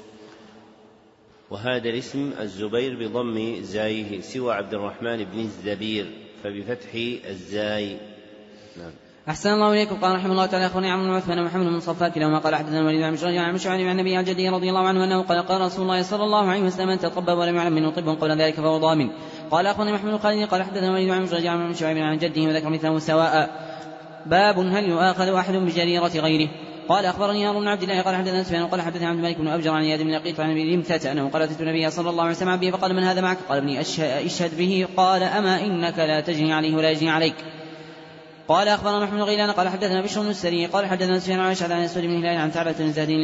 وهذا الاسم الزبير بضم زايه سوى عبد الرحمن بن الزبير فبفتح الزاي. نعم. أحسن الله إليكم. قال رحمه الله تعالى أخبرني عمرو بن عثمان ومحمد بن صفاك كلاهما قال حدثنا الوليد عن مشرج عن مشعب عن النبي عن جده رضي الله عنه أنه قال قال رسول الله صلى الله عليه وسلم من تطبب ولم يعلم منه طب قبل ذلك فهو ضامن. قال أخبرني محمد بن خالد قال حدثنا الوليد عن مشرج عن مشعب عن جده وذكر مثله سواء. باب هل يؤاخذ أحد بجريرة غيره. قال أخبرني هارون بن عبد الله قال حدثنا سفيان قال حدثنا عبد الملك بن أبجر عن اياد بن لقيط عن ابي ذمثة أنه قال أتيت النبي صلى الله عليه وسلم به فقال من هذا معك؟ قال ابني أشهد به. قال أما إنك لا تجني عليه ولا يجني عليك. قال أخبرنا محمد بن غيلان قال حدثنا بشر بن السري قال حدثنا سفيان عن عائشة عن اسود بن هلال عن ثعلبة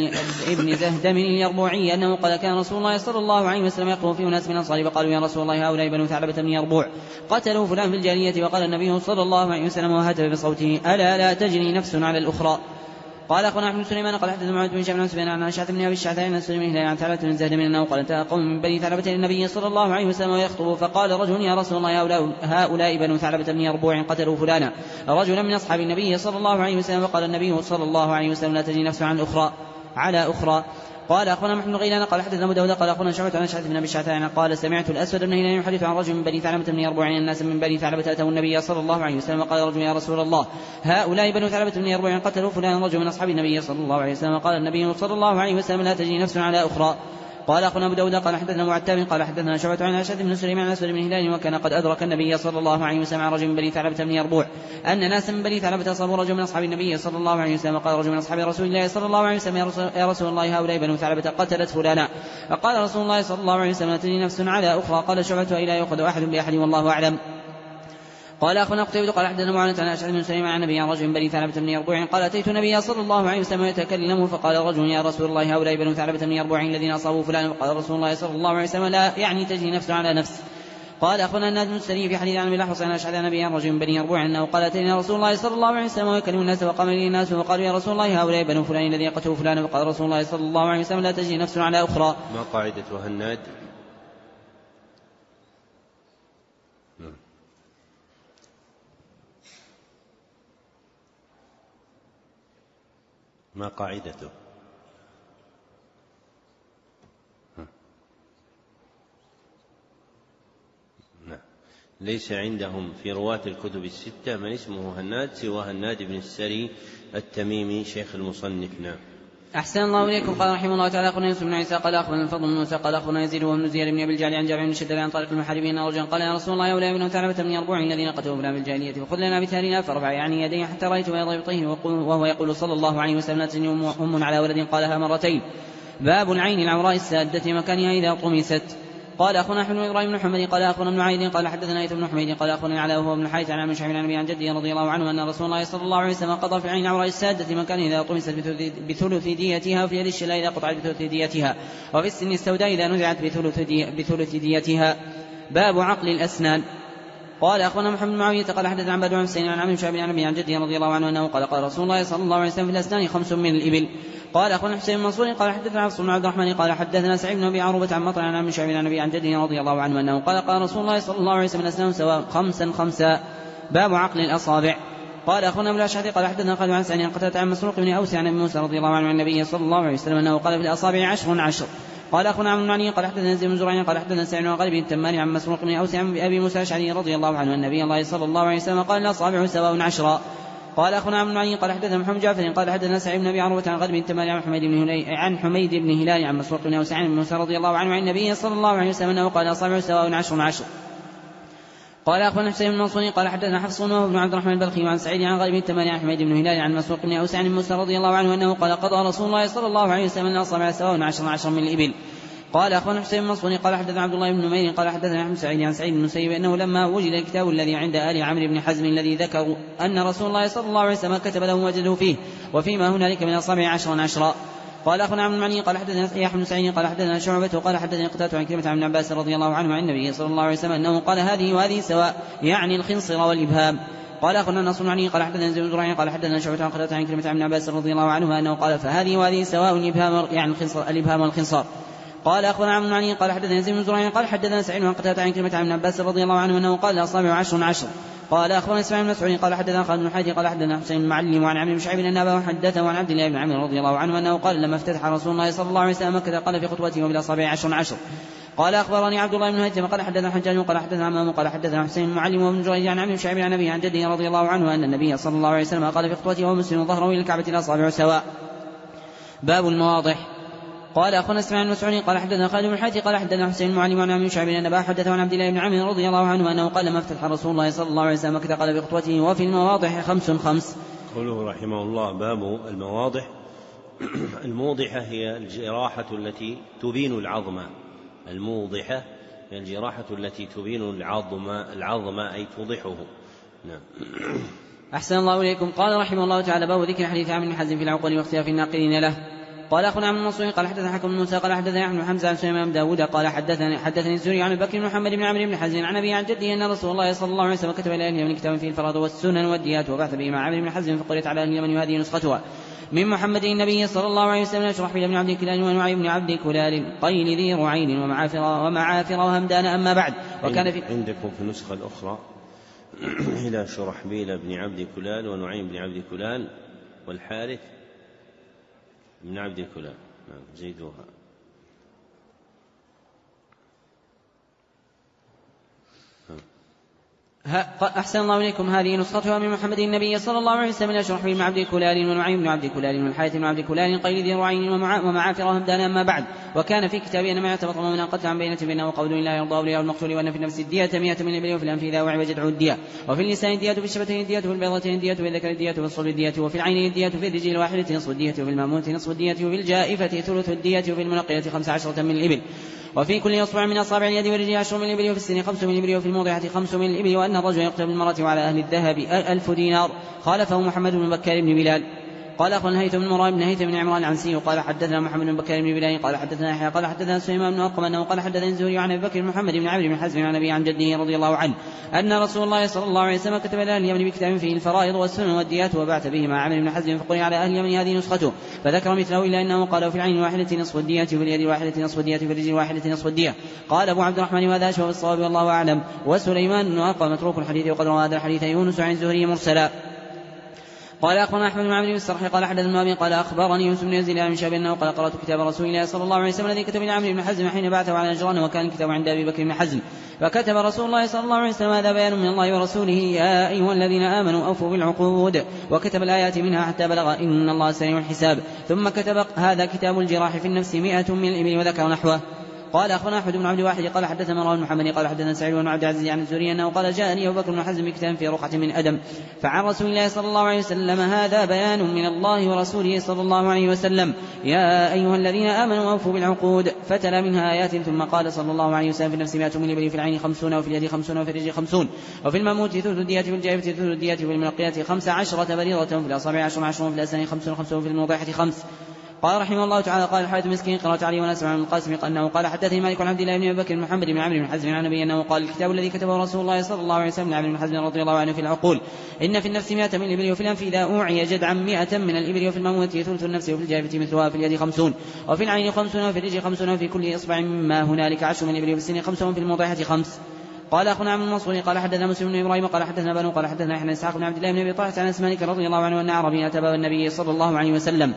بن زهدم اليربوعي أنه قال كان رسول الله صلى الله عليه وسلم يقرأ في أناس من الأنصار فقالوا يا رسول الله هؤلاء بنو ثعلبة بن يربوع قتلوا فلان في الجاهلية وقال النبي صلى الله عليه وسلم وهتف بصوته ألا لا تجري نفس على الأخرى. قال أخونا أحمد سليمان قال حدثنا معاذ بن شعبان عن سفيان عن عائشة بن أبي الشعثاء عن اسود بن هلال عن ثعلبة بن زهدم أنه قال انتهى قوم من بني ثعلبة إلى النبي صلى الله عليه وسلم ويخطب فقال رجل يا رسول الله هؤلاء, هؤلاء بنو ثعلبة بن يربوع قتلوا فلانا رجلا من أصحاب النبي صلى الله عليه وسلم وقال النبي صلى الله عليه وسلم لا تجري نفس عن أخرى على أخرى. قال أخبرنا محمد بن غيلان قال حدثنا أبو داود قال أخبرنا شعبة عن أشعث بن أبي الشعثاء قال سمعت الأسود بن هلال يحدث عن رجل من بني ثعلبة بن يربوع عن الناس من بني ثعلبة أتوا النبي صلى الله عليه وسلم وقال رجل يا رسول الله هؤلاء بنو ثعلبة بن يربوع قتلوا فلان رجل من أصحاب النبي صلى الله عليه وسلم وقال النبي صلى الله عليه وسلم لا تجري نفس على أخرى. قال أخونا أبو داود قال حدثنا معتاب قال حدثنا شعبة عن أشعث بن سليمان عن أسود بن هلال وكان قد أدرك النبي صلى الله عليه وسلم عن رجل من بني ثعلبة بن يربوع أن ناس من بني ثعلبة أصابوا رجل من أصحاب النبي صلى الله عليه وسلم وقال رجل من أصحاب رسول الله صلى الله عليه وسلم يا رسول الله هؤلاء بنو ثعلبة قتلت فلانا فقال رسول الله صلى الله عليه وسلم تجري نفس على أخرى. قال شعبة إلا يأخذ أحد بأحد والله أعلم. قال أخونا قتيبة قال حدثنا معاذ عن أشعث بن سليمان عن النبي عن رجل من بني ثعلبة بن يربوع قال أتيت النبي صلى الله عليه وسلم يتكلم فقال رجل يا رسول الله هؤلاء بنو ثعلبة بن يربوع الذين أصابوا فلان فقال رسول الله صلى الله عليه وسلم لا يعني تجري نفس على نفس. قال أخونا النادم السري في حديث عن ابي الأحوص عن أشعث عن النبي عن رجل من بني يربوع أنه قال أتينا رسول الله صلى الله عليه وسلم ويكلم الناس وقام لي الناس وقالوا يا رسول الله هؤلاء بنو فلان الذين قتلوا فلان فقال رسول الله صلى الله عليه وسلم لا تجري نفس على أخرى. ما قاعدة هناد؟ ما قاعدته؟ نعم. ليس عندهم في رواة الكتب الستة من اسمه هناد سوى هناد بن السري التميمي شيخ المصنف. نعم. أحسن الله إليكم. قال رحمه الله تعالى أخبرنا يوسف بن عيسى قال أخبرنا الفضل بن موسى قال أخبرنا يزيد وابن زياد بن أبي الجعد عن جابر بن شداد عن طارق المحاربين رجلا قال يا رسول الله هؤلاء بنو ثعلبة بن يربوع الذين قتلوا فلان في الجاهلية وخذ لنا بثارنا فرفع يعني يديه حتى رأيت بياض إبطيه وهو يقول صلى الله عليه وسلم لا تجني أم على ولد قالها مرتين. باب العين العوراء السادة مكانها إذا طمست. قال أخونا أحمد بن إبراهيم بن محمد قال أخونا ابن عيد قال حدثنا أيثم بن حميد قال أخونا على وهو ابن حيث عن مشعب عن النبي عن جده رضي الله عنه أن رسول الله صلى الله عليه وسلم قضى في عين عوراء السادة مكان إذا طمست بثلث ديتها وفي يد الشلاء إذا قطعت بثلث ديتها وفي السن السوداء إذا نزعت بثلث, دي بثلث ديتها. باب عقل الأسنان. قال أخبرنا محمد بن معاوية قال حدثنا عن بدر بن حسين عن عمرو بن شعيب عن أبي عن جده رضي الله عنه أنه قال قال رسول الله صلى الله عليه وسلم في الأسنان خمس من الإبل. قال أخبرنا حسين بن منصور قال حدثنا حفص بن عبد الرحمن قال حدثنا سعيد بن أبي عروبة عن مطر عن عمرو بن شعيب عن أبي عن جده رضي الله عنه أنه قال قال رسول الله صلى الله عليه وسلم الأسنان سواء خمسا خمسا. باب عقل الأصابع. قال أخونا ابن الأشعث قال حدثنا خالد عن سعيد قتادة عن مسروق بن أوس عن أبي موسى رضي الله عنه عن النبي صلى الله عليه وسلم أنه قال في الأصابع عشر عشر. قال أخونا عمرو بن علي قال حدثنا زيد بن زريع قال حدثنا سعيد بن غالب التماني عن مسروق بن أوس عن أبي موسى الأشعري رضي الله عنه النبي الله صلى الله عليه وسلم قال الأصابع سواء عشرا. قال أخونا عمرو بن علي قال حدثنا محمد جعفر قال حدثنا سعيد بن أبي عروبة عن غالب التماني عن حميد بن هلال عن حميد بن هلال عن مسروق بن أوس عن أبي موسى رضي الله عنه عن النبي صلى الله عليه وسلم أنه قال الأصابع سواء عشر عشر. قال أخونا حسين بن منصور قال حدثنا حفص بن عبد الرحمن البلخي عن سعيد عن غالب التماني عن حميد بن هلال عن مسروق بن أوس عن موسى رضي الله عنه أنه قال قضى رسول الله صلى الله عليه وسلم أن الأصابع سواء عشر عشر من الإبل. قال أخونا حسين بن منصور قال حدثنا عبد الله بن نمير قال حدثنا أحمد سعيد عن سعيد بن المسيب أنه لما وجد الكتاب الذي عند آل عمرو بن حزم الذي ذكروا أن رسول الله صلى الله عليه وسلم كتب له وجده فيه وفيما هنالك من الأصابع عشرا عشرا. قال أخونا عبد المعني قال حدثنا يحيى بن سعيد قال حدثنا شعبة وقال حدثنا قتادة عن كلمة عن ابن عباس رضي الله عنه عن النبي صلى الله عليه وسلم أنه قال هذه وهذه سواء يعني الخنصر والإبهام. قال أخونا نصر بن علي قال حدثنا زيد بن زريع قال حدثنا شعبة عن قتادة عن كلمة عن ابن عباس رضي الله عنه أنه قال فهذه وهذه سواء الإبهام يعني الخنصر الإبهام والخنصر. قال أخونا عبد المعني قال حدثنا زيد بن زريع قال حدثنا سعيد عن قتادة عن كلمة عن ابن عباس رضي الله عنه أنه قال الأصابع عشر عشر. قال أخبرنا إسماعيل بن مسعود قال حدثنا خالد بن حاتم قال حدثنا حسين المعلم وعن عمرو بن شعيب أن أباه حدثه عن عبد الله بن عمرو رضي الله عنه أنه قال لما افتتح رسول الله صلى الله عليه وسلم مكة قال في خطوته وبالأصابع عشر عشر. قال أخبرني عبد الله بن هيثم قال حدثنا حجاج قال حدثنا عمام قال حدثنا حسين المعلم وابن جريج عن عمرو بن شعيب عن أبيه عن جده رضي الله عنه أن النبي صلى الله عليه وسلم قال في خطوته ومسلم ظهره إلى الكعبة الأصابع سواء. باب المواضح. قال أخونا إسماعيل بن مسعود قال حدثنا خالد بن حاتم قال حدثنا حسين المعلم عن عمرو بن شعيب أن أباه حدثه عن عبد الله بن عمرو رضي الله عنه أنه قال لما افتتح رسول الله صلى الله عليه وسلم مكة قال بخطوته وفي المواضح خمس خمس. قوله رحمه الله باب المواضح. الموضحة هي الجراحة التي تبين العظم. الموضحة هي الجراحة التي تبين العظم العظم أي توضحه. نعم. أحسن الله إليكم. قال رحمه الله تعالى باب ذكر حديث عمرو بن حزم في العقول واختلاف الناقلين له. قال أخونا عمرو بن منصور قال حدثنا حكم بن موسى قال حدثنا أحمد بن حمزة عن سليمان بن داود قال حدثني حدثني الزهري عن بكر بن محمد بن عمرو بن حزم عن أبي عن جده أن رسول الله صلى الله عليه وسلم كتب إلى أهل اليمن كتابا فيه الفرائض والسنن والديات وبعث به مع عمرو بن حزم فقرئت على أهل اليمن وهذه نسختها من محمد النبي صلى الله عليه وسلم أشرح بن عبد كلال ونعيم بن عبد كلال قيل ذي رعين ومعافر ومعافر وهمدان أما بعد. وكان في عندكم في النسخة الأخرى إلى شرحبيل بن عبد كلال ونعيم بن عبد كلال والحارث بن عبد كلال. زيدوها. أحسن الله إليكم. هذه نسختها من محمد النبي صلى الله عليه وسلم أشرح بن عبد كلال ونعيم بن عبد كلال والحارث بن عبد كلال قيل ذي رعين ومعافر وهمدان أما بعد. وكان في كتابه أن ما يعتبط من قتل عن بينة بينه قول لا يرضى أولياء المقتول وأن في النفس الدية مئة من الإبل وفي الأنف إذا وعي وجدع الدية وفي اللسان الدية في الشفتين الدية في البيضتين الدية في الذكر الدية في الصلب الدية وفي العين الدية في الرجل الواحدة نصف الدية وفي الماموت نصف الدية وفي الجائفة ثلث الدية وفي المنقية خمس عشرة من الإبل وفي كل إصبع من أصابع اليد والرجل عشر من الإبل وفي السن خمس من الإبل وفي الموضعة خمس من الإبل وأن الرجل يقتل بالمرة وعلى أهل الذهب ألف دينار. خالفه محمد بن بكار بن بلال. قال أخونا هيثم بن مراد بن هيثم بن عمران العنسي قال حدثنا محمد بن بكار بن بلال قال حدثنا يحيى قال حدثنا سليمان بن أرقم أنه قال حدثنا الزهري عن أبي بكر محمد بن عمرو بن حزم عن أبي عن جده رضي الله عنه أن رسول الله صلى الله عليه وسلم كتب إلى أهل اليمن بكتاب فيه الفرائض والسنن والديات وبعث به مع عمرو بن حزم فقرئ على أهل اليمن هذه نسخته فذكر مثله إلا أنه قال في العين الواحدة نصف الدية وفي اليد الواحدة نصف الدية وفي الرجل الواحدة نصف الدية. قال أبو عبد الرحمن وهذا أشبه بالصواب والله أعلم. وسليمان بن أرقم متروك الحديث وقد روى هذا الحديث يونس عن الزهري مرسلا. قال أخبرنا أحمد بن عمرو بن السرح قال حدثنا أبي قال أخبرني يوسف بن يزيد عن شاب أنه قال قرأت كتاب رسول الله صلى الله عليه وسلم الذي كتب إلى عمرو بن حزم حين بعثه على نجران وكان الكتاب عند أبي بكر بن حزم فكتب رسول الله صلى الله عليه وسلم هذا بيان من الله ورسوله يا أيها الذين آمنوا أوفوا بالعقود وكتب الآيات منها حتى بلغ إن الله سريع الحساب ثم كتب هذا كتاب الجراح في النفس مئة من الإبل وذكر نحوه. قال أخونا أحمد بن عبد الواحد قال حدثنا مروان محمد قال حدثنا سعيد بن عبد العزيز عن الزهري أنه قال جاءني أبو بكر بن حزم بكتاب في رقعة من أدم فعن رسول الله صلى الله عليه وسلم هذا بيان من الله ورسوله صلى الله عليه وسلم يا أيها الذين آمنوا أوفوا بالعقود فتلا منها آيات ثم قال صلى الله عليه وسلم في النفس مئة من الإبل في العين خمسون وفي اليد خمسون وفي الرجل خمسون وفي المموت ثلث الدية في الجائفة ثلث الدية في المنقية خمس عشرة بريضة في الأصابع عشر عشر وفي الأسنان خمسون خمسون وفي الموضعة خمس. قال رحمه الله تعالى قال الحارث مسكين قرأت علي ونسمع من القاسم أنه قال حدثني مالك عن عبد الله بن أبي بكر محمد بن عمرو بن حزم عن النبي أنه قال الكتاب الذي كتبه رسول الله صلى الله عليه وسلم لعمرو بن حزم رضي الله عنه في العقول إن في النفس مئة من الإبل وفي الأنف إذا أوعي جدعا مئة من الإبل وفي الموت ثلث النفس وفي الجافة مثلها في اليد خمسون وفي العين خمسون وفي الرجل خمسون وفي كل إصبع مما هنالك عشر من الإبل وفي السن خمسون وفي المضيحة خمس. قال أخونا عبد المنصور قال حدثنا مسلم بن إبراهيم قال حدثنا بنو قال حدثنا يحيى إسحاق بن عبد الله بن أبي طلحة عن أسماء رضي الله عنه أن عربي أتى باب النبي صلى الله عليه وسلم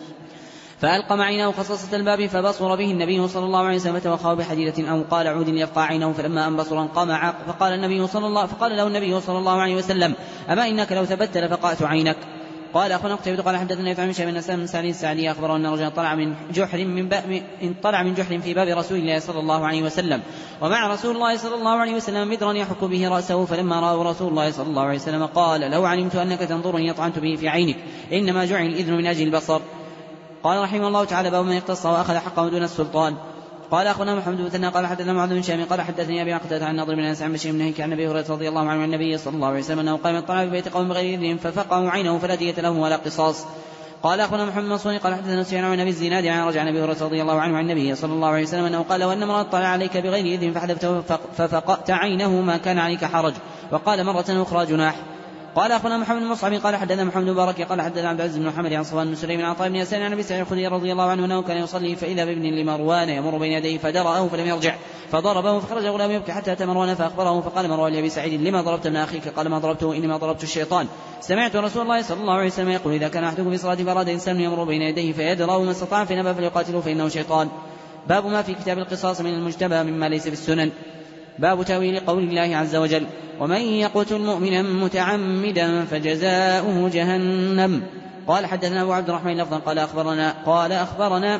فألقى عينه خصصة الباب فبصر به النبي صلى الله عليه وسلم فتوخاه بحديدة أو قال عود يفقع عينه فلما أن بصر قام عاق فقال النبي صلى الله فقال له النبي صلى الله عليه وسلم أما إنك لو ثبت لفقعت عينك. قال أخونا قتيبة قال حدثنا يفعل من شيء من أسلام سعيد السعدي أخبر أن رجلا طلع من جحر من باب طلع من جحر في باب رسول الله صلى الله عليه وسلم ومع رسول الله صلى الله عليه وسلم مدرا يحك به رأسه فلما رأى رسول الله صلى الله عليه وسلم قال لو علمت أنك تنظرني طعنت به في عينك إنما جعل الإذن من أجل البصر. قال رحمه الله تعالى باب من اقتص وأخذ حقه دون السلطان. قال أخونا محمد بن ثنى قال حدثنا معاذ بن هشام قال حدثني أبي قتادة عن نضر بن أنس عن بشير بن هيك عن أبي هريرة رضي الله عنه عن النبي صلى الله عليه وسلم أنه قام طلع في بيت قوم بغير إذن ففقعوا عينه فلا دية له ولا قصاص. قال أخونا محمد منصور قال حدثنا سفيان عن أبي الزناد عن رجع عن أبي هريرة رضي الله عنه عن النبي صلى الله عليه وسلم أنه قال وأن امرأة طلع عليك بغير إذن فحذفته ففقأت عينه ما كان عليك حرج. وقال مرة أخرى جناح. قال أخونا محمد بن مصعب قال حدثنا محمد بارك قال حدثنا عبد العزيز بن محمد عن صفوان بن سليم عن عطاء بن يسار عن أبي سعيد الخدري رضي الله عنه أنه كان يصلي فإذا بابن لمروان يمر بين يديه فدرأه فلم يرجع فضربه فخرج غلام يبكي حتى أتى مروان فأخبره فقال مروان لأبي سعيد لما ضربت ابن أخيك؟ قال ما ضربته إنما ضربت الشيطان. سمعت رسول الله صلى الله عليه وسلم يقول إذا كان أحدكم في صلاة فراد إنسان يمر بين يديه فيدرأه من استطاع فإن أبى فليقاتله فإنه شيطان. باب ما في كتاب القصاص من المجتبى مما ليس في السنن. باب تأويل قول الله عز وجل ومن يقتل مؤمنا متعمدا فجزاؤه جهنم. قال حدثنا أبو عبد الرحمن لفظا قال أخبرنا قال أخبرنا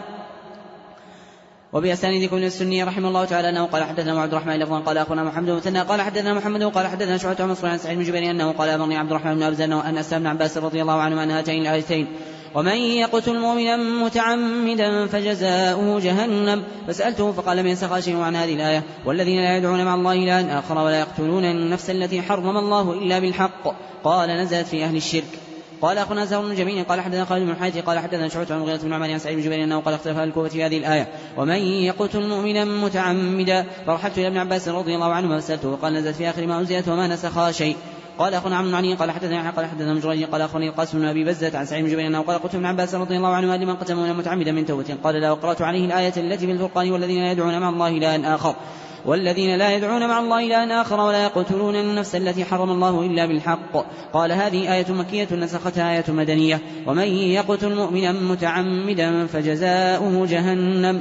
وبأسانيدكم من السنية رحمه الله تعالى أنه قال حدثنا عبد الرحمن لفظا قال أخونا محمد بن مثنى قال حدثنا محمد قال حدثنا شعبة عن منصور عن سعيد بن جبير أنه قال أمرني عبد الرحمن بن أبزة أن أسلم بن عباس رضي الله عنه عن هاتين الآيتين ومن يقتل مؤمنا متعمدا فجزاؤه جهنم. فسألته فقال لم ينسخ شيء عن هذه الآية والذين لا يدعون مع الله إلها آخر ولا يقتلون النفس التي حرم الله إلا بالحق. قال نزلت في أهل الشرك. قال أخونا زهر بن جميل قال حدثنا خالد بن حاتم قال حدثنا شعبة عن المغيرة بن عمرو عن سعيد بن جبير أنه قال اختلف أهل الكوفة في هذه الآية ومن يقتل مؤمنا متعمدا فرحلت إلى ابن عباس رضي الله عنهما فسألته وقال نزلت في آخر ما أنزلت وما نسخها شيء. قال أخونا عمرو علي قال حدثنا قال حدثنا مجرد قال أخونا القاسم بن أبي بزة عن سعيد بن جبير أنه قال قلت ابن عباس رضي الله عنه لمن قتل مؤمنا متعمدا من توبة قال لا وقرأت عليه الآية التي في الفرقان والذين يدعون مع الله إلها آخر والذين لا يدعون مع الله إلها آخر ولا يقتلون النفس التي حرم الله إلا بالحق. قال هذه آية مكية نسختها آية مدنية ومن يقتل مؤمنا متعمدا فجزاؤه جهنم.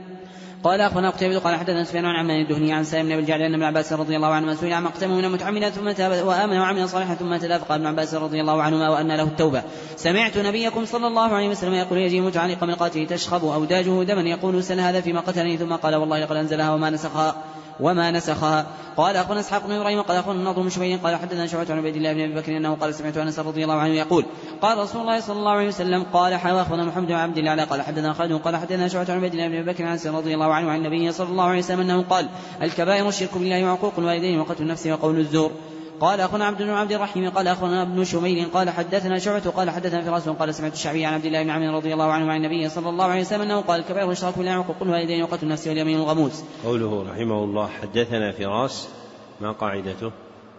قال أخونا قتيبة قال حدثنا سفيان عن عمان الدهني عن سالم بن أبي الجعد أن ابن عباس رضي الله عنهما سئل عن مقتل مؤمنا متعمدا ثم تاب وآمن وعمل صالحا ثم تلا فقال ابن عباس رضي الله عنهما وأن له التوبة سمعت نبيكم صلى الله عليه وسلم يقول يجي متعلق من قاتل تشخب أوداجه دما يقول سل هذا فيما قتلني ثم قال والله لقد أنزلها وما نسخها وما نسخها. قال أخونا إسحاق بن إبراهيم قال أخونا النضر بن شبيب قال حدثنا شعبة عن عبيد الله بن أبي بكر أنه قال سمعت أنس رضي الله عنه يقول قال رسول الله صلى الله عليه وسلم قال حوى أخونا محمد بن عبد الله قال حدثنا خالد قال حدثنا شعبة عن عبيد الله بن أبي بكر عن أنس رضي الله عنه عن النبي صلى الله عليه وسلم أنه قال الكبائر الشرك بالله وعقوق الوالدين وقتل النفس وقول الزور. قال أخونا عبد بن عبد الرحيم قال أخونا ابن شميل قال حدثنا شعبة قال حدثنا فراس قال سمعت الشعبي عن عبد الله بن عمرو رضي الله عنه عن النبي صلى الله عليه وسلم أنه قال الكبائر الشرك بالله وعقوق الوالدين وقتل النفس واليمين الغموس. قوله رحمه الله حدثنا فراس ما قاعدته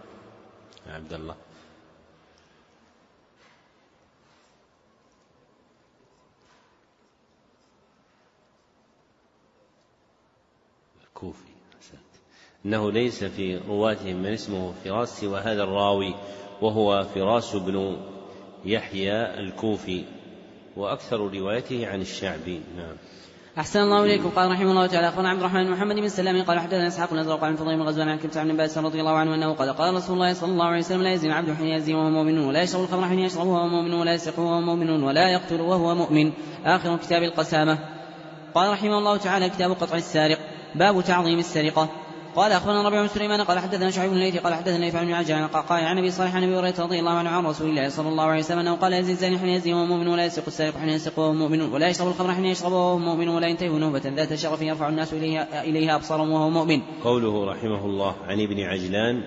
عبد الله الكوفي إنه ليس في رواتهم من اسمه فراس سوى هذا الراوي وهو فراس بن يحيى الكوفي وأكثر روايته عن الشعبي. نعم. أحسن الله إليكم. قال رحمه الله تعالى أخونا عبد الرحمن بن محمد بن سلام قال حدثنا إسحاق الأزرق عن فضيل بن غزوان عن كبسة بن عباس رضي الله عنه أنه قال قال رسول الله صلى الله عليه وسلم لا يزني العبد حين يزني وهو مؤمن ولا يشرب الخمر حين يشرب وهو مؤمن ولا يسرق وهو مؤمن ولا يقتل وهو مؤمن. آخر كتاب القسامة. قال رحمه الله تعالى كتاب قطع السارق. باب تعظيم السرقة. قال أخبرنا ربيع بن سليمان قال حدثنا شعيب بن الليثي قال حدثنا يفعل بن عجل عن قعقاع عن أبي صالح عن أبي هريرة رضي الله عنه عن رسول الله صلى الله عليه وسلم أنه قال يزني الزاني حين يزني وهو مؤمن ولا يسرق السارق حين يسرق وهو مؤمن ولا يشرب الخمر حين يشرب وهو مؤمن ولا ينتهي نهبة ذات شرف يرفع الناس إليها, إليها أبصارهم وهو مؤمن. قوله رحمه الله عن ابن عجلان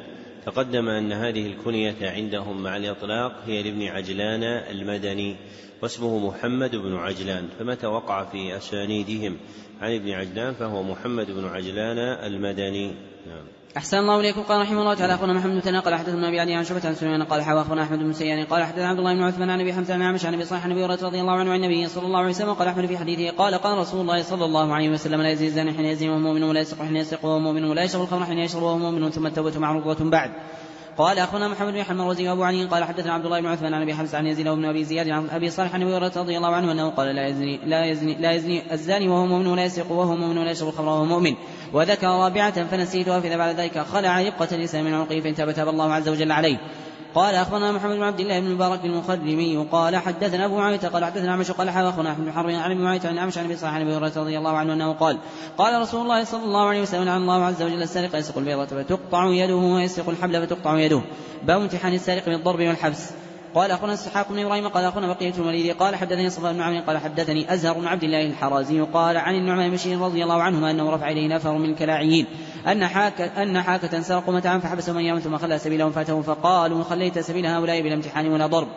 تقدم أن هذه الكنية عندهم مع الإطلاق هي لابن عجلان المدني واسمه محمد بن عجلان، فمتى وقع في أسانيدهم عن ابن عجلان فهو محمد بن عجلان المدني. نعم. أحسن الله إليكم. قال رحمه الله تعالى أخونا محمد بن ثناء قال حدثنا أبي عدي عن شعبة عن سليمان قال حوى أخونا أحمد بن سيان قال حدثنا عبد الله بن عثمان عن أبي حمزة عن عامش عن أبي صالح عن أبي هريرة رضي الله عنه عن النبي صلى الله عليه وسلم قال أحمد في حديثه قال قال رسول الله صلى الله عليه وسلم لا يزني الزاني حين يزني وهو مؤمن ولا يسرق حين يسرق وهو مؤمن ولا يشرب الخمر حين يشرب وهو مؤمن ثم التوبة معروضة بعد. قال أخونا محمد بن حمد الرزي وأبو علي قال حدثنا عبد الله بن عثمان عن أبي حمزة عن يزيد بن أبي زياد عن أبي صالح عن أبي هريرة رضي الله عنه أنه قال لا يزني لا يزني لا يزني الزاني وهو مؤمن ولا يسرق وهو مؤمن ولا يشرب الخمر وهو مؤمن. وذكر رابعة فنسيتها فإذا بعد ذلك خلع رقة الإنسان من عنقه فإن تاب تاب الله عز وجل عليه. قال أخبرنا محمد بن عبد الله بن المبارك المخرمي قال حدثنا أبو معاوية قال حدثنا عمش قال حدثنا أحمد بن حرب عن أبي معاوية عن عمش عن أبي صالح عن أبي هريرة رضي الله عنه أنه قال قال رسول الله صلى الله عليه وسلم عن الله عز وجل السارق يسرق البيضة فتقطع يده ويسرق الحبل فتقطع يده باب امتحان السارق بالضرب والحبس. قال أخونا اسحاق بن إبراهيم قال أخونا بقية الوليد قال حدثني صفوان بن عمرو قال حدثني أزهر بن عبد الله الحرازي قال عن النعمان بن بشير رضي الله عنهما أنه رفع إليه نفر من الكلاعيين أن حاكة أن حاكة سرقوا متاعا فحبسهم أيام ثم خلى سبيلهم فاتهم فقالوا خليت سبيل هؤلاء بلا امتحان ولا ضرب.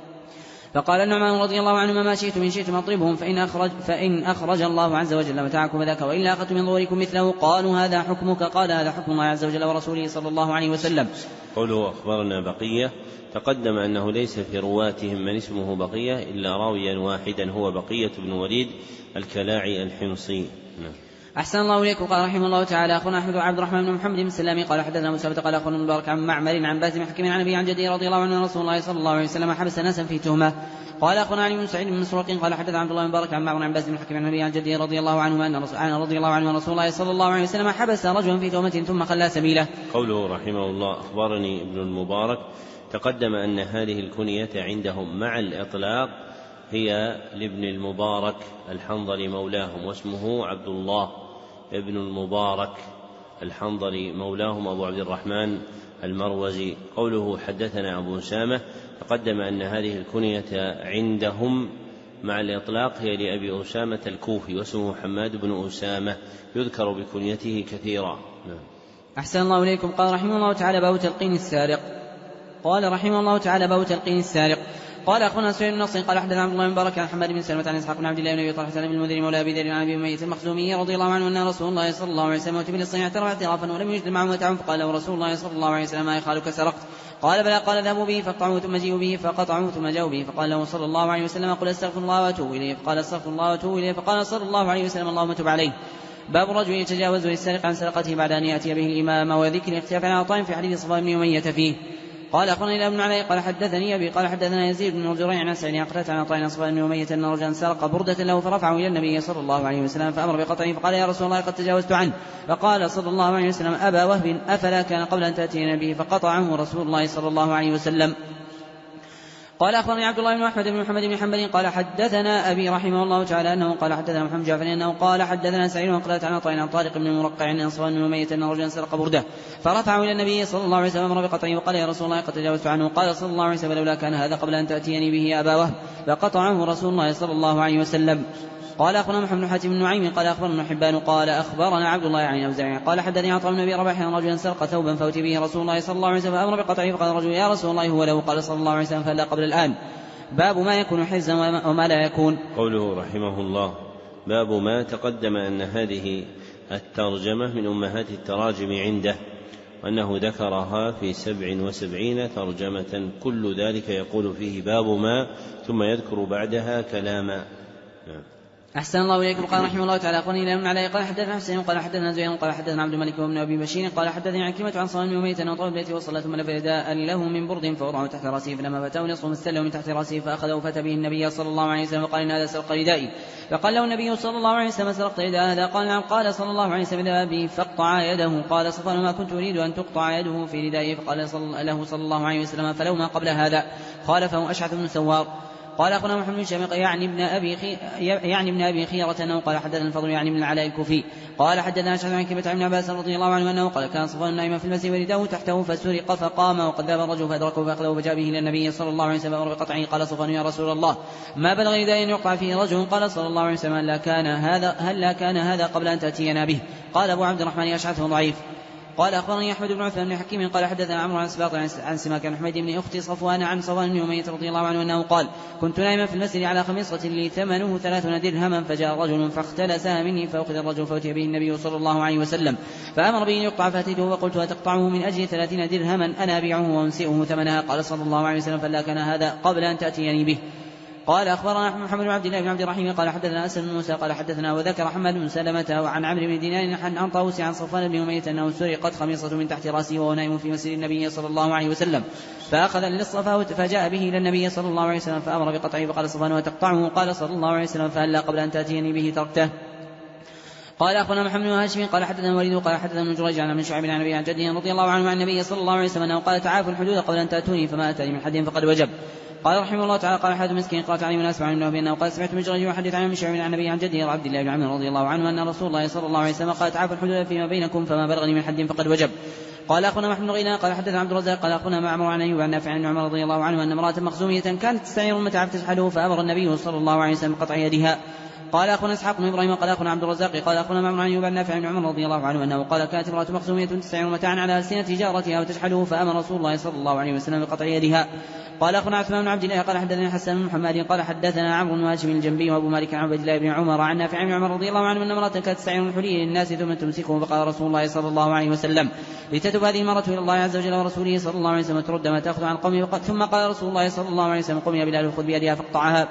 فقال النعمان رضي الله عنهما ما شئتم إن شئتم أطلبهم فإن أخرج, فإن أخرج الله عز وجل متاعكم فذاك وإلا أخذتم من ظهوركم مثله. قالوا هذا حكمك قال هذا حكم الله عز وجل ورسوله صلى الله عليه وسلم. قوله أخبرنا بقية تقدم أنه ليس في رواتهم من اسمه بقية إلا راويا واحدا هو بقية بن وليد الكلاعي الحمصي. أحسن الله إليكم. قال رحمه الله تعالى أخونا أحمد عبد الرحمن بن محمد بن سلامي قال حدثنا مسابة قال أخونا المبارك عن معمر عن باز بن حكيم عن أبي عن جدي رضي الله عنه رسول الله صلى الله عليه وسلم حبس ناسا في تهمة. قال أخونا علي بن سعيد بن مسروق قال حدثنا عبد الله بن مبارك عن معمر عن باز بن حكيم عن أبي عن جدي رضي الله عنه أن رسول رضي الله عنه رسول الله صلى الله عليه وسلم حبس رجلا في تهمة ثم خلى سبيله. قوله رحمه الله أخبرني ابن المبارك تقدم أن هذه الكنية عندهم مع الإطلاق هي لابن المبارك الحنظلي مولاهم واسمه عبد الله ابن المبارك الحنظلي مولاهم أبو عبد الرحمن المروزي. قوله حدثنا أبو أسامة تقدم أن هذه الكنية عندهم مع الإطلاق هي لأبي أسامة الكوفي واسمه حماد بن أسامة يذكر بكنيته كثيرا. أحسن الله إليكم. قال رحمه الله تعالى باب تلقين السارق. قال رحمه الله تعالى باب تلقين السارق. قال أخونا سعيد بن نصر قال حدثنا عبد الله بن مبارك عن حماد بن سلمة عن إسحاق بن عبد الله بن أبي طلحة بن المنذر مولى أبي ذر عن أبي أمية المخزومي رضي الله عنه أن رسول الله صلى الله عليه وسلم أتي بالصنيع اعترف اعترافا ولم يجد معه متاع فقال له رسول الله صلى الله عليه وسلم ما يخالك سرقت؟ قال بلى. قال ذهبوا به فاقطعوه ثم جيئوا به فقطعوه ثم جاءوا به فقال له صلى الله عليه وسلم قل استغفر الله واتوب إليه فقال استغفر الله واتوب إليه فقال صلى الله عليه وسلم اللهم تب عليه. باب الرجل يتجاوز للسارق عن سرقته بعد أن يأتي به الإمام وذكر الاختلاف على عطاء في حديث صفوان بن أمية فيه. قال أخبرني إلى ابن علي قال حدثني أبي قال حدثنا يزيد بن زريع عن سعيد قتلت عن عطاء صفوان بن أمية أن رجلا سرق بردة له فرفعه إلى النبي صلى الله عليه وسلم فأمر بقطعه فقال يا رسول الله قد تجاوزت عنه فقال صلى الله عليه وسلم أبا وهب أفلا كان قبل أن تأتينا به فقطعه رسول الله صلى الله عليه وسلم. قال أخبرني عبد الله بن أحمد بن محمد بن حنبل قال حدثنا أبي رحمه الله تعالى أنه قال حدثنا محمد جعفر أنه قال حدثنا سعيد وقالت عن عطاء عن طارق بن المرقع عن صفوان بن أمية أن رجلا سرق برده فرفعه إلى النبي صلى الله عليه وسلم أمر بقطعه وقال يا رسول الله قد تجاوزت عنه. قال صلى الله عليه وسلم لولا كان هذا قبل أن تأتيني به يا أبا وهب فقطعه رسول الله صلى الله عليه وسلم. قال أخبرنا محمد بن حاتم بن نعيم قال أخبرنا حبان قال أخبرنا عبد الله عن أوزاعي قال حدثني عطاء بن أبي رباح أن رجلا سرق ثوبا فأتي به رسول الله صلى الله عليه وسلم فأمر بقطعه فقال رجل يا رسول الله هو له قال صلى الله عليه وسلم فلا قبل الآن. باب ما يكون حزا وما لا يكون. قوله رحمه الله باب ما تقدم أن هذه الترجمة من أمهات التراجم عنده وأنه ذكرها في سبع وسبعين ترجمة كل ذلك يقول فيه باب ما ثم يذكر بعدها كلاما. أحسن الله إليكم. قال رحمه الله تعالى أخبرني إلى من علي قال حدثنا حسين قال حدثنا زهير قال حدثنا عبد الملك بن أبي بشير قال حدثني عكرمة عن صالح بن أمية أنه طلب بيته وصلى ثم لف رداء له من برد فوضعه تحت رأسه فلما فتاه نصف مستله من تحت رأسه فأخذه فتى به النبي صلى الله عليه وسلم وقال إن هذا سرق ردائي فقال له النبي صلى الله عليه وسلم سرقت رداء هذا؟ قال نعم. قال صلى الله عليه وسلم اذهب به فاقطع يده. قال صفوان ما كنت أريد أن تقطع يده في ردائه فقال صلى له صلى الله عليه وسلم فلو ما قبل هذا خالفه أشعث بن سوار. قال أخونا محمد بن شميق يعني ابن أبي خي... يعني ابن أبي خيرة أنه قال حدثنا الفضل يعني ابن العلاء الكوفي قال حدثنا أشعث عن كلمة ابن عباس رضي الله عنه أنه قال كان صفوان نائما في المسجد ورداه تحته فسرق فقام وقد ذهب الرجل فأدركه فأخذه فجاء به إلى النبي صلى الله عليه وسلم أمر بقطعه. قال صفوان يا رسول الله ما بلغ رداء أن يقطع فيه رجل؟ قال صلى الله عليه وسلم هل لا كان هذا هل لا كان هذا قبل أن تأتينا به؟ قال أبو عبد الرحمن أشعث ضعيف. قال أخبرني أحمد بن عثمان بن حكيم قال حدثنا عمرو عن سباط عن سماك بن حميد بن أختي صفوان عن صفوان بن أمية رضي الله عنه أنه قال كنت نائما في المسجد على خميصة لي ثمنه ثلاثون درهما فجاء رجل فاختلسها مني فأخذ الرجل فأتي به النبي صلى الله عليه وسلم فأمر به أن يقطع فأتيته وقلت أتقطعه من أجل ثلاثين درهما أنا أبيعه وأنسئه ثمنها قال صلى الله عليه وسلم فلا كان هذا قبل أن تأتيني به. قال أخبرنا محمد بن عبد الله بن عبد الرحيم قال حدثنا أسد بن موسى قال حدثنا وذكر حماد بن سلمة عن عمرو بن دينار عن طاووس عن صفوان بن أمية أنه سرقت خميصة من تحت رأسه وهو نائم في مسجد النبي صلى الله عليه وسلم فأخذ للصفا فجاء به إلى النبي صلى الله عليه وسلم فأمر بقطعه فقال صفوان وتقطعه قال صلى الله عليه وسلم فهلا قبل أن تأتيني به تركته. قال أخبرنا محمد بن هاشم قال حدثنا وليد قال حدثنا ابن جريج عن ابن شعيب عن النبي عن جده رضي الله عنه عن النبي صلى الله عليه وسلم أنه قال تعافوا الحدود قبل أن تأتوني فما أتاني من حد فقد وجب. قال رحمه الله تعالى قال حد مسكين قرأت عليه من أسمع منه بأنه قال سمعت ابن جريج يحدث عن ابن شعيب عن النبي عن جده عبد الله بن عمرو رضي الله عنه أن رسول الله صلى الله عليه وسلم قال تعافوا الحدود فيما بينكم فما بلغني من حد فقد وجب. قال أخونا محمد بن غيلان قال حدثنا عبد الرزاق قال أخونا معمر عن أيوب عن نافع عن عمر رضي الله عنه أن امرأة مخزومية كانت تستعير المتاع فتجحده فأمر النبي صلى الله عليه وسلم بقطع يدها. قال أخونا إسحاق بن إبراهيم قال أخونا عبد الرزاق قال أخونا معمر عن أيوب عن نافع عن عمر رضي الله عنه أنه قال كانت امرأة مخزومية تستعير متاعا على ألسنة جارتها وتجحده فأمر رسول الله صلى الله عليه وسلم بقطع يدها. قال أخونا عثمان بن عبد الله قال حدثنا حسن بن محمد قال حدثنا عمرو بن هاشم الجنبي وأبو مالك عن عبد الله بن عمر عن نافع عن عمر رضي الله عنه أن امرأة كانت تستعير الحلي للناس ثم تمسكه فقال رسول الله صلى الله عليه وسلم لتتب هذه المرأة إلى الله عز وجل ورسوله صلى الله عليه وسلم ترد ما تأخذ عن قومه ثم قال رسول الله صلى الله عليه وسلم قم يا بلال خذ بيدها فاقطعها.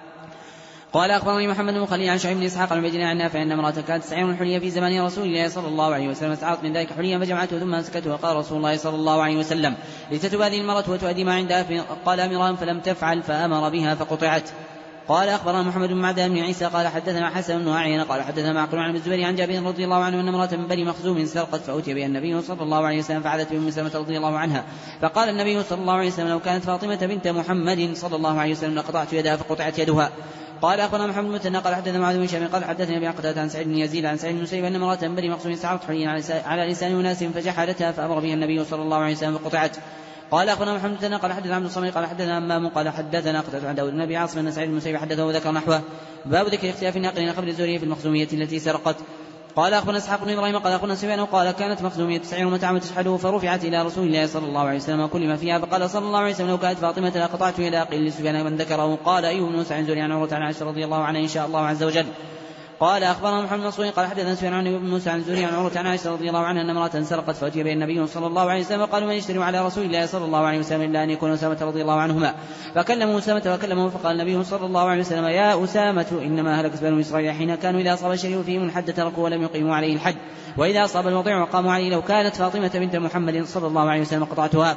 قال أخبرني محمد بن خليل عن شعيب بن إسحاق عن عن نافع أن امرأة كانت تستعير الحلي في زمان رسول الله صلى الله عليه وسلم استعارت من ذلك حليا فجمعته ثم أمسكته وقال رسول الله صلى الله عليه وسلم لتتب هذه المرأة وتؤدي ما عندها قال أمرها فلم تفعل فأمر بها فقطعت. قال أخبرنا محمد بن معدان بن عيسى قال حدثنا حسن بن عيينة قال حدثنا معقل عن الزبير عن جابر رضي الله عنه أن امرأة من بني مخزوم سرقت فأتي بها النبي صلى الله عليه وسلم فعادت بأم سلمة رضي الله عنها فقال النبي صلى الله عليه وسلم لو كانت فاطمة بنت محمد صلى الله عليه وسلم لقطعت يدها فقطعت يدها. قال أخبرنا محمد بن مثنى قال حدثنا معاذ بن هشام قال حدثني أبي قتادة عن سعيد بن يزيد عن سعيد بن مسيب أن امرأة من بني مخزوم استعارت حليا على لسان أناس فجحدتها فأمر بها النبي صلى الله عليه وسلم فقطعت. قال أخبرنا محمد بن مثنى قال حدثنا عبد الصمد قال حدثنا أمام قال حدثنا قتادة عن داود بن أبي عاصم أن سعيد بن مسيب حدثه وذكر نحوه. باب ذكر اختلاف الناقل إلى خبر الزهري في المخزومية التي سرقت. قال أخبرنا إسحاق بن إبراهيم قال أخبرنا سفيان قال كانت مخزومية تسعير متاعا وتشحده فرفعت إلى رسول الله صلى الله عليه وسلم وكل ما فيها فقال صلى الله عليه وسلم لو كانت فاطمة لقطعت يدا قيل لسفيان من ذكره. قال أيوب بن سعيد زهري عن عروة عن عائشة رضي الله عنها إن شاء الله عز وجل. قال أخبرنا محمد بن مسعود قال حدثنا سفيان عن ابن موسى عن زهري عن عروة عن عائشة رضي الله عنها أن امرأة سرقت فأتي بها النبي صلى الله عليه وسلم وقالوا من يشتري على رسول الله صلى الله عليه وسلم إلا أن يكون أسامة رضي الله عنهما فكلموا أسامة وكلمه فقال النبي صلى الله عليه وسلم يا أسامة إنما هلكت بنو إسرائيل حين كانوا إذا أصاب الشريف فيهم الحد تركوا ولم يقيموا عليه الحد وإذا أصاب الوضيع وقاموا عليه لو كانت فاطمة بنت محمد صلى الله عليه وسلم قطعتها.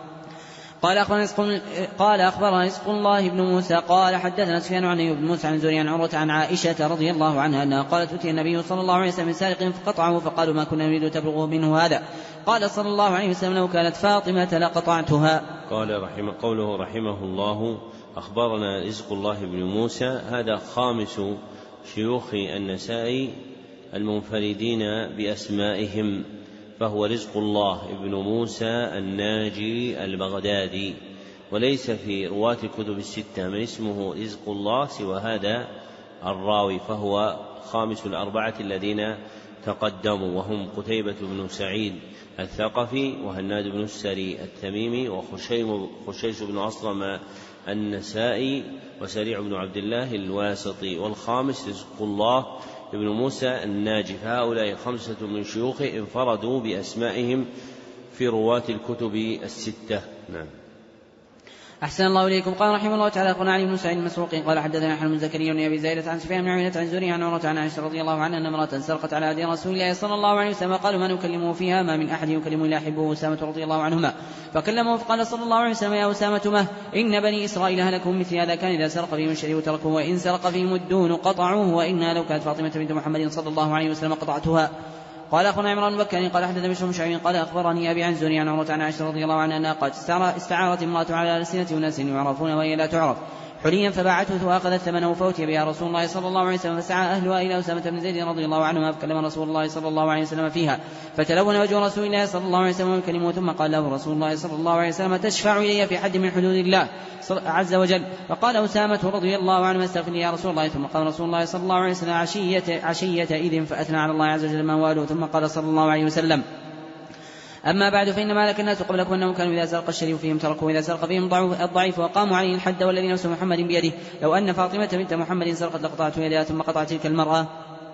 قال أخبرنا قال أخبرنا رزق الله بن موسى قال حدثنا سفيان عن أيوب بن موسى عن زهري عن عروة عن عائشة رضي الله عنها أنها قالت أتي النبي صلى الله عليه وسلم من سارق فقطعه فقالوا ما كنا نريد تبلغه منه هذا قال صلى الله عليه وسلم لو كانت فاطمة لقطعتها. قال رحمه قوله رحمه الله أخبرنا رزق الله بن موسى هذا خامس شيوخ النسائي المنفردين بأسمائهم فهو رزق الله ابن موسى الناجي البغدادي وليس في رواة الكتب الستة من اسمه رزق الله سوى هذا الراوي فهو خامس الأربعة الذين تقدموا وهم قتيبة بن سعيد الثقفي وهناد بن السري التميمي وخشيش بن أصلم النسائي وسريع بن عبد الله الواسطي والخامس رزق الله ابن موسى الناجي فهؤلاء خمسة من شيوخه انفردوا بأسمائهم في رواة الكتب الستة. نعم. أحسن الله إليكم. قال رحمه الله تعالى أخبرنا علي بن سعيد المسروق قال حدثنا يحيى بن زكريا بن أبي زايدة عن سفيان بن عيينة عن زهري عن عروة عن عائشة رضي الله عنها أن امرأة سرقت على يد رسول الله صلى الله عليه وسلم قالوا ما نكلمه فيها ما من أحد يكلم إلا أحبه أسامة رضي الله عنهما فكلمه فقال صلى الله عليه وسلم يا أسامة ما إن بني إسرائيل هلكوا مثل هذا كان إذا سرق فيهم الشريف تركوه وإن سرق فيهم الدون قطعوه وإنها لو كانت فاطمة بنت محمد صلى الله عليه وسلم قطعتها. قال أخبرنا عمران بن بكر قال حدثنا بشر بن شعيب قال أخبرني أبي عن زهري عن عروة عن عائشة رضي الله عنها أنها قالت استعارت امرأة على ألسنة أناس يعرفون وهي لا تعرف حليا فباعته وأخذت ثمنه فأتي بها رسول الله صلى الله عليه وسلم فسعى أهلها إلى أسامة بن زيد رضي الله عنهما فكلم رسول الله صلى الله عليه وسلم فيها فتلون وجه رسول الله صلى الله عليه وسلم وكلمه ثم قال له رسول الله صلى الله عليه وسلم تشفع إلي في حد من حدود الله عز وجل فقال أسامة رضي الله عنه استغفر لي يا رسول الله ثم قال رسول الله صلى الله عليه وسلم عشية, عشية إذن فأثنى على الله عز وجل من والوا ثم قال صلى الله عليه وسلم أما بعد فإن ما لك الناس قبلكم أنهم كانوا إذا سرق الشريف فيهم تركوا وإذا سرق فيهم الضعيف وقاموا عليه الحد والذي نفس محمد بيده لو أن فاطمة بنت محمد سرقت لقطعت يدها ثم قطعت تلك المرأة.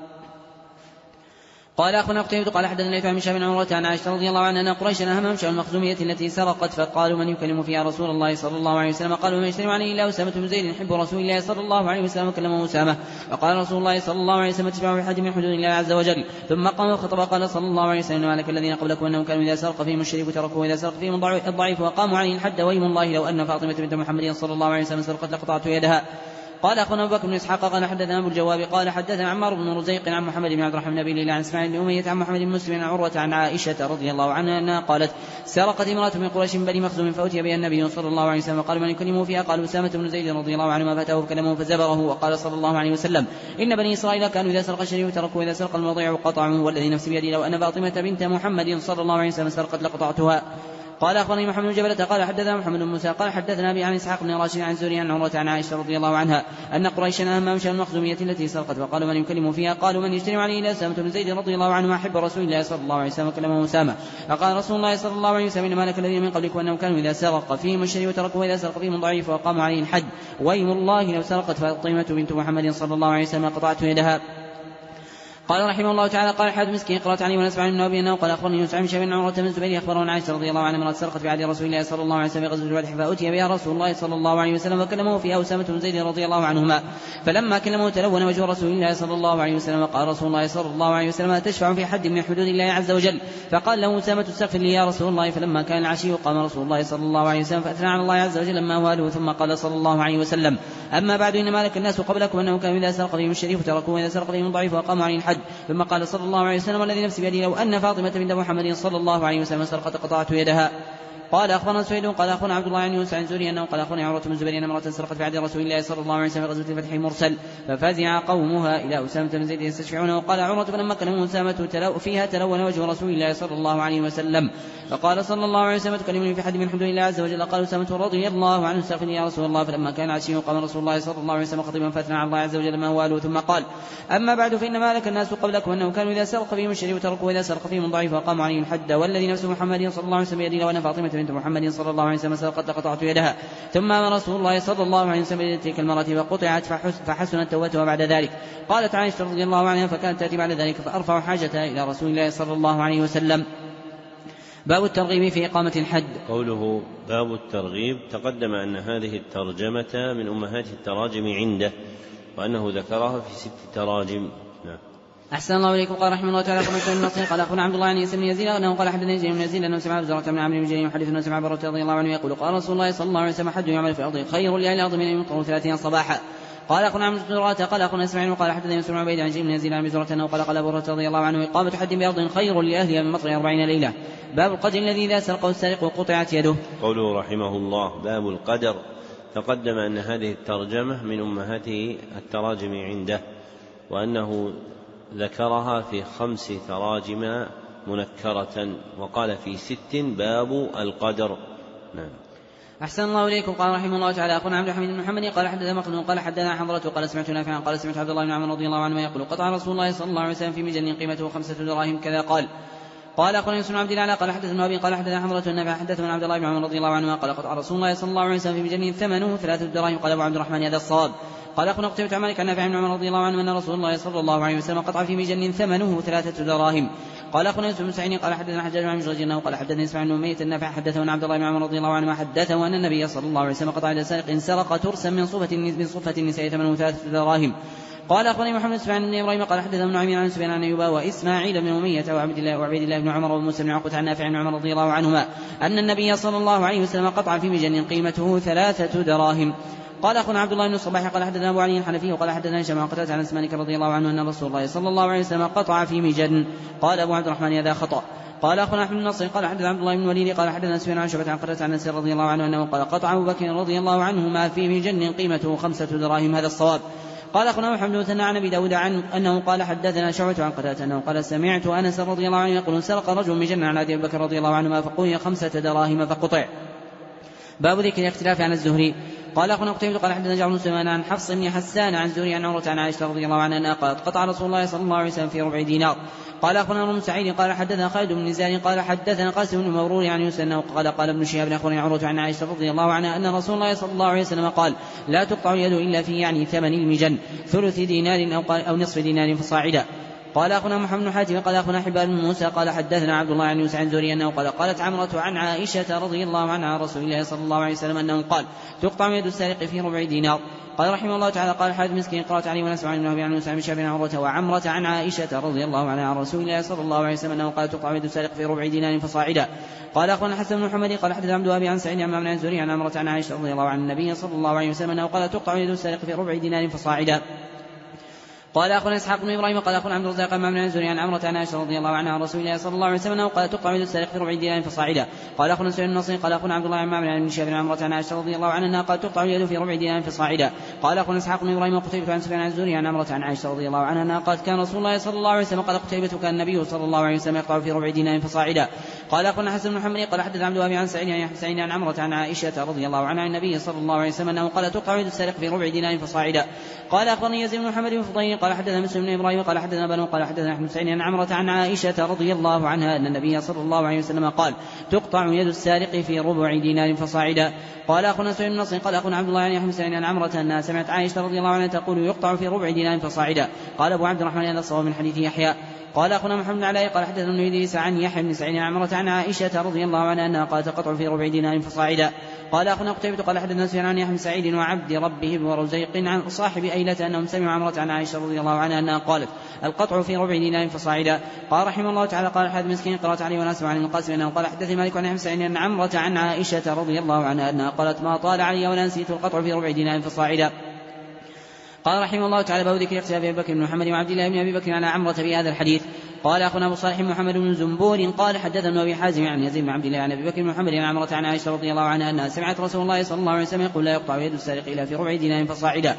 قال أخونا قتيبة قال حدثنا عن هشام بن عروة عن عائشة رضي الله عنها أن قريشا أهمهم شأن المخزومية التي سرقت فقالوا من يكلم فيها رسول الله صلى الله عليه وسلم قالوا من يشتري عليه إلا أسامة بن زيد يحب رسول الله صلى الله عليه وسلم وكلمه أسامة فقال رسول الله صلى الله عليه وسلم تشبع في حد من حدود الله عز وجل. ثم قام وخطب قال صلى الله عليه وسلم عليك الذين قبلكم أنهم كانوا إذا سرق فيهم الشريف تركوا وإذا سرق فيهم الضعيف وقاموا عليه الحد ويم الله لو أن فاطمة بنت محمد صلى الله عليه وسلم سرقت لقطعت يدها. قال أخونا أبو بكر بن إسحاق قال حدثنا أبو الجواب قال حدثنا عمار بن رزيق عن محمد بن عبد الرحمن بن أبي ليلى عن إسماعيل بن أمية عن محمد بن مسلم عن عروة عن عائشة رضي الله عنها أنها قالت سرقت امرأة من قريش من بني مخزوم فأتي بها النبي صلى الله عليه وسلم قال من يكلمه فيها قالوا أسامة بن زيد رضي الله عنه ما فتاه فكلمه فزبره وقال صلى الله عليه وسلم إن بني إسرائيل كانوا إذا سرق الشريف تركوا وإذا سرق المضيع قطعوا والذي نفسي بيدي لو أن فاطمة بنت محمد صلى الله عليه وسلم سرقت لقطعتها. قال أخبرني محمد بن جبلة قال حدثنا محمد بن موسى قال حدثنا أبي عن إسحاق بن راشد عن زوري عن عروة عن عائشة رضي الله عنها أن قريشا أهمهم شأن المخزومية التي سرقت وقالوا من يكلم فيها قالوا من يشتري عليه إلى أسامة بن زيد رضي الله عنه أحب رسول الله صلى الله عليه وسلم كلمه أسامة. فقال رسول الله صلى الله عليه وسلم إنما لك الذين من قبلكم أنهم كانوا إذا سرق فيهم الشريف وتركوا وإذا سرق فيهم ضعيف وقاموا عليه الحد ويم الله لو سرقت فاطمة بنت محمد صلى الله عليه وسلم قطعت يدها. قال رحمه الله تعالى قال حاد مسكين قرأت عليه ونسمع من النبي أنه قال أخبرني يوسف بن شبيب عمرة بن الزبير أخبره عن عائشة رضي الله عنها مرات سرقت في عهد رسول الله صلى الله عليه وسلم غزوة الفتح فأتي بها رسول الله صلى الله عليه وسلم وكلمه فيها أسامة بن زيد رضي الله عنهما فلما كلمه تلون وجه رسول الله صلى الله عليه وسلم وقال رسول الله صلى الله عليه وسلم تشفع في حد من حدود الله عز وجل فقال له أسامة استغفر لي يا رسول الله. فلما كان العشي قام رسول الله صلى الله عليه وسلم فأثنى على الله عز وجل ما واله ثم قال صلى الله عليه وسلم أما بعد إنما لك الناس قبلكم أنه كانوا إذا سرق فيهم الشريف تركوا وإذا سرق فيهم ضعيف وقاموا عليه الحد. ثم قال صلى الله عليه وسلم والذي نفسي بيده لو أن فاطمة بنت محمد صلى الله عليه وسلم سرقت قطعت يدها. قال أخبرنا سويد قال أخونا عبد الله بن يونس عن زوري أنه قال أخونا عروة بن الزبير أن امرأة سرقت في عهد رسول الله صلى الله عليه وسلم في غزوة الفتح المرسل ففزع قومها إلى أسامة بن زيد يستشفعونه. وقال عروة فلما كلمه أسامة تلو فيها تلون وجه رسول الله صلى الله عليه وسلم فقال صلى الله عليه وسلم تكلمني في حد من حدود الله عز وجل. قال أسامة رضي الله عنه استغفر يا رسول الله. فلما كان عشي قام رسول الله صلى الله عليه وسلم خطيبا فاثنى على الله عز وجل ما واله ثم قال أما بعد فإن ما لك الناس قبلكم أنهم كانوا إذا سرق فيهم الشريف وتركوا وإذا سرق فيهم ضعيف وقاموا عليه الحد والذي نفس محمد صلى الله عليه وسلم يدي لو أن فاطمة بنت محمد صلى الله عليه وسلم سرقت لقطعت يدها. ثم أمر رسول الله صلى الله عليه وسلم تلك المرأة فقطعت فحسنت توبتها بعد ذلك. قالت عائشة رضي الله عنها فكانت تأتي بعد ذلك فأرفع حاجتها إلى رسول الله صلى الله عليه وسلم. باب الترغيب في إقامة الحد. قوله باب الترغيب تقدم أن هذه الترجمة من أمهات التراجم عنده وأنه ذكرها في ست تراجم. نعم. أحسن الله إليكم. قال رحمه الله تعالى قال مسلم النصير قال أخونا عبد الله عن يزيد بن يزيد أنه قال حدثني يزيد بن يزيد أنه سمع زرعة بن عمرو بن جرير يحدث أنه سمع برة رضي الله عنه يقول قال رسول الله صلى الله عليه وسلم حد يعمل في الأرض خير لأهل الأرض من أن يمطروا ثلاثين صباحا. قال أخونا عمرو بن زرعة قال أخونا إسماعيل وقال حدثني يوسف بن عبيد عن جرير بن يزيد عن زرعة أنه قال قال برة رضي الله عنه إقامة حد بأرض خير لأهلها من مطر أربعين ليلة. باب القدر الذي إذا سرقه السارق وقطعت يده. قوله رحمه الله باب القدر تقدم أن هذه الترجمة من أمهات التراجم عنده وأنه ذكرها في خمس تراجم منكرة وقال في ست باب القدر. نعم. أحسن الله إليكم. قال رحمه الله تعالى أخونا عبد الحميد بن محمد قال حدثنا مخلوق قال حدثنا حضرته قال سمعت نافعا قال سمعت عبد الله بن عمر رضي الله عنه يقول قطع رسول الله صلى الله عليه وسلم في مجن قيمته خمسة دراهم كذا. قال قال أخونا يوسف بن عبد الله قال حدثنا أبي قال حدثنا حضرته النافع حدثنا عبد الله بن عمر رضي الله عنه قال قطع رسول الله صلى الله عليه وسلم في مجن ثمنه ثلاثة دراهم. قال أبو عبد الرحمن هذا الصواب. قال أخونا قتيبة عن مالك عن نافع بن عمر رضي الله عنه أن رسول الله صلى الله عليه وسلم قطع في مجن ثمنه ثلاثة دراهم. قال أخونا يوسف بن سعيد قال حدثنا حجاج بن مجرد أنه قال حدثني إسماعيل بن أمية النافع حدثنا عبد الله بن عمر رضي الله عنه حدثه أن النبي صلى الله عليه وسلم قطع يد سارق سرق ترسا من صفة من صفة النساء ثمنه ثلاثة دراهم. قال أخونا محمد اسماعيل بن إبراهيم قال حدثنا ابن عمير عن سفيان عن أيوب وإسماعيل بن أمية وعبد الله وعبيد الله بن عمر وموسى بن عقبة عن نافع بن عمر رضي الله عنهما أن النبي صلى الله عليه وسلم قطع في مجن قيمته ثلاثة دراهم. قال أخونا عبد الله بن الصباح قال حدثنا أبو علي الحنفي وقال حدثنا هشام عن قتادة عن أنس مالك رضي الله عنه أن رسول الله صلى الله عليه وسلم قطع في مجن. قال أبو عبد الرحمن هذا خطأ. قال أخونا أحمد بن نصر قال حدثنا عبد الله بن الوليد قال حدثنا سفيان عن شعبة عن قتادة عن أنس رضي الله عنه أنه قال قطع أبو بكر رضي الله عنه ما في مجن قيمته خمسة دراهم هذا الصواب. قال أخونا محمد بن مثنى عن أبي داود عن أنه قال حدثنا شعبة عن قتادة أنه قال سمعت أنس رضي الله عنه يقول سرق رجل مجن عن أبي بكر رضي الله عنه ما فقوي خمسة دراهم فقطع. باب ذكر الاختلاف عن الزهري. قال أخونا قتيبة قال حدثنا جعفر بن سليمان عن حفص بن حسان عن زهري عن عمرة عن عائشة رضي الله عنها أنها قالت قطع رسول الله صلى الله عليه وسلم في ربع دينار. قال أخبرنا ابن سعيد قال حدثنا خالد بن نزار قال حدثنا قاسم بن مرور عن يوسف أنه قال قال ابن شهاب أخبرني عروة عن عائشة رضي الله عنها أن رسول الله صلى الله عليه وسلم قال لا تقطع اليد إلا في يعني ثمن المجن ثلث دينار أو نصف دينار فصاعدا. قال أخونا محمد بن حاتم قال أخونا حبان بن موسى قال حدثنا عبد الله عن يوسف عن زوري أنه قال قالت عمرة عن عائشة رضي الله عنها عن رسول الله صلى الله عليه وسلم أنه قال تقطع يد السارق في ربع دينار. قال رحمه الله تعالى قال حادث مسكين قرأت عليه ونسمع عن النبي عن موسى بن شهاب عن عروة وعمرة عن عائشة رضي الله عنها عن رسول الله صلى الله عليه وسلم أنه قال تقطع يد السارق في ربع دينار فصاعدا. قال أخونا حسن بن محمد قال حدث عبد الوهاب عن سعيد عن عن الزهري عن عمرة عن عائشة رضي الله عن النبي صلى الله عليه وسلم أنه قال تقطع يد السارق في ربع دينار فصاعدا. قال أخونا إسحاق بن إبراهيم قال أخونا عبد الرزاق عن عن الزهري عن عمرة عن عائشة رضي الله عنها عن رسول الله صلى الله عليه وسلم أنه قال تقطع يد السارق في ربع دينار فصاعدا. قال أخونا سعيد النصري قال أخونا عبد الله عن معمر عن شهاب عن عمرة عن عائشة رضي الله عنها قال تقطع يد في ربع دينار فصاعدا. قال أخونا إسحاق بن إبراهيم وقتيبة عن سفيان عن الزهري عن عمرة عن عائشة رضي الله عنها قالت كان رسول الله صلى الله عليه وسلم قال قتيبة كان النبي صلى الله عليه وسلم يقطع في ربع دينار فصاعدا. قال أخونا حسن بن محمد قال حدث عبد الوهاب عن سعيد عن سعيد عن عمرة عن عائشة رضي الله عنها عن النبي صلى الله عليه وسلم أنه قال تقطع يد السارق في ربع دينار فصاعدا. قال أخبرني يزيد بن محمد بن فضيل قال حدثنا مسلم بن إبراهيم قال حدثنا بنو قال حدثنا أحمد سعيد عن عمرة عن عائشة رضي الله عنها أن النبي صلى الله عليه وسلم قال تقطع يد السارق في ربع دينار فصاعدا. قال أخونا سعيد بن نصر قال أخونا عبد الله عن أحمد سعيد عن عمرة أنها سمعت عائشة رضي الله عنها تقول يقطع في ربع دينار فصاعدا. قال أبو عبد الرحمن هذا الصواب من حديث يحيى. قال أخونا محمد بن علاء قال حدثنا ابن إدريس عن يحيى بن سعيد عن عمرة عن عائشة رضي الله عنها أنها قالت تقطع في ربع دينار فصاعدا. قال أخونا قتيبة قال حدثنا سفيان عن يحيى بن سعيد وعبد ربه ورزيق عن صاحب أيلة أنهم سمعوا عمرة عن عائشة رضي الله عنها أنها قالت القطع في ربع دينار فصاعدا. قال رحمه الله تعالى قال حدث مسكين قرأت عليه ونسمع عن القاسم أنه قال حدث مالك عن يحيى بن سعيد عن عمرة عن عائشة رضي الله عنها أنها قالت ما طال علي ولا نسيت القطع في ربع دينار فصاعدا. قال رحمه الله تعالى باب ذكر اختلاف ابي بكر بن محمد وعبد الله بن ابي بكر على عمرة في هذا الحديث. قال اخونا ابو صالح محمد بن زنبور قال حدثنا ابي حازم عن يزيد بن عبد الله عن ابي بكر بن محمد عن عمرة عن عائشة رضي الله عنها انها سمعت رسول الله صلى الله عليه وسلم يقول لا يقطع يد السارق الا في ربع دينار فصاعدا.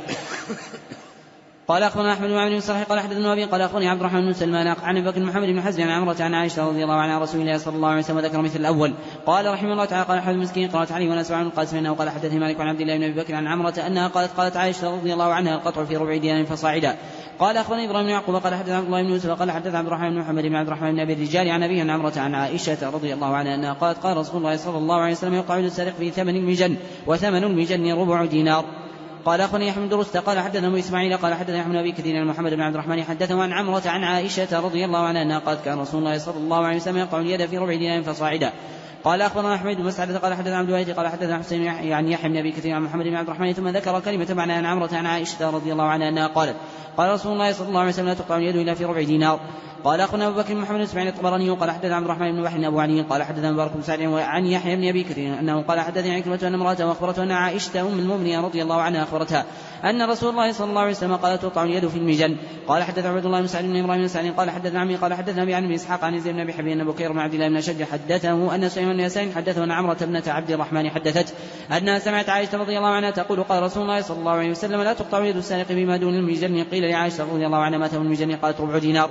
قال اخونا احمد بن عبد الصالح قال حدثنا ابي قال اخونا عبد الرحمن بن سلمان عن ابي بكر محمد بن حزم عن عمرة عن عائشة رضي الله عنها عن رسول الله صلى الله عليه وسلم ذكر مثل الاول. قال رحمه الله تعالى قال حدث مسكين قالت علي ونسمع عن القاسم انه قال حدثني مالك عن عبد الله بن ابي بكر عن عمرة انها قالت قالت عائشة رضي الله عنها القطع في ربع دينار فصاعدا. قال اخونا ابراهيم بن يعقوب قال حدث عبد الله بن يوسف قال حدث عبد الرحمن بن محمد بن عبد الرحمن بن ابي الرجال عن ابيه عن عمرة عن عائشة رضي الله عنها انها قالت قال رسول الله صلى الله عليه وسلم يقع يد السارق في ثمن المجن وثمن المجن ربع دينار. قال اخونا يحيى بن درست قال حدثنا اسماعيل قال حدثنا يحيى بن ابي كثير عن محمد بن عبد الرحمن حدثه عن عمرة عن عائشة رضي الله عنها انها قالت كان رسول الله صلى الله عليه وسلم يقطع اليد في ربع دينار فصاعدا. قال اخبرنا احمد بن مسعد قال حدثنا عبد الوهاب قال حدثنا حسين يعني يحيى بن ابي كثير عن محمد بن عبد الرحمن ثم ذكر كلمه معنى عن عمرة عن عائشة رضي الله عنها انها قالت قال رسول الله صلى الله عليه وسلم لا تقطع اليد الا في ربع دينار. قال اخونا ابو بكر محمد بن اسماعيل الطبراني قال حدثنا عبد الرحمن بن بحر ابو علي قال حدثنا مبارك بن سعد عن يحيى بن ابي كثير انه قال حدثني عكرمة ان امراته واخبرته ان عائشة ام المؤمنين رضي الله عنها اخبرتها ان رسول الله صلى الله عليه وسلم قال تقطع اليد في المجن. قال حدثنا عبد الله بن سعد بن ابراهيم بن سعد قال حدثنا عمي قال حدثنا ابي عن ابن اسحاق عن زيد بن ابي حبيب ان بكير بن عبد الله بن اشج حدثه ان سليمان بن يسار حدثه ان عمرة ابنة عبد الرحمن حدثت انها سمعت عائشة رضي الله عنها تقول قال رسول الله صلى الله عليه وسلم لا تقطع يد السارق بما دون المجن. قيل لعائشة رضي الله عنها ما ثمن المجن قالت ربع دينار.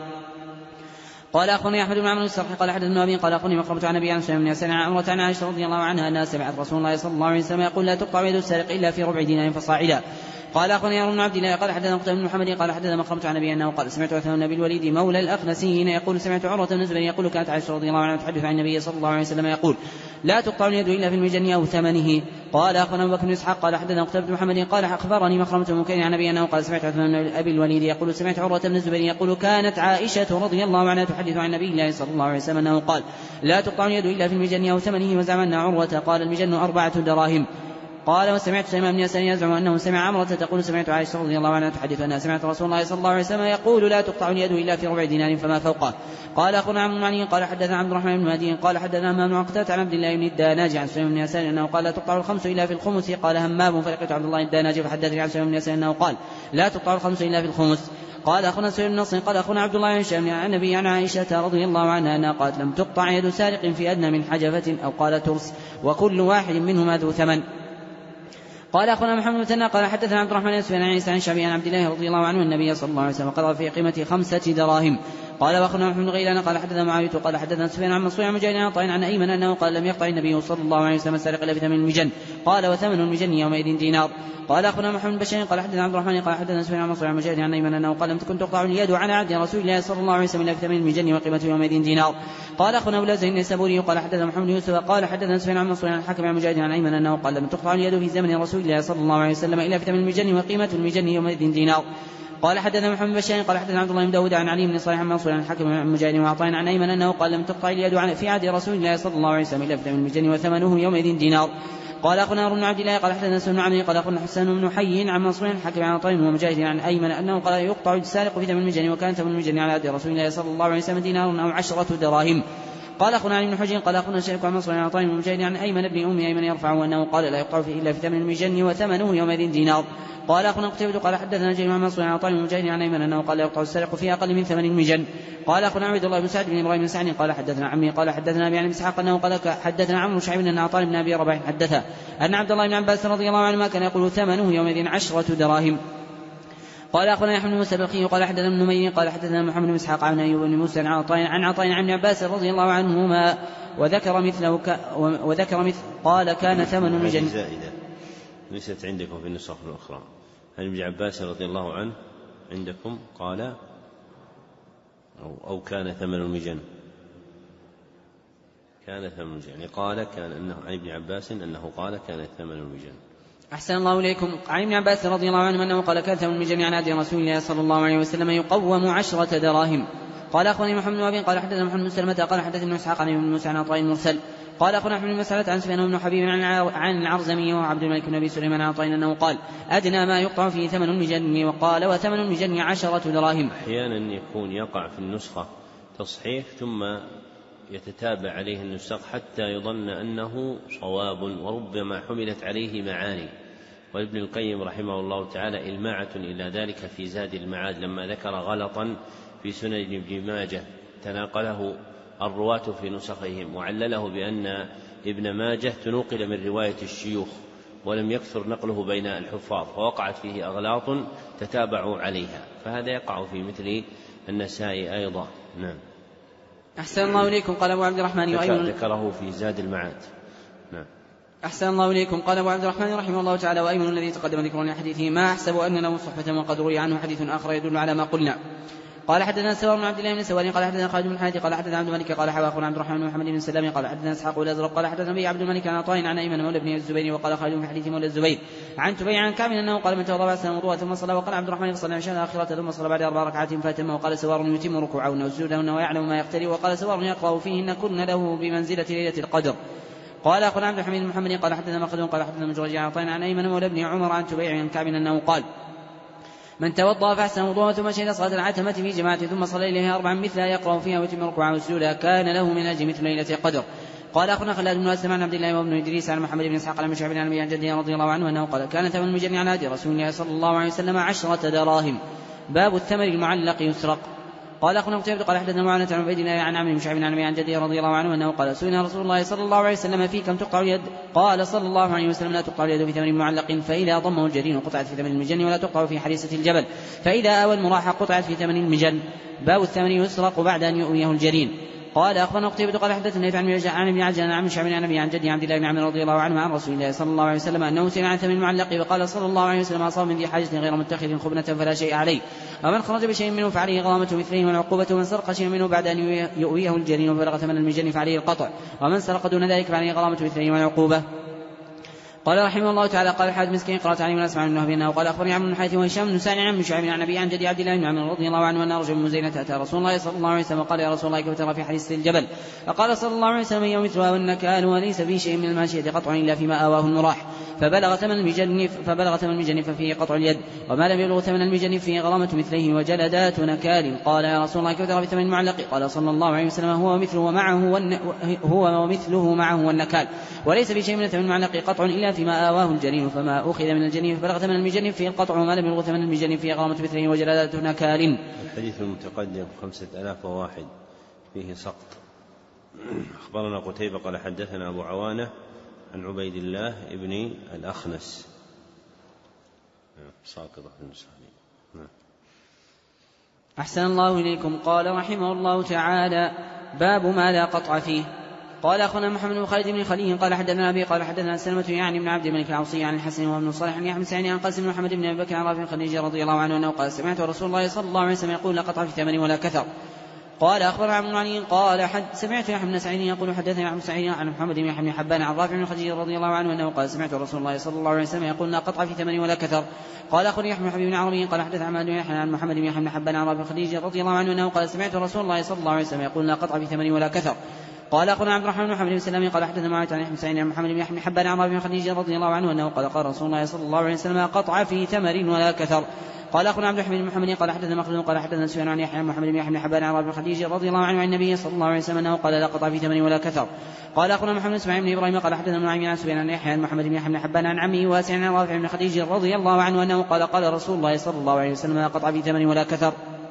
قال اخونا احمد بن عمرو السرحي قال حدثنا ابي قال اخونا مخرمة عن ابي عن سليمان بن يسار عن عمرة عن عائشة رضي الله عنها انها سمعت رسول الله صلى الله عليه وسلم يقول لا تقطع يد السارق الا في ربع دينار فصاعدا. قال اخونا يا بن عبد الله قال حدثنا قتيبة بن محمد قال حدثنا مخرمة عن ابي انه قال سمعت عثمان بن الوليد مولى الاخنسيين يقول سمعت عروة بن الزبير يقول كانت عائشة رضي الله عنها تحدث عن النبي صلى الله عليه وسلم يقول لا تقطع اليد الا في المجن او ثمنه. قال اخونا ابو بكر بن اسحاق قال حدثنا قتيبة بن محمد قال اخبرني مخرمة بن مكين عن ابي انه قال سمعت عثمان بن ابي الوليد يقول سمعت عروة بن الزبير يقول كانت عائشة رضي الله عنها تحدث عن النبي الله صلى الله عليه وسلم انه قال لا تقطع اليد الا في المجن او ثمنه. وزعم ان عروة قال المجن اربعة دراهم. قال وسمعت سليمان بن يسار يزعم انه سمع عمرة تقول سمعت عائشة رضي الله عنها تحدث انها سمعت رسول الله صلى الله عليه وسلم يقول لا تقطع اليد الا في ربع دينار فما فوقه. قال اخونا عمرو بن علي قال حدثنا عبد الرحمن بن مهدي قال حدثنا همام بن عقتة عن عبد الله بن الداناج عن سليمان بن يسار انه قال لا تقطع الخمس الا في الخمس. قال همام فلقيت عبد الله الداناج فحدثني عن سليمان بن يسار انه قال لا تقطع الخمس الا في الخمس. قال اخونا سعيد بن نصر قال اخونا عبد الله بن هشام عن النبي عن عائشة رضي الله عنها انها قالت لم تقطع يد سارق في ادنى من حجفة او قال ترس وكل واحد منهما ذو ثمن. قال اخونا محمد بن مثنى قال حدثنا عبد الرحمن بن سفيان عن عيسى عن شعبي عن عبد الله رضي الله عنه النبي صلى الله عليه وسلم قال في قيمة خمسة دراهم. قال واخبرنا محمد بن غيلان قال حدثنا معاوية قال حدثنا سفيان عن منصور عن مجاهد عن عطاء عن أيمن أنه قال لم يقطع النبي صلى الله عليه وسلم السارق إلا بثمن المجن قال وثمن المجن يومئذ دينار. قال أخبرنا محمد بن بشير قال حدثنا عبد الرحمن قال حدثنا سفيان عن منصور عن مجاهد عن أيمن أنه قال لم تكن تقطع اليد على عهد رسول الله صلى الله عليه وسلم إلا بثمن المجن وقيمته يومئذ دينار. قال أخبرنا أبو الأزهر النسابوري قال حدثنا محمد بن يوسف قال حدثنا سفيان عن منصور عن الحكم عن مجاهد عن أيمن أنه قال لم تقطع اليد في زمن رسول الله صلى الله عليه وسلم إلا بثمن المجن وقيمة المجن يومئذ دينار. قال حدثنا محمد بن بشير قال حدثنا عبد الله بن داود عن علي بن صالح عن منصور عن الحكم عن مجاهد وعطاء عن أيمن أنه قال لم تقطع اليد في عهد رسول الله صلى الله عليه وسلم إلا بثمن المجن وثمنه يومئذ دينار. قال أخونا بن عبد الله قال حدثنا سنن عمرو قال أخونا حسان بن حي عن منصور الحكم عن عطاء ومجاهد عن أيمن أنه قال يقطع السارق في ثمن المجن وكان ثمن المجن على عهد رسول الله صلى الله عليه وسلم دينار أو عشرة دراهم. قال أخونا علي بن حجر قال أخونا شريك عن منصور عن عطاء ومجاهد عن أيمن بن أم أيمن يرفعه أنه قال لا يقطع فيه إلا في ثمن المجن وثمنه يومئذ دينار. قال أخونا قتيبة قال حدثنا جرير عن منصور عن عطاء ومجاهد عن أيمن أنه قال يقطع السارق في أقل من ثمن المجن. قال أخونا عبد الله بن سعد بن إبراهيم بن سعد قال حدثنا عمي قال حدثنا أبي عن إسحاق أنه قال حدثنا عمرو شعيب أن عطاء بن أبي رباح حدثه أن عبد الله بن عباس رضي الله عنهما كان يقول ثمنه يومئذ عشرة دراهم. قال أخونا يحيى بن موسى البلخي قال حدثنا ابن نمير قال حدثنا محمد بن إسحاق عن أيوب بن موسى عن عطاء عن عطاء عن عباس رضي الله عنهما وذكر مثله ك... وذكر مثل قال كان ثمن المجن زائدة ليست عندكم في النسخ الأخرى. عن ابن عباس رضي الله عنه عندكم قال أو, أو كان ثمن المجن كان ثمن المجن يعني قال كان أنه عن ابن عباس أنه قال كان ثمن المجن. أحسن الله إليكم. عن ابن عباس رضي الله عنه أنه قال كان ثمن المجن عن عهد رسول الله صلى الله عليه وسلم يقوم عشرة دراهم. قال أخواني محمد بن وابين قال حدثنا محمد بن سلمة قال حدثنا ابن إسحاق عن ابن موسى عن عطاء المرسل قال أخونا أحمد بن مسعود عن سفيان بن حبيب عن العرزمي وعبد الملك بن أبي سليمان عن عطاء أنه قال أدنى ما يقطع فيه ثمن المجن وقال وثمن المجن عشرة دراهم. أحيانا يكون يقع في النسخة تصحيح ثم يتتابع عليه النسخ حتى يظن أنه صواب وربما حملت عليه معاني. وابن القيم رحمه الله تعالى إلماعة إلى ذلك في زاد المعاد لما ذكر غلطا في سنن ابن ماجه تناقله الرواة في نسخهم وعلله بأن ابن ماجه تنقل من رواية الشيوخ ولم يكثر نقله بين الحفاظ فوقعت فيه أغلاط تتابعوا عليها فهذا يقع في مثل النسائي أيضا. نعم. أحسن الله إليكم. قال أبو عبد الرحمن ذكره في زاد المعاد. نعم. أحسن الله إليكم. قال أبو عبد الرحمن رحمه الله تعالى وأيمن الذي تقدم ذكره لحديثه ما أحسب أن له صحبة وقد روي عنه حديث آخر يدل على ما قلنا. قال حدثنا سوار بن عبد الله بن سوار قال حدثنا خالد بن حاتم قال حدثنا عبد الملك قال حوى أخونا عبد الرحمن بن محمد بن سلام قال حدثنا إسحاق والأزرق قال حدثنا أبي عبد الملك عن عطاء عن أيمن مولى بن الزبير وقال خالد في حديث مولى الزبير عن تبيع عن كعب أنه قال من توضأ بعد سنة وضوء ثم صلى وقال عبد الرحمن صلى العشاء الآخرة ثم صلى بعد أربع ركعات فاتم وقال سوار يتم ركوعهن وسجودهن ويعلم ما يقتري وقال سوار يقرأ فيهن كن له بمنزلة ليلة القدر. قال أخونا عبد الحميد بن محمد قال حدثنا مخدوم قال حدثنا مجرد عن عطاء عن أيمن مولى بن عمر عن تبيع عن كعب أنه قال من توضأ فأحسن وضوءه ثم شهد صلاة العتمة في جماعة ثم صلى إليها أربعا مثلها يقرأ فيها ويتم ركوعها وسجودها كان له من أجل مثل ليلة القدر. قال أخونا خلاد بن أسلم عن عبد الله وابن إدريس عن محمد بن إسحاق عن شعب عن أبي عن جده رضي الله عنه أنه قال كان ثمن المجن على هدي رسول الله صلى الله عليه وسلم عشرة دراهم. باب الثمن المعلق يسرق. قال أخونا قتيبة قال حدثنا معاونة عن عبيد الله عن عمرو بن شعب عن أبي عن جده رضي الله عنه أنه قال سئل رسول الله صلى الله عليه وسلم في كم تقطع اليد قال صلى الله عليه وسلم لا تقطع اليد في ثمن معلق فإذا ضمه الجرين قطعت في ثمن المجن ولا تقطع في حريصة الجبل فإذا آوى المراح قطعت في ثمن المجن. باب الثمن يسرق بعد أن يؤويه الجرين. قال أخبرنا قتيبة قال حدثنا عن ابن عجلان عن شعب عن أبي عن جده عبد الله بن عمرو رضي الله عنه عن رسول الله صلى الله عليه وسلم أنه سئل عن ثمن المعلق وقال صلى الله عليه وسلم أصاب من ذي حاجة غير متخذ خبنة فلا شيء عليه ومن خرج بشيء منه فعليه غرامة مثله والعقوبة ومن سرق شيء منه بعد أن يؤويه الجرين وبلغ ثمن المجن فعليه القطع ومن سرق دون ذلك فعليه غرامة مثله والعقوبة. قال رحمه الله تعالى قال حاد مسكين قرأت عليه ونسمع منه بأنه قال أخبرني عمرو بن حيث وهشام بن سالم عن شعيب عن أبي عن جدي عبد الله بن عمرو رضي الله عنه أن رجل من مزينة أتى رسول الله صلى الله عليه وسلم وقال يا رسول الله كيف ترى في حديث الجبل فقال صلى الله عليه وسلم يوم مثلها والنكال وليس في شيء من الماشية قطع إلا فيما آواه المراح فبلغ ثمن المجن فبلغ ثمن المجن ففيه قطع اليد وما لم يبلغ ثمن المجن فيه غرامة مثله وجلدات نكال. قال يا رسول الله كيف ترى في ثمن المعلق قال صلى الله عليه وسلم هو مثله معه والن... هو ومثله معه والنكال وليس في شيء من ثمن المعلق قطع إلا فيما آواه الجرين فما أخذ من الجرين فبلغ ثمن المجن فيه القطع وما لم يبلغ ثمن المجن فيه غرامة مثله وجلدات نكال. الحديث المتقدم خمسة آلاف وواحد فيه سقط. أخبرنا قتيبة قال حدثنا أبو عوانة عن عبيد الله ابن الأخنس ساقطة في المسلمين. أحسن الله إليكم. قال رحمه الله تعالى: باب ما لا قطع فيه. قال أخونا محمد بن خالد بن خليل قال حدثنا أبي قال حدثنا سلمة يعني بن عبد الملك العوصي عن الحسن وابن صالح عن سعيد عن قاسم بن محمد بن أبي بكر عن رافع خديجة رضي الله عنه أنه قال: سمعت رسول الله صلى الله عليه وسلم يقول: لا قطع في ثمن ولا كثر. قال أخبرنا عبد العلي قال حد سمعت يحيى بن سعيد يقول: حدثنا يحيى بن سعيد عن محمد بن يحيى بن حبان عن رافع بن خديجة رضي الله عنه أنه قال: سمعت رسول الله صلى الله عليه وسلم يقول: لا قطع في ثمن ولا كثر. قال أخبرني يحيى بن حبيب بن عربي قال حدث عماد بن يحيى عن محمد بن يحيى بن حبان عن رافع خديجة رضي الله عنه أنه قال: سمعت رسول الله صلى الله عليه وسلم يقول: لا قطع في ثمن ولا كثر. قال أخونا عبد الرحمن بن محمد بن سلام قال حدثنا معاوية عن يحيى بن سعيد عن محمد بن يحيى بن حبان عن رافع بن خديجة رضي الله عنه أنه قال: قال رسول الله صلى الله عليه وسلم: قطع في ثمر ولا كثر. قال أخونا عبد الحميد بن محمد قال حدثنا مخلد قال حدثنا سفيان عن يحيى محمد بن يحيى بن حبان عن رافع بن خديجة رضي الله عنه عن النبي صلى الله عليه وسلم أنه قال: لا قطع في ثمن ولا كثر. قال أخونا محمد اسماعيل بن إبراهيم قال حدثنا معاوية عن سفيان عن يحيى محمد بن يحيى بن حبان عن عمه واسع عن رافع بن خديجة رضي الله عنه أنه قال: قال رسول الله صلى الله عليه وسلم: لا قطع في ثمن ولا كثر.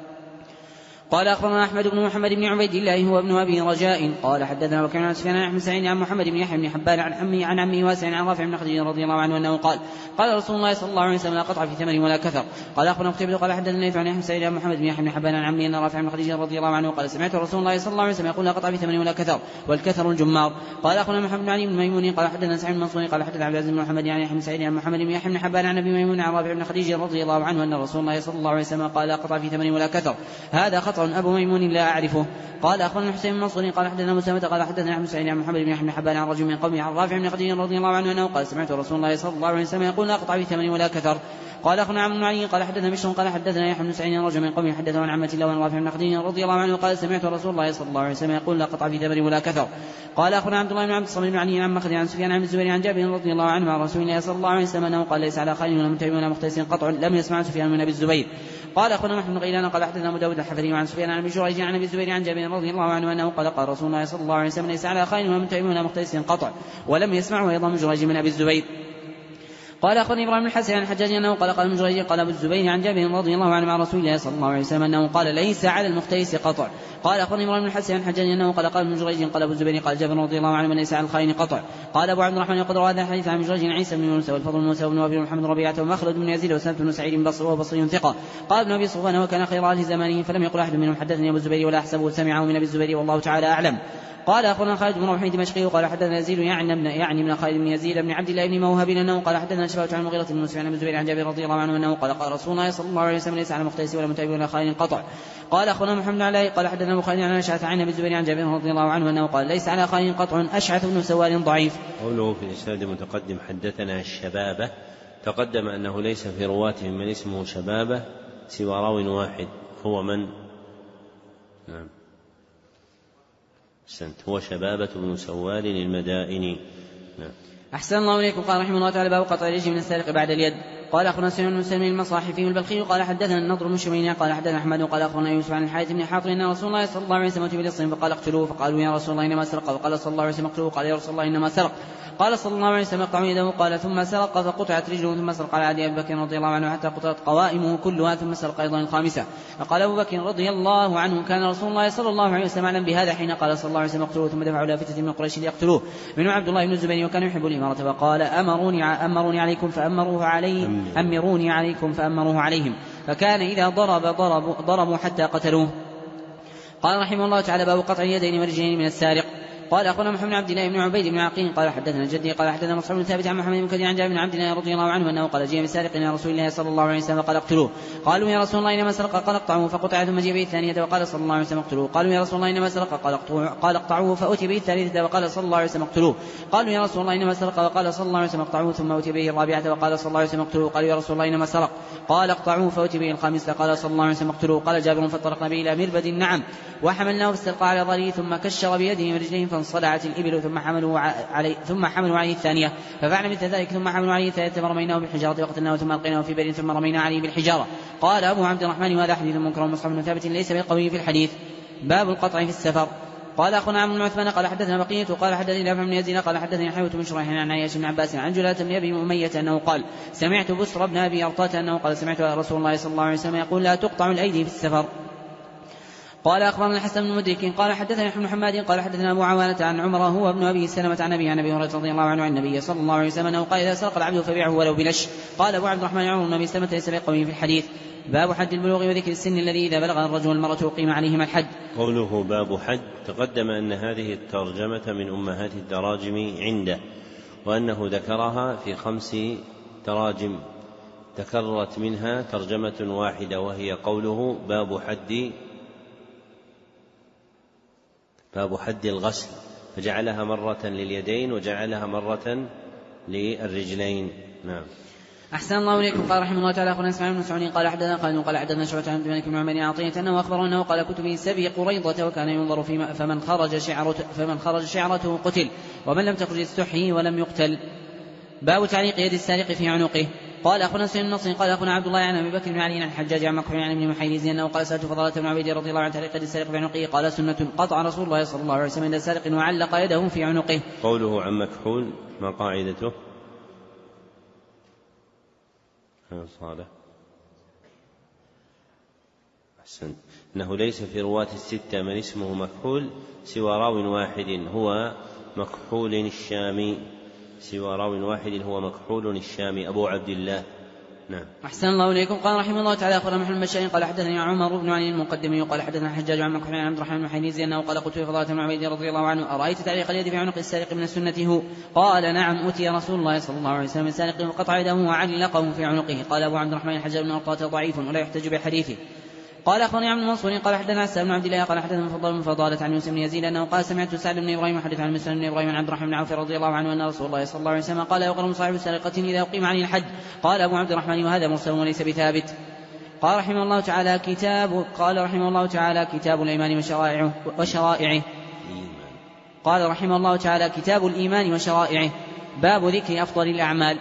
قال أخبرنا أحمد بن محمد بن عبيد الله هو ابن أبي رجاء قال حدثنا وكيع عن سفيان عن أحمد سعيد عن محمد بن يحيى بن حبان عن عمه عن عمه واسع عن رافع بن خديجة رضي الله عنه أنه قال: قال رسول الله صلى الله عليه وسلم: لا قطع في ثمن ولا كثر. قال أخبرنا قتيبة قال حدثنا الليث عن أحمد سعيد عن محمد بن يحيى بن حبان عن عمه أن رافع بن خديجة رضي الله عنه قال: سمعت رسول الله صلى الله عليه وسلم يقول: لا قطع في ثمن ولا كثر، والكثر الجمار. قال أخبرنا محمد بن علي بن ميمون قال حدثنا سعيد بن منصور قال حدثنا عبد العزيز بن محمد عن يحيى بن سعيد عن محمد بن يحيى بن حبان عن ابي ميمون عن رافع بن خديجة رضي الله عنه أن رسول الله صلى الله عليه وسلم قال: لا قطع في ثمن ولا كثر. هذا خطأ أبو ميمون لا أعرفه. قال أخبرنا حسين بن منصور قال حدثنا مسامة قال حدثنا أحمد سعيد عن محمد بن يحيى بن حبان عن رجل من قومه عن رافع بن خديجة رضي الله عنه أنه قال: سمعت رسول الله صلى الله عليه وسلم يقول: لا قطع في ثمن ولا كثر. قال أخبرنا عمرو بن علي قال حدثنا بشر قال حدثنا يحيى بن سعيد عن رجل من قومه حدثه عن عمة الله عن رافع بن خديجة رضي الله عنه قال: سمعت رسول الله صلى الله عليه وسلم يقول: لا قطع في ثمن ولا كثر. قال أخبرنا عبد الله بن عبد الصمد بن علي عن مخدي عن سفيان عن الزبير عن جابر رضي الله عنه عن رسول الله صلى الله عليه وسلم أنه قال: ليس على خائن ولا متهم ولا مختلس قطع لم يسمع سفيان من أبي الزبير. قال أخبرنا محمد بن غيلان قال حدثنا أبو داود الحفري عن سفيان عن أبي جريج عن أبي الزبير عن جابر رضي الله عنه أنه قال: قال رسول الله صلى الله عليه وسلم: ليس على خائن ولا متهم ولا مختلس قطع، ولم يسمعه أيضا من جريج من أبي الزبير. قال أخبرني إبراهيم بن الحسن عن الحجاج أنه قال: قال ابن جريج قال أبو الزبير عن جابر رضي الله عنه مع رسول الله صلى الله عليه وسلم أنه قال: ليس على المختلس قطع. قال أخبرني إبراهيم بن الحسن عن الحجاج أنه قال: قال ابن جريج قال أبو الزبير قال جابر رضي الله عنه: ليس على الخائن قطع. قال أبو عبد الرحمن يقدر هذا الحديث عن جريج عيسى بن موسى والفضل بن موسى وابن وابي محمد ربيعة ومخلد بن يزيد وسلمة بن سعيد بصري وهو بصري ثقة. قال ابن أبي صفوان: وكان خير أهل زمانه فلم يقل أحد منهم حدثني أبو الزبير ولا أحسبه سمعه من أبي الزبير والله تعالى أعلم. قال أخبرنا خالد بن ربيع الدمشقي قال حدثنا يزيد يعني ابن يعني من خالد بن يزيد بن عبد الله بن موهب أنه قال حدثنا شباب عن المغيرة بن مسلم عن أبي الزبير عن جابر رضي الله عنه أنه قال: قال رسول الله صلى الله عليه وسلم: ليس على المختلس ولا متعب ولا خائن قطع. قال أخونا محمد بن علاء قال حدثنا أبو خالد عن أشعث عن أبي الزبير عن جابر رضي الله عنه أنه قال: ليس على خائن قطع. أشعث بن سوار ضعيف. قوله في الإسناد المتقدم حدثنا الشبابة، تقدم أنه ليس في رواتهم من اسمه شبابة سوى راو واحد هو من؟ نعم أحسنت، هو شبابة بن سوار المدائني. نعم. أحسن الله إليكم. قال رحمه الله تعالى: باب قطع الرجل من السارق بعد اليد. قال أخبرنا سليمان بن مسلم المصاحفي والبلخي قال حدثنا النضر بن شميل قال حدثنا أحمد قال أخبرنا يوسف عن الحارث بن حاطب أن رسول الله صلى الله عليه وسلم أتي بالصين فقال: اقتلوه. فقالوا: يا رسول الله إنما سرق. وقال صلى الله عليه وسلم: اقتلوه. قال: يا رسول الله إنما سرق. قال صلى الله عليه وسلم: اقطعوا يده. قال: ثم سرق فقطعت رجله ثم سرق على عدي أبي بكر رضي الله عنه حتى قطعت قوائمه كلها ثم سرق أيضا الخامسة. فقال أبو بكر رضي الله عنه: كان رسول الله صلى الله عليه وسلم أعلم بهذا حين قال صلى الله عليه وسلم: اقتلوه. ثم دفعوا إلى فتنة من قريش ليقتلوه منهم عبد الله بن الزبير وكان يحب الإمارة وقال: أمروني أمروني عليكم فأمروه عليهم أمروني عليكم فأمروه عليهم، فكان إذا ضرب ضربوا, ضربوا حتى قتلوه. قال رحمه الله تعالى: باب قطع اليدين والرجلين من السارق. قال أخبرنا محمد بن عبد الله بن عبيد بن عقيل قال حدثنا جدي قال حدثنا مصعب بن ثابت عن محمد بن كثير عن جابر بن عبد الله رضي الله عنه أنه قال: جاء بسارق إلى رسول الله صلى الله عليه وسلم قال: اقتلوه. قالوا: يا رسول الله إنما سرق. قال: اقطعوه. فقطع ثم جاء به الثانية وقال صلى الله عليه وسلم: اقتلوه. قالوا: يا رسول الله إنما سرق. قال: اقطعوه. قال: اقطعوه. فأتي به الثالثة وقال صلى الله عليه وسلم: اقتلوه. قالوا: يا رسول الله إنما سرق. وقال صلى الله عليه وسلم: اقطعوه. ثم أتي به الرابعة وقال صلى الله عليه وسلم: اقتلوه. قالوا: يا رسول الله إنما سرق. قال: اقطعوه. فأتي به الخامسة قال صلى الله عليه وسلم: اقتلوه. قال جابر: فانطلقنا به إلى مربد النعم وحملناه فاستلقى على ظهره ثم كشر بيده ورجليه فانصلعت الإبل ثم حملوا عليه ثم حملوا عليه الثانية ففعل مثل ذلك ثم حملوا عليه الثالثة فرميناه بالحجارة وقتلناه ثم ألقيناه في بئر ثم رمينا عليه بالحجارة. قال أبو عبد الرحمن: وهذا حديث منكر مصعب بن ثابت ليس بالقوي في الحديث. باب القطع في السفر. قال أخونا عمرو بن عثمان قال حدثنا بقية قال حدثني نافع بن يزيد قال حدثني حيوة بن شريح عن عياش بن عباس عن جلالة بن أبي أمية أنه قال: سمعت بسر بن أبي أرطاة أنه قال: سمعت رسول الله صلى الله عليه وسلم يقول: لا تقطع الأيدي في السفر. قال أخبرنا الحسن بن مدرك قال حدثنا ابن حماد قال حدثنا أبو عوانة عن عمر هو ابن أبي سلمة عن أبي عن أبي هريرة رضي الله عنه عن النبي صلى الله عليه وسلم أنه قال إذا سرق العبد فبيعه ولو بلش. قال أبو عبد الرحمن عمر بن أبي سلمة ليس بقوي في الحديث. باب حد البلوغ وذكر السن الذي إذا بلغ الرجل والمرأة أقيم عليهما الحد. قوله باب حد تقدم أن هذه الترجمة من أمهات التراجم عنده، وأنه ذكرها في خمس تراجم تكررت منها ترجمة واحدة وهي قوله باب حد باب حد الغسل، فجعلها مرة لليدين وجعلها مرة للرجلين. نعم. أحسن الله إليكم. قال رحمه الله تعالى أخبرنا إسماعيل بن مسعود قال حدثنا خالد قال حدثنا شعبة عن عبد الملك بن عمر عطية أنه أخبره أنه قال كنت في سبي قريضة وكان ينظر في فمن خرج شعرته فمن خرج شعرته قتل ومن لم تخرج استحيي ولم يقتل. باب تعليق يد السارق في عنقه. قال أخونا سعيد النصري قال أخونا عبد الله عن أبي بكر بن علي عن الحجاج عن مكحول عن ابن محيريز أنه قال سألت فضالة بن عبيد رضي الله عنه تعليق يد السارق في عنقه قال سنة قطع رسول الله صلى الله عليه وسلم يد السارق وعلق يده في عنقه. قوله عن مكحول ما قاعدته؟ صالح أحسن. إنه ليس في رواة الستة من اسمه مكحول سوى راو واحد هو مكحول الشامي سوى راو واحد هو مكحول الشامي أبو عبد الله. نعم. أحسن الله إليكم. قال رحمه الله تعالى أخبرنا محمد بن بشار قال حدثني عمر بن علي المقدمي قال حدثنا الحجاج عن مكحول عن عبد الرحمن بن حنيزي أنه قال قلت لفضالة بن عبيد رضي الله عنه أرأيت تعليق اليد في عنق السارق من السنة هو؟ قال نعم أتي رسول الله صلى الله عليه وسلم السارق وقطع يده وعلقه في عنقه. قال أبو عبد الرحمن الحجاج بن أرطاة ضعيف ولا يحتج بحديثه. قال أخبرني عن منصور قال حدثنا عسى بن عبد الله قال حدثنا فضل بن فضالة عن يوسف بن يزيد أنه قال سمعت سعد بن إبراهيم حدث عن مسلم بن إبراهيم عن عبد الرحمن بن عوف رضي الله عنه أن رسول الله صلى الله عليه وسلم قال يغرم صاحب سرقة إذا أقيم عليه الحد. قال أبو عبد الرحمن وهذا مرسل وليس بثابت. قال رحمه الله تعالى كتاب قال رحمه الله تعالى كتاب الإيمان وشرائعه وشرائعه قال رحمه الله تعالى كتاب الإيمان وشرائعه. باب ذكر أفضل الأعمال.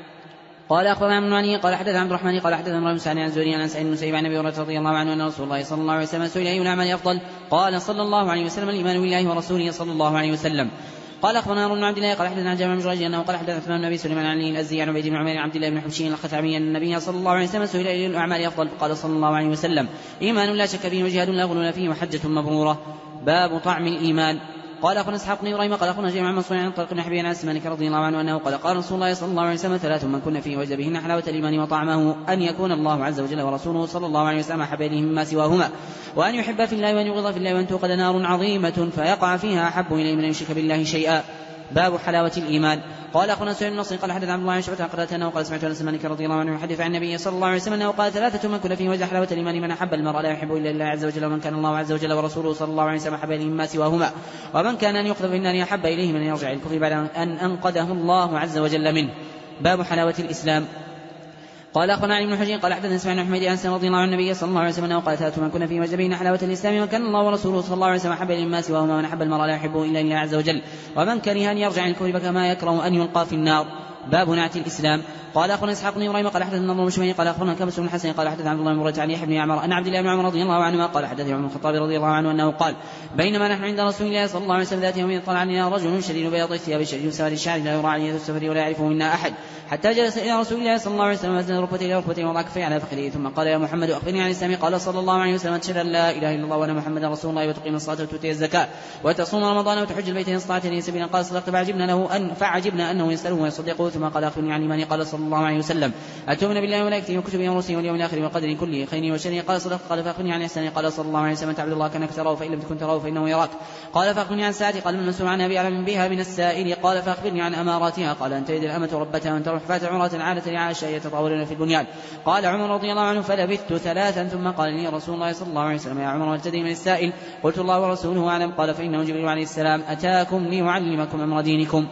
قال أخبرنا عن معاني قال حدث عبد الرحمن قال حدث امرأ مسعد عن زهري عن سعيد بن مسيب عن أبي هريرة رضي الله عنه أن رسول الله صلى الله عليه وسلم سئل أي الأعمال أفضل؟ قال صلى الله عليه وسلم الإيمان بالله ورسوله صلى الله عليه وسلم. قال أخبرنا هارون بن عبد الله قال حدثنا عن جابر بن جريج أنه قال حدثنا عثمان بن أبي سليمان عن علي الأزدي عن عبيد بن عمير عبد الله بن حبشي الخثعمي أن النبي صلى الله عليه وسلم سئل أي الأعمال أفضل؟ قال صلى الله عليه وسلم إيمان لا شك فيه وجهاد لا غلول فيه وحجة مبرورة. باب طعم الإيمان. قال أخونا إسحاق بن إبراهيم قال أخونا جميع عن منصور عن طلق بن حبيب عن سمانك رضي الله عنه أنه قال قال رسول الله صلى الله عليه وسلم ثلاث من كن فيه وجد بهن حلاوة الإيمان وطعمه أن يكون الله عز وجل ورسوله صلى الله عليه وسلم أحب إليه مما سواهما وأن يحب في الله وأن يبغض في الله وأن توقد نار عظيمة فيقع فيها أحب إليه من أن يشرك بالله شيئا. باب حلاوة الإيمان. قال أخونا سعيد بن النصر قال حدث عبد الله عن شعبة عن قتادة أنه قال سمعت أنس مالك رضي الله عنه يحدث عن النبي صلى الله عليه وسلم أنه قال ثلاثة من كن فيه وجد حلاوة الإيمان من أحب المرء لا يحب إلا الله عز وجل ومن كان الله عز وجل ورسوله صلى الله عليه وسلم أحب إليه مما سواهما ومن كان أن يقذف في النار أحب إليه من يرجع الكفر بعد أن أنقذه الله عز وجل منه. باب حلاوة الإسلام. قال أخونا علي بن حجين قال حدثنا اسماعيل بن حميد عن سنة رضي الله عن النبي صلى الله عليه وسلم أنه قال ثلاثة من كن فيه وجد بهن حلاوة الإسلام وكان الله ورسوله صلى الله عليه وسلم أحب إليه مما سواهما ومن أحب المرء لا يحبه إلا الله عز وجل ومن كره أن يرجع الكفر كما يكره أن يلقى في النار. باب نعت الإسلام. قال أخونا إسحاق بن إبراهيم قال حدثنا النضر بن شميل قال أخونا كبس بن حسن قال حدثنا عبد الله بن مرة عن يحيى بن عمر أن عبد الله بن عمر رضي الله عنهما قال حدثنا عمر الخطاب رضي الله عنه أنه قال بينما نحن عند رسول الله صلى الله عليه وسلم ذات يوم طلع علينا رجل شديد بياض الثياب شديد سواد الشعر لا يرى عليه السفر ولا يعرفه منا أحد حتى جلس إلى رسول الله صلى الله عليه وسلم وزن ركبتيه إلى ركبتيه وضع كفيه على فخذه ثم قال يا محمد أخبرني عن الإسلام. قال صلى الله عليه وسلم تشهد أن لا إله إلا الله وأن محمدا رسول الله وتقيم الصلاة وتؤتي الزكاة وتصوم رمضان وتحج البيت إن استطعت إليه سبيلا. قال صدقت فعجبنا له أن فعجبنا أنه يسأله ويصدقه ثم قال أخبرني عن الإيمان. قال صلى الله عليه وسلم أتؤمن بالله وملائكته وكتبه ورسله واليوم الآخر وقدر كله خير وشر. قال صدقت. قال فأخبرني عن الإحسان. قال صلى الله عليه وسلم تعبد الله كأنك تراه فإن لم تكن تراه فإنه يراك. قال فأخبرني عن الساعة. قال من المسؤول عنها بأعلم بها من السائل. قال فأخبرني عن أماراتها. قال أن تلد الأمة ربتها وأن تروح حفاة عمرة عادة لعائشة يتطاولون في البنيان. قال عمر رضي الله عنه فلبثت ثلاثا ثم قال لي رسول الله صلى الله عليه وسلم يا عمر هل تدري من السائل؟ قلت الله ورسوله أعلم. قال فإنه جبريل عليه السلام أتاكم ليعلمكم أمر دينكم.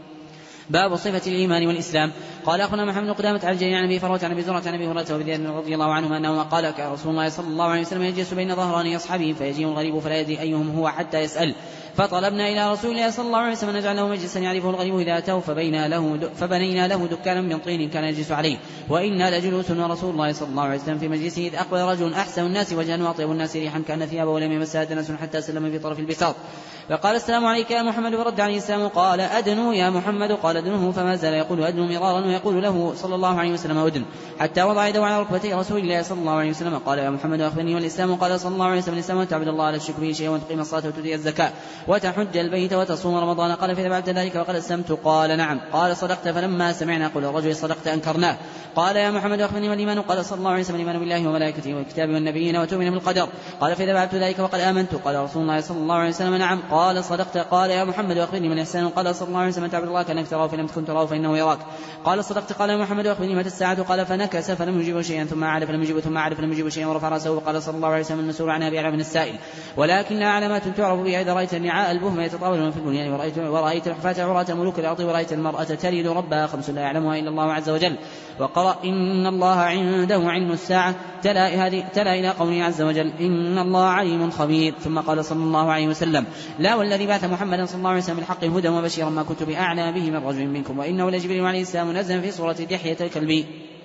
باب صفة الإيمان والإسلام. قال أخونا محمد بن قدامة عن الجليل عن أبي فروة عن أبي زرعة عن أبي هريرة وبذير رضي الله عنهما أنه قال كان رسول الله صلى الله عليه وسلم يجلس بين ظهراني أصحابه فيجيء الغريب فلا يدري أيهم هو حتى يسأل فطلبنا إلى رسول الله صلى الله عليه وسلم نجعل له مجلسا يعرفه الغريب إذا أتوا فبينا له فبنينا له دكانا من طين كان يجلس عليه وإنا لجلوس ورسول الله صلى الله عليه وسلم في مجلسه إذ أقبل رجل أحسن الناس وجها وأطيب الناس ريحا كأن ثيابه ولم يمسها دنس حتى سلم في طرف البساط فقال السلام عليك يا محمد فرد عليه السلام قال أدنو يا محمد قال أدنه فما زال يقول أدنو مرارا ويقول له صلى الله عليه وسلم أدن حتى وضع يده على ركبتي رسول الله صلى الله عليه وسلم قال يا محمد أخبرني والإسلام قال صلى الله عليه وسلم الإسلام وتعبد الله لا تشرك به شيئا وتقيم الصلاة وتؤتي الزكاة وتحج البيت وتصوم رمضان قال فإذا بعد ذلك وقد أسلمت قال نعم قال صدقت فلما سمعنا قول الرجل صدقت أنكرناه قال يا محمد أخبرني والإيمان قال صلى الله عليه وسلم الإيمان بالله وملائكته والكتاب والنبيين وتؤمن بالقدر قال فإذا بعد ذلك وقد آمنت قال رسول الله صلى الله عليه وسلم نعم قال صدقت قال يا محمد أخبرني من الإحسان قال صلى الله عليه وسلم تعبد الله كأنك تراه فإن لم تكن تراه فإنه يراك قال صدقت قال يا محمد أخبرني متى الساعة قال فنكس فلم يجيب شيئا ثم عاد فلم يجيب ثم عاد فلم يجيب شيئا ورفع رأسه وقال صلى الله عليه وسلم المسؤول عنها بأعلم من السائل ولكن لا علامات تعرف بها إذا رأيت النعاء البهم يتطاولون في البنيان ورأيت, ورأيت الحفاة عراة ملوك الأرض ورأيت المرأة تلد ربها خمس لا يعلمها إلا الله عز وجل وقرأ إن الله عنده علم الساعة تلا, تلا إلى قوله عز وجل إن الله عليم خبير ثم قال صلى الله عليه وسلم لا والذي بعث محمدا صلى الله عليه وسلم بالحق هدى وبشيرا ما كنت بأعلم به من رجل منكم وإنه لجبريل عليه السلام نزل في صورة دحية الكلب.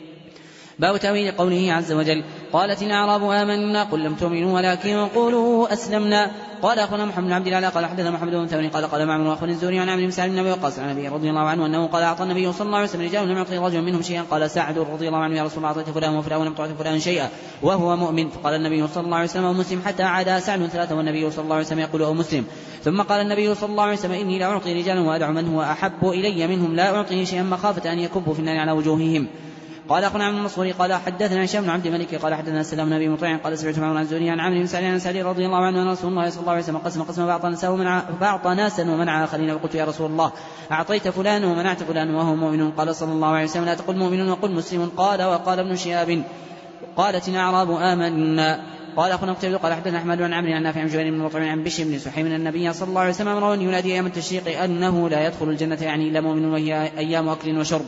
باب تأويل قوله عز وجل قالت الأعراب آمنا قل لم تؤمنوا ولكن قولوا أسلمنا قال أخونا محمد بن عبد الله قال حدثنا محمد بن ثوري قال قال معمر وأخونا الزهري عن عمرو بن سعد بن أبي وقاص عن أبي رضي الله عنه أنه قال أعطى النبي صلى الله عليه وسلم رجال لم يعطي رجل منهم شيئا قال سعد رضي الله عنه يا رسول الله أعطيت فلان وفلان ولم تعطي فلان شيئا وهو مؤمن فقال النبي صلى الله عليه وسلم ومسلم حتى عاد سعد ثلاثة والنبي صلى الله عليه وسلم يقول أو مسلم ثم قال النبي صلى الله عليه وسلم إني لا أعطي رجالا وأدع من هو أحب إلي منهم لا أعطيه شيئا مخافة أن يكبوا في النار على وجوههم. قال أخونا عبد المنصور قال حدثنا هشام بن عبد الملك قال حدثنا سلام بن أبي مطيع قال سمعت معمر عن الزهري عن عمرو بن سعد عن سعد رضي الله عنه أن رسول الله صلى الله عليه وسلم قسم قسم فأعطى ناسا ومنع آخرين فقلت يا رسول الله أعطيت فلان ومنعت فلان وهو مؤمن قال صلى الله عليه وسلم لا تقل مؤمن وقل مسلم قال وقال ابن شهاب قالت الأعراب آمنا. قال أخونا قتيبة قال حدثنا أحمد بن عمرو عن نافع عن جبير بن مطعم عن بشر بن سحيم من النبي صلى الله عليه وسلم أمره أن ينادي أيام التشريق أنه لا يدخل الجنة يعني إلا مؤمن وهي أيام أكل وشرب.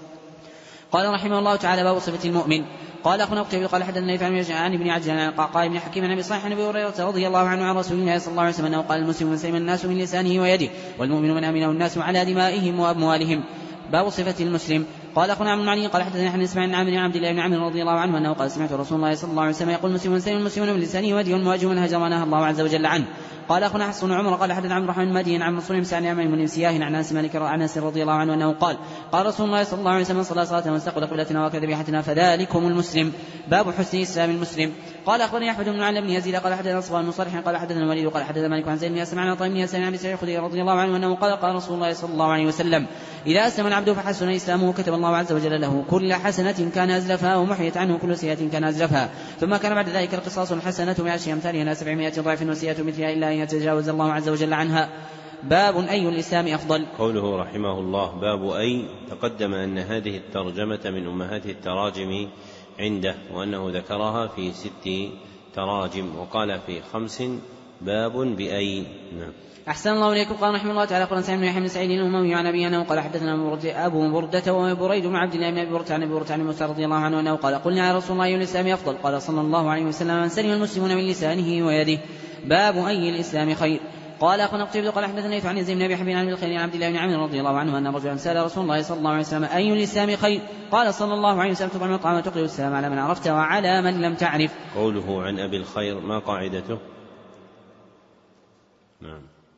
قال رحمه الله تعالى باب صفة المؤمن. قال أخونا قتيبة قال حدثنا نافع عن ابن عجلان عن القعقاع بن حكيم عن أبي صالح عن أبي هريرة رضي الله عنه عن رسول الله صلى الله عليه وسلم أنه قال المسلم من سلم الناس من لسانه ويده والمؤمن من أمنه الناس على دمائهم وأموالهم. باب صفة المسلم. قال أخونا عمرو بن علي قال حدثنا حديث اسماعيل بن عمرو عبد الله بن عمرو رضي الله عنه أنه قال سمعت رسول الله صلى الله عليه وسلم يقول المسلم من سلم المسلمون من لسانه ويده والمواجه من هجر ونهى الله عز وجل عنه. قال أخونا حسن بن عمر قال حدثنا عبد الرحمن المدين عن منصور بن سعد عن ميمون بن سياه عن أنس مالك عن أنس رضي الله عنه أنه قال قال رسول الله صلى الله عليه وسلم صلى صلاة واستقبل قبلتنا وأكل ذبيحتنا فذلكم المسلم. باب حسن إسلام المسلم. قال أخبرني أحمد بن علي بن يزيد قال حدثنا صفوان بن صالح قال حدثنا الوليد قال حدثنا مالك عن زيد بن أسلم عن طيب بن يسار عن أبي سعيد الخدري رضي الله عنه أنه قال قال رسول الله صلى الله عليه وسلم إذا أسلم العبد فحسن إسلامه كتب الله عز وجل له كل حسنة كان أزلفها ومحيت عنه كل سيئة كان أزلفها ثم كان بعد ذلك القصاص الحسنة بعشر أمثالها سبعمائة ضعف وسيئة مثلها إلا أن يتجاوز الله عز وجل عنها. باب أي الإسلام أفضل. قوله رحمه الله باب أي تقدم أن هذه الترجمة من أمهات التراجم عنده وأنه ذكرها في ست تراجم وقال في خمس باب بأي. نعم. أحسن الله إليكم. قال رحمه الله تعالى قال سعيد بن يحيى بن سعيد الأموي عن أبي أنه قال حدثنا أبو بردة وبريد بن عبد الله بن أبي بردة عن أبي بردة عن موسى رضي الله عنه أنه قال قلنا يا رسول الله أي الإسلام أفضل قال صلى الله عليه وسلم من سلم المسلمون من لسانه ويده. باب أي الإسلام خير. قال أخونا قتيبة قال حدثنا يوسف عن زيد بن أبي حبيب عن الخير عن عبد الله بن عمرو رضي الله عنه أن رجلا سأل رسول الله صلى الله عليه وسلم أي الإسلام خير قال صلى الله عليه وسلم تطعم الطعام وتقرئ السلام على من عرفت وعلى من لم تعرف. قوله عن أبي الخير ما قاعدته؟ نعم.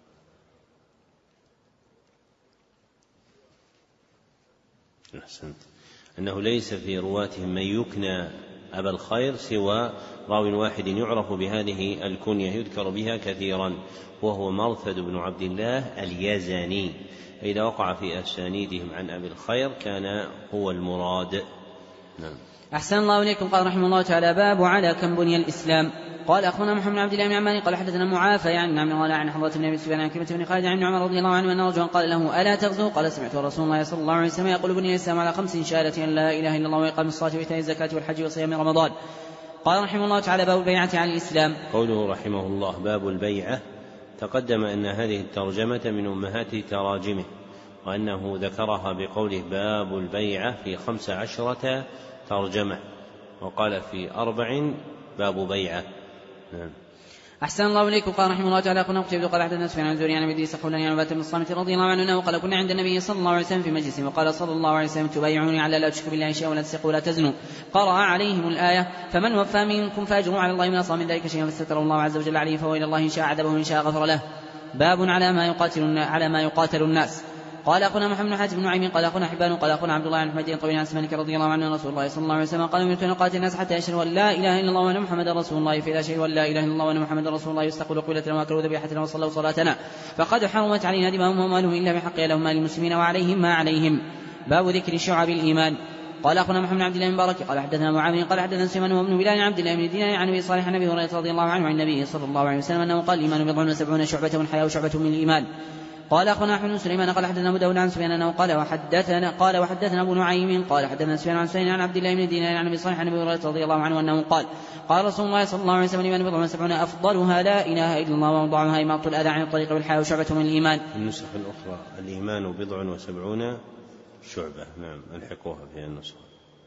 أحسنت. أنه ليس في رواتهم من يكنى أبا الخير سوى راو واحد يعرف بهذه الكنية يذكر بها كثيرا وهو مرثد بن عبد الله اليزني. إذا وقع في أسانيدهم عن أبي الخير كان هو المراد. نعم. أحسن الله إليكم. قال رحمه الله تعالى باب على كم بني الإسلام. قال أخونا محمد بن عبد الله بن عمان قال حدثنا معافى يعني عن قال عن حضرة بن أبي سفيان عن كلمة بن خالد عن عمر رضي الله عنه أن رجلا قال له ألا تغزو قال سمعت رسول الله صلى الله عليه وسلم يقول بني الإسلام على خمس شهادة أن لا إله إلا الله وإقام الصلاة وإيتاء الزكاة والحج وصيام رمضان. قال رحمه الله تعالى باب البيعة على الإسلام. قوله رحمه الله باب البيعة تقدم أن هذه الترجمة من أمهات تراجمه وأنه ذكرها بقوله باب البيعة في خمس عشرة ترجمة وقال في أربع باب بيعة. نعم. أحسن الله إليكم. قال رحمه الله تعالى قلنا قتيبة قال حدثنا سفيان عن الزهري عن أبي إدريس خولاني عن عبادة بن الصامت رضي الله عنه أنه قال كنا عند النبي صلى الله عليه وسلم في مجلس وقال صلى الله عليه وسلم تبايعوني على لا تشركوا بالله شيئا ولا تسرقوا ولا تزنوا. قرأ عليهم الآية فمن وفى منكم فأجره على الله من أصاب من ذلك شيئا فستره الله عز وجل عليه فهو إلى الله إن شاء عذبه وإن شاء غفر له. باب على ما يقاتل على ما يقاتل الناس. قال أخونا محمد بن حاتم بن نعيم قال أخونا حبان قال أخونا عبد الله عن حميد طويل عن مالك رضي الله عنه رسول الله صلى الله عليه وسلم قال أمرت أن أقاتل الناس حتى يشهدوا أن لا إله إلا الله وأن محمدا رسول الله، فإذا شهدوا أن لا إله إلا الله وأن محمدا رسول الله يستقبلوا قبلتنا وأكلوا ذبيحتنا وصلوا صلاتنا فقد حرمت علينا دماؤهم وأموالهم إلا بحق لهم مال المسلمين وعليهم ما عليهم. باب ذكر شعب الإيمان. قال أخونا محمد بن عبد الله بن مبارك قال حدثنا معاوية قال حدثنا سليمان وابن بلال عبد الله بن دينار عن أبي صالح عن أبي هريرة رضي الله عنه عن النبي صلى الله عليه وسلم أنه قال الإيمان بضع وسبعون شعبة والحياء شعبة من الإيمان. قال أخونا أحمد بن سليمان قال حدثنا أبو داود عن سفيان أنه قال وحدثنا قال وحدثنا أبو نعيم قال حدثنا سفيان عن سفيان عن عبد الله بن دينار عن أبي صالح عن أبي هريرة رضي الله عنه أنه قال قال رسول الله صلى الله عليه وسلم الإيمان بضع وسبعون أفضلها لا إله إلا الله وأوضعها إماطة الأذى عن الطريق والحياء شعبة من الإيمان. النسخ الأخرى الإيمان بضع وسبعون شعبة. نعم ألحقوها في النسخة.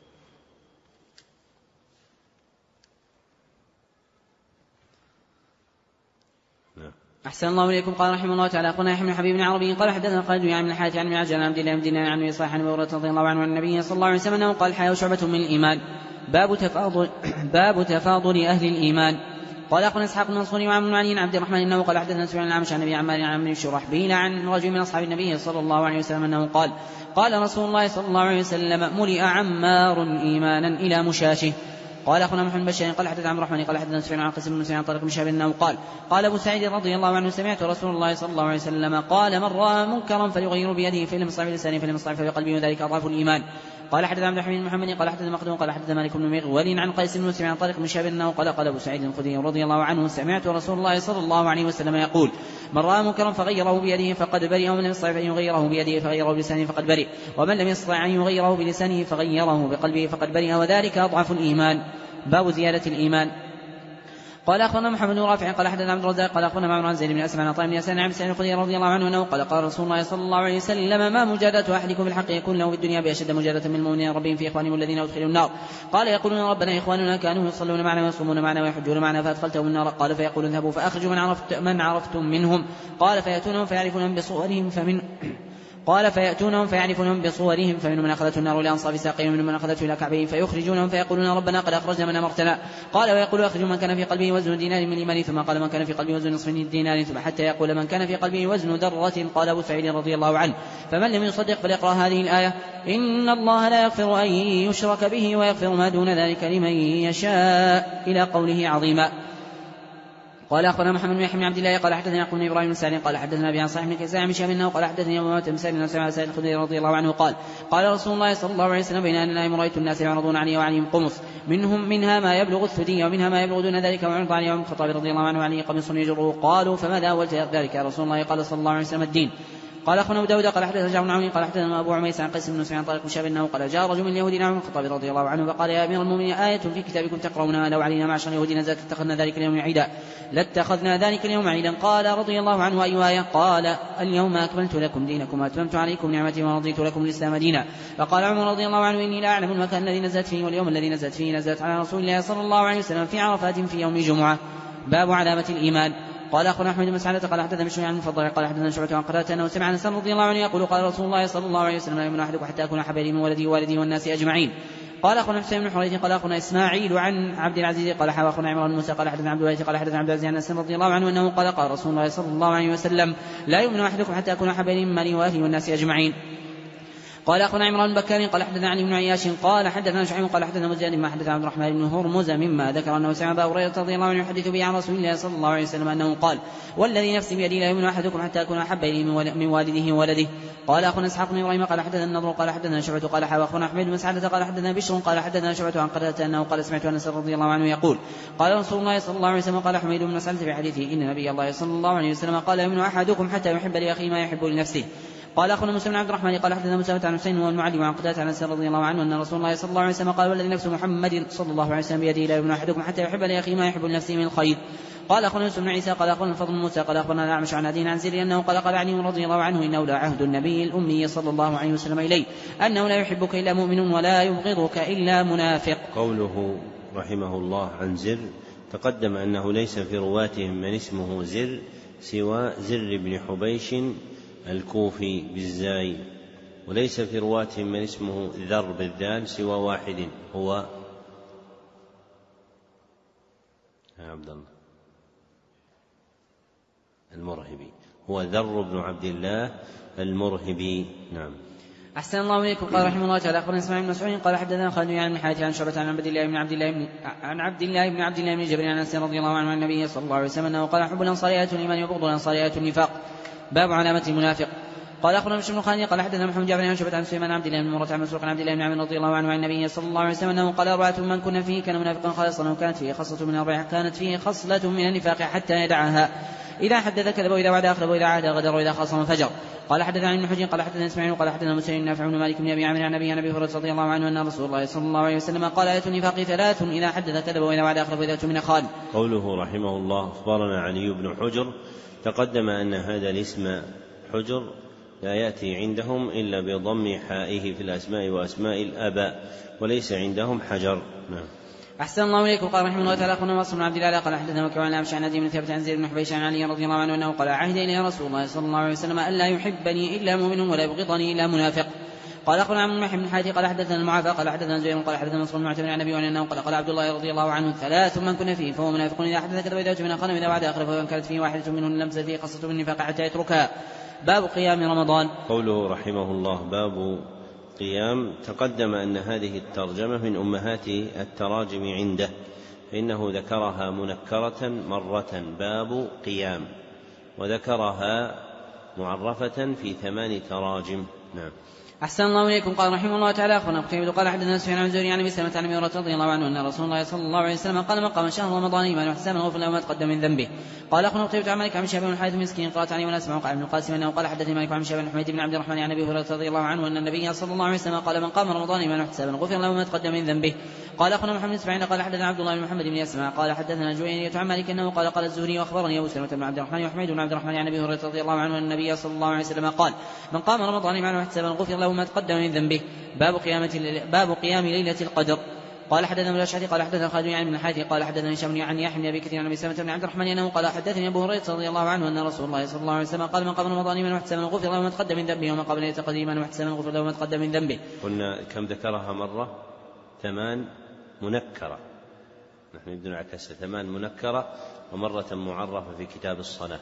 أحسن الله إليكم. قال رحمه الله تعالى أخونا يحيى بن حبيب بن عربي قال حدثنا خالد بن عن الحارث عن عجل عن عبد الله بن دينار عن أبي صالح عن أبي هريرة رضي الله عنه عن النبي صلى الله عليه وسلم أنه قال الحياء شعبة من الإيمان. باب تفاضل باب تفاضل أهل الإيمان. قال أخونا إسحاق بن منصور وعمرو بن علي عن عبد الرحمن أنه قال حدثنا سفيان عن الأعمش عن أبي عمار عن عمرو شرحبيل عن رجل من أصحاب النبي صلى الله عليه وسلم أنه قال قال رسول الله صلى الله عليه وسلم ملئ عمار إيمانا إلى مشاشه. قال أخونا محمد بن بشار قال حدثنا عبد الرحمن قال حدثنا سفيان عن قاسم بن مسلم عن طارق بن شهاب أنه قال قال أبو سعيد رضي الله عنه سمعت رسول الله صلى الله عليه وسلم قال من رأى منكرا فليغير بيده فإن لم يستطع بلسانه فإن لم يستطع فبقلبه وذلك أضعف الإيمان. قال حدثنا عبد الحميد بن محمد قال حدثنا مخدوم قال حدثنا مالك بن مغول عن قيس بن مسلم عن طارق بن شهاب أنه قال قال أبو سعيد الخدري رضي الله عنه سمعت رسول الله صلى الله عليه وسلم يقول من رأى منكرا فغيره بيده فقد برئ ومن لم يستطع أن يغيره بيده فغيره بلسانه فقد برئ ومن لم يستطع أن يغيره بلسانه فغيره بقلبه فقد برئ وذلك أضعف الإيمان. باب زيادة الإيمان. قال أخونا محمد بن رافع قال حدثنا عبد الرزاق قال أخونا معمر عن زيد بن أسلم عن عطاء بن يسار عن سعيد الخدري رضي الله عنه أنه قال قال رسول الله صلى الله عليه وسلم ما مجادلة أحدكم بالحق يكون له في الدنيا بأشد مجادلة من المؤمنين ربهم في إخوانهم الذين أدخلوا النار. قال يقولون ربنا إخواننا كانوا يصلون معنا ويصومون معنا ويحجون معنا فأدخلتهم النار. قال فيقول اذهبوا فأخرجوا من, عرفت من عرفتم منهم. قال فيأتونهم فيعرفونهم بصورهم فمن قال فيأتونهم فيعرفونهم بصورهم فمنهم من أخذته النار لأنصاف ساقيه ومنهم من أخذته إلى كعبيه فيخرجونهم فيقولون ربنا قد أخرجنا من أمرتنا. قال ويقول أخرجوا من كان في قلبه وزن دينار من الإيمان ثم قال من كان في قلبه وزن نصف دينار ثم حتى يقول من كان في قلبه وزن ذرة. قال أبو سعيد رضي الله عنه فمن لم يصدق فليقرأ هذه الآية إن الله لا يغفر أن يشرك به ويغفر ما دون ذلك لمن يشاء إلى قوله عظيما. قال أخبرنا محمد بن يحيى بن عبد الله قال حدثنا يعقوب بن إبراهيم بن سعد قال حدثنا أبي عن صالح بن كيسان عن هشام أنه قال حدثني أبو بكر بن سعد بن سعيد الخدري رضي الله عنه قال قال رسول الله صلى الله عليه وسلم بين أن نائم رأيت الناس يعرضون علي وعليهم قمص منهم منها ما يبلغ الثدي ومنها ما يبلغ دون ذلك وعرض علي عمر الخطاب رضي الله عنه وعليه قميص يجره. قالوا فماذا أولت ذلك يا رسول الله؟ قال صلى الله عليه وسلم الدين. قال أخونا أبو داود قال حدثنا جابر بن عون قال حدثنا أبو عميس عن قيس بن مسلم عن طارق بن شهاب أنه قال جاء رجل من اليهود إلى عمر الخطاب رضي الله عنه فقال يا أمير المؤمنين آية في كتابكم تقرؤونها لو علينا معشر اليهود نزلت اتخذنا ذلك اليوم عيدا لاتخذنا ذلك اليوم عيدا. قال رضي الله عنه أي آية؟ قال اليوم أكملت لكم دينكم وأتممت عليكم نعمتي ورضيت لكم الإسلام دينا. فقال عمر رضي الله عنه إني لا أعلم المكان الذي نزلت فيه واليوم الذي نزلت فيه نزلت على رسول الله صلى الله عليه وسلم في عرفات في يوم جمعة. باب علامة الإيمان. قال أخونا أحمد بن سعدة قال حدثنا بشوي عن المفضل قال حدثنا شعبة عن قتادة أنه سمع أنس رضي الله عنه يقول قال رسول الله صلى الله عليه وسلم لا يؤمن أحدكم حتى أكون أحب إليه من ولدي ووالدي والناس أجمعين. قال أخونا حسين بن حريث قال أخونا إسماعيل عن عبد العزيز قال حدثنا أخونا عمران بن موسى قال حدثنا عبد الوارث قال حدثنا عبد العزيز عن أنس رضي الله عنه أنه قال قال رسول الله صلى الله عليه وسلم لا يؤمن أحدكم حتى أكون أحب إليه من مالي وأهلي والناس أجمعين. قال أخونا عمران بن بكار قال حدثنا علي بن عياش قال حدثنا شعيب قال حدثنا مزيد ما حدث عبد الرحمن بن هرمز مما ذكر أنه سمع أبا هريرة رضي الله عنه يحدث به عن رسول الله صلى الله عليه وسلم أنه قال والذي نفسي بيدي لا يؤمن أحدكم حتى أكون أحب إليه من والده وولده. قال أخونا إسحاق بن إبراهيم قال حدثنا النضر قال حدثنا شعبة قال حدثنا أخونا أحمد بن سعدة قال حدثنا بشر قال حدثنا شعبة عن قتادة أنه قال سمعت أنس رضي الله عنه يقول قال رسول الله صلى الله عليه وسلم قال حميد بن سعدة في حديثه إن نبي الله صلى الله عليه وسلم قال يؤمن أحدكم حتى يحب لأخيه ما يحب لنفسه. قال أخونا مسلم بن عبد الرحمن قال حدثنا مسلمة عن حسين والمعلم عن قتادة عن أنس رضي الله عنه أن رسول الله صلى الله عليه وسلم قال والذي نفس محمد صلى الله عليه وسلم بيده لا يؤمن أحدكم حتى يحب لأخيه ما يحب لنفسه من الخير. قال أخونا يوسف بن عيسى قال أخونا الفضل موسى قال أخونا الأعمش عن أبي عن زيد أنه قال قال علي رضي الله عنه إنه لا عهد النبي الأمي صلى الله عليه وسلم إليه أنه لا يحبك إلا مؤمن ولا يبغضك إلا منافق. قوله رحمه الله عن زر تقدم أنه ليس في رواتهم من اسمه زر سوى زر بن حبيش الكوفي بالزاي وليس في رواتهم من اسمه ذر بالذال سوى واحد هو عبد الله المرهبي هو ذر بن عبد الله المرهبي. نعم. أحسن الله إليكم. قال رحمه الله تعالى أخبرنا إسماعيل بن مسعود قال حدثنا خالد بن الحارث عن شعبة عن عبد الله بن عبد الله بن عن عبد الله بن عبد الله بن جبر عن أنس رضي الله عنه عن النبي صلى الله عليه وسلم أنه قال حب الأنصار آية الإيمان وبغض الأنصار آية النفاق. باب علامة المنافق. قال أخبرنا بشر بن خالد قال حدثنا محمد بن جعفر عن شعبة عن سليمان عبد الله بن مرة عن مسروق عن عبد الله بن عمرو رضي الله عنه عن النبي صلى الله عليه وسلم أنه قال أربعة من كنا فيه كان منافقا خالصا وكانت فيه خصلة من أربع كانت فيه خصلة من النفاق حتى يدعها إذا حدث كذب وإذا وعد أخلف وإذا عاد غدر وإذا خاصم فجر. قال حدثنا ابن حجر قال حدثنا اسماعيل قال حدثنا مسلم نافع بن مالك بن أبي عامر عن أبي عن أبي هريرة رضي الله عنه أن رسول الله صلى الله عليه وسلم قال آية النفاق ثلاث إذا حدث كذب وإذا وعد أخلف وإذا اؤتمن خان. قوله رحمه الله أخبرنا علي بن حجر. تقدم أن هذا الاسم حجر لا يأتي عندهم إلا بضم حائه في الأسماء وأسماء الآباء وليس عندهم حجر. نعم. أحسن الله إليكم. قال رحمه الله تعالى أخبرنا ناصر بن عبد الله قال حدثنا وكيع عن أبي عن أبي بن ثابت عن زيد بن حبيش عن علي رضي الله عنه أنه قال عهد إلي رسول الله صلى الله عليه وسلم ألا يحبني إلا مؤمن ولا يبغضني إلا منافق. قال أخبرنا عن محمد بن حاتم قال حدثنا المعافى قال حدثنا زهير قال حدثنا نصر بن معتمر عن النبي أنه قال قال عبد الله رضي الله عنه ثلاث من كن فيه فهو منافق إذا حدث كذب وإذا اؤتمن خان وإذا وعد أخلف وإن كانت فيه واحدة منهن لم تزل فيه قصة من النفاق حتى يتركها. باب قيام رمضان. قوله رحمه الله باب قيام. تقدم أن هذه الترجمة من أمهات التراجم عنده فإنه ذكرها منكرة مرة باب قيام وذكرها معرفة في ثمان تراجم. نعم. أحسن الله إليكم. قال رحمه الله تعالى أخبرنا قتيبة قال حدثنا سفيان عن زهري عن أبي سلمة عن أبي هريرة رضي الله عنه أن رسول الله صلى الله عليه وسلم قال من قام شهر رمضان إيمانا واحتسابا غفر له ما تقدم من ذنبه. قال أخبرنا قتيبة عن مالك عن شهاب بن الحارث المسكين قرأت عليه ولا أسمع قال ابن القاسم أنه قال حدثني مالك عن شهاب بن حميد بن عبد الرحمن عن أبي هريرة رضي الله عنه أن النبي صلى الله عليه وسلم قال من قام رمضان إيمانا واحتسابا غفر له ما تقدم من ذنبه. قال أخبرنا محمد بن إسماعيل قال حدثنا عبد الله بن محمد بن يسمع قال حدثنا جويرية عن مالك أنه قال قال الزهري وأخبرني أبو سلمة بن عبد الرحمن وحميد بن عبد الرحمن عن أبي هريرة رضي الله عنه أن النبي صلى الله عليه وسلم قال من قام رمضان إيمانا واحتسابا غفر له ما تقدم من ذنبه. باب قيامة باب قيام ليلة القدر. قال حدثنا ابن الأشعث قال حدثنا خالد يعني من الحارث قال حدثنا هشام عن يحيى بن أبي كثير عن أبي سلمة بن عبد الرحمن أنه قال حدثني أبو هريرة رضي الله عنه أن رسول الله صلى الله عليه وسلم قال من قام رمضان إيمانا واحتسابا غفر له ما تقدم من ذنبه ومن قام ليلة القدر إيمانا واحتسابا غفر له ما تقدم من ذنبه. قلنا كم ذكرها مرة؟ ثمان منكرة. نحن بدنا نعكسها ثمان منكرة ومرة معرفة في كتاب الصلاة.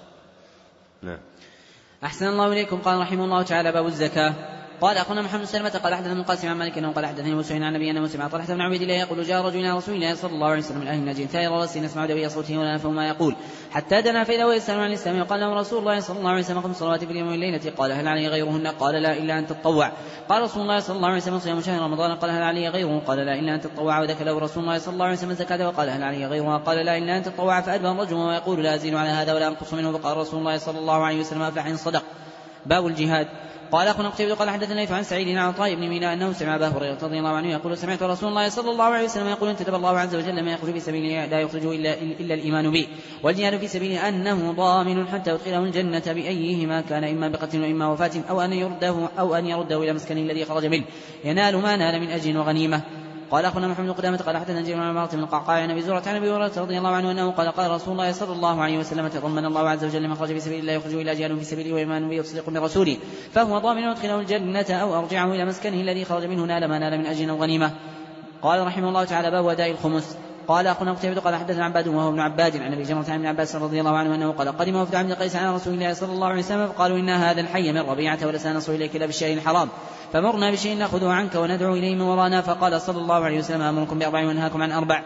نعم. أحسن الله إليكم. قال رحمه الله تعالى باب الزكاة. قال أخونا محمد بن سلمة قال حدثنا ابن القاسم عن مالك أنه قال حدثني أبو سعيد عن النبي أنه سمع طلحة بن عبيد الله يقول جاء رجل إلى رسول الله صلى الله عليه وسلم من أهل النجد ثائر رأسه نسمع دبي صوته ولا نفهم ما يقول حتى دنا فإذا هو يسأل عن الإسلام وقال له رسول الله صلى الله عليه وسلم خمس صلوات في اليوم والليلة قال هل علي غيرهن قال لا إلا أن تتطوع. قال رسول الله صلى الله عليه وسلم صيام شهر رمضان قال هل علي غيره قال لا إلا أن تتطوع. وذكر له رسول الله صلى الله عليه وسلم الزكاة وقال هل علي غيرها قال لا إلا أن تتطوع. فأدبر الرجل ويقول لا أزيد على هذا ولا أنقص منه. فقال رسول الله صلى الله عليه وسلم أفلح إن صدق. باب الجهاد. قال أخونا قتيبة قال حدثنا عن سعيد عن عطاء بن ميناء أنه سمع أبا هريرة رضي الله عنه يقول سمعت رسول الله صلى الله عليه وسلم يقول انتدب الله عز وجل ما يخرج في سبيله لا يخرج إلا, إلا الإيمان به والجهاد في سبيله أنه ضامن حتى يدخله الجنة بأيهما كان إما بقتل وإما وفاة أو أن يرده أو أن يرده إلى مسكنه الذي خرج منه ينال ما نال من أجر وغنيمة. قال أخونا محمد بن قدامة قال حدثنا جرير عن عمارة بن القعقاع عن أبي زرعة عن أبي هريرة رضي الله عنه أنه قال قال رسول الله صلى الله عليه وسلم تضمن الله عز وجل من خرج في سبيل الله يخرج إلى جهاد في سبيله وإيمان به وتصديق برسوله فهو ضامن يدخله الجنة أو أرجعه إلى مسكنه الذي خرج منه نال ما نال من أجر وغنيمة. قال رحمه الله تعالى باب أداء الخمس. قال أخونا قتيبة قال حدثنا عباد وهو ابن عباد عن أبي جمرة عن ابن عباس رضي الله عنه أنه قال قدم وفد عبد القيس على رسول الله صلى الله عليه وسلم فقالوا إن هذا الحي من ربيعة ولسنا نصل إليك إلا بالشيء الحرام فمرنا بشيء نأخذه عنك وندعو إليه من ورانا. فقال صلى الله عليه وسلم أمركم بأربع وأنهاكم عن أربع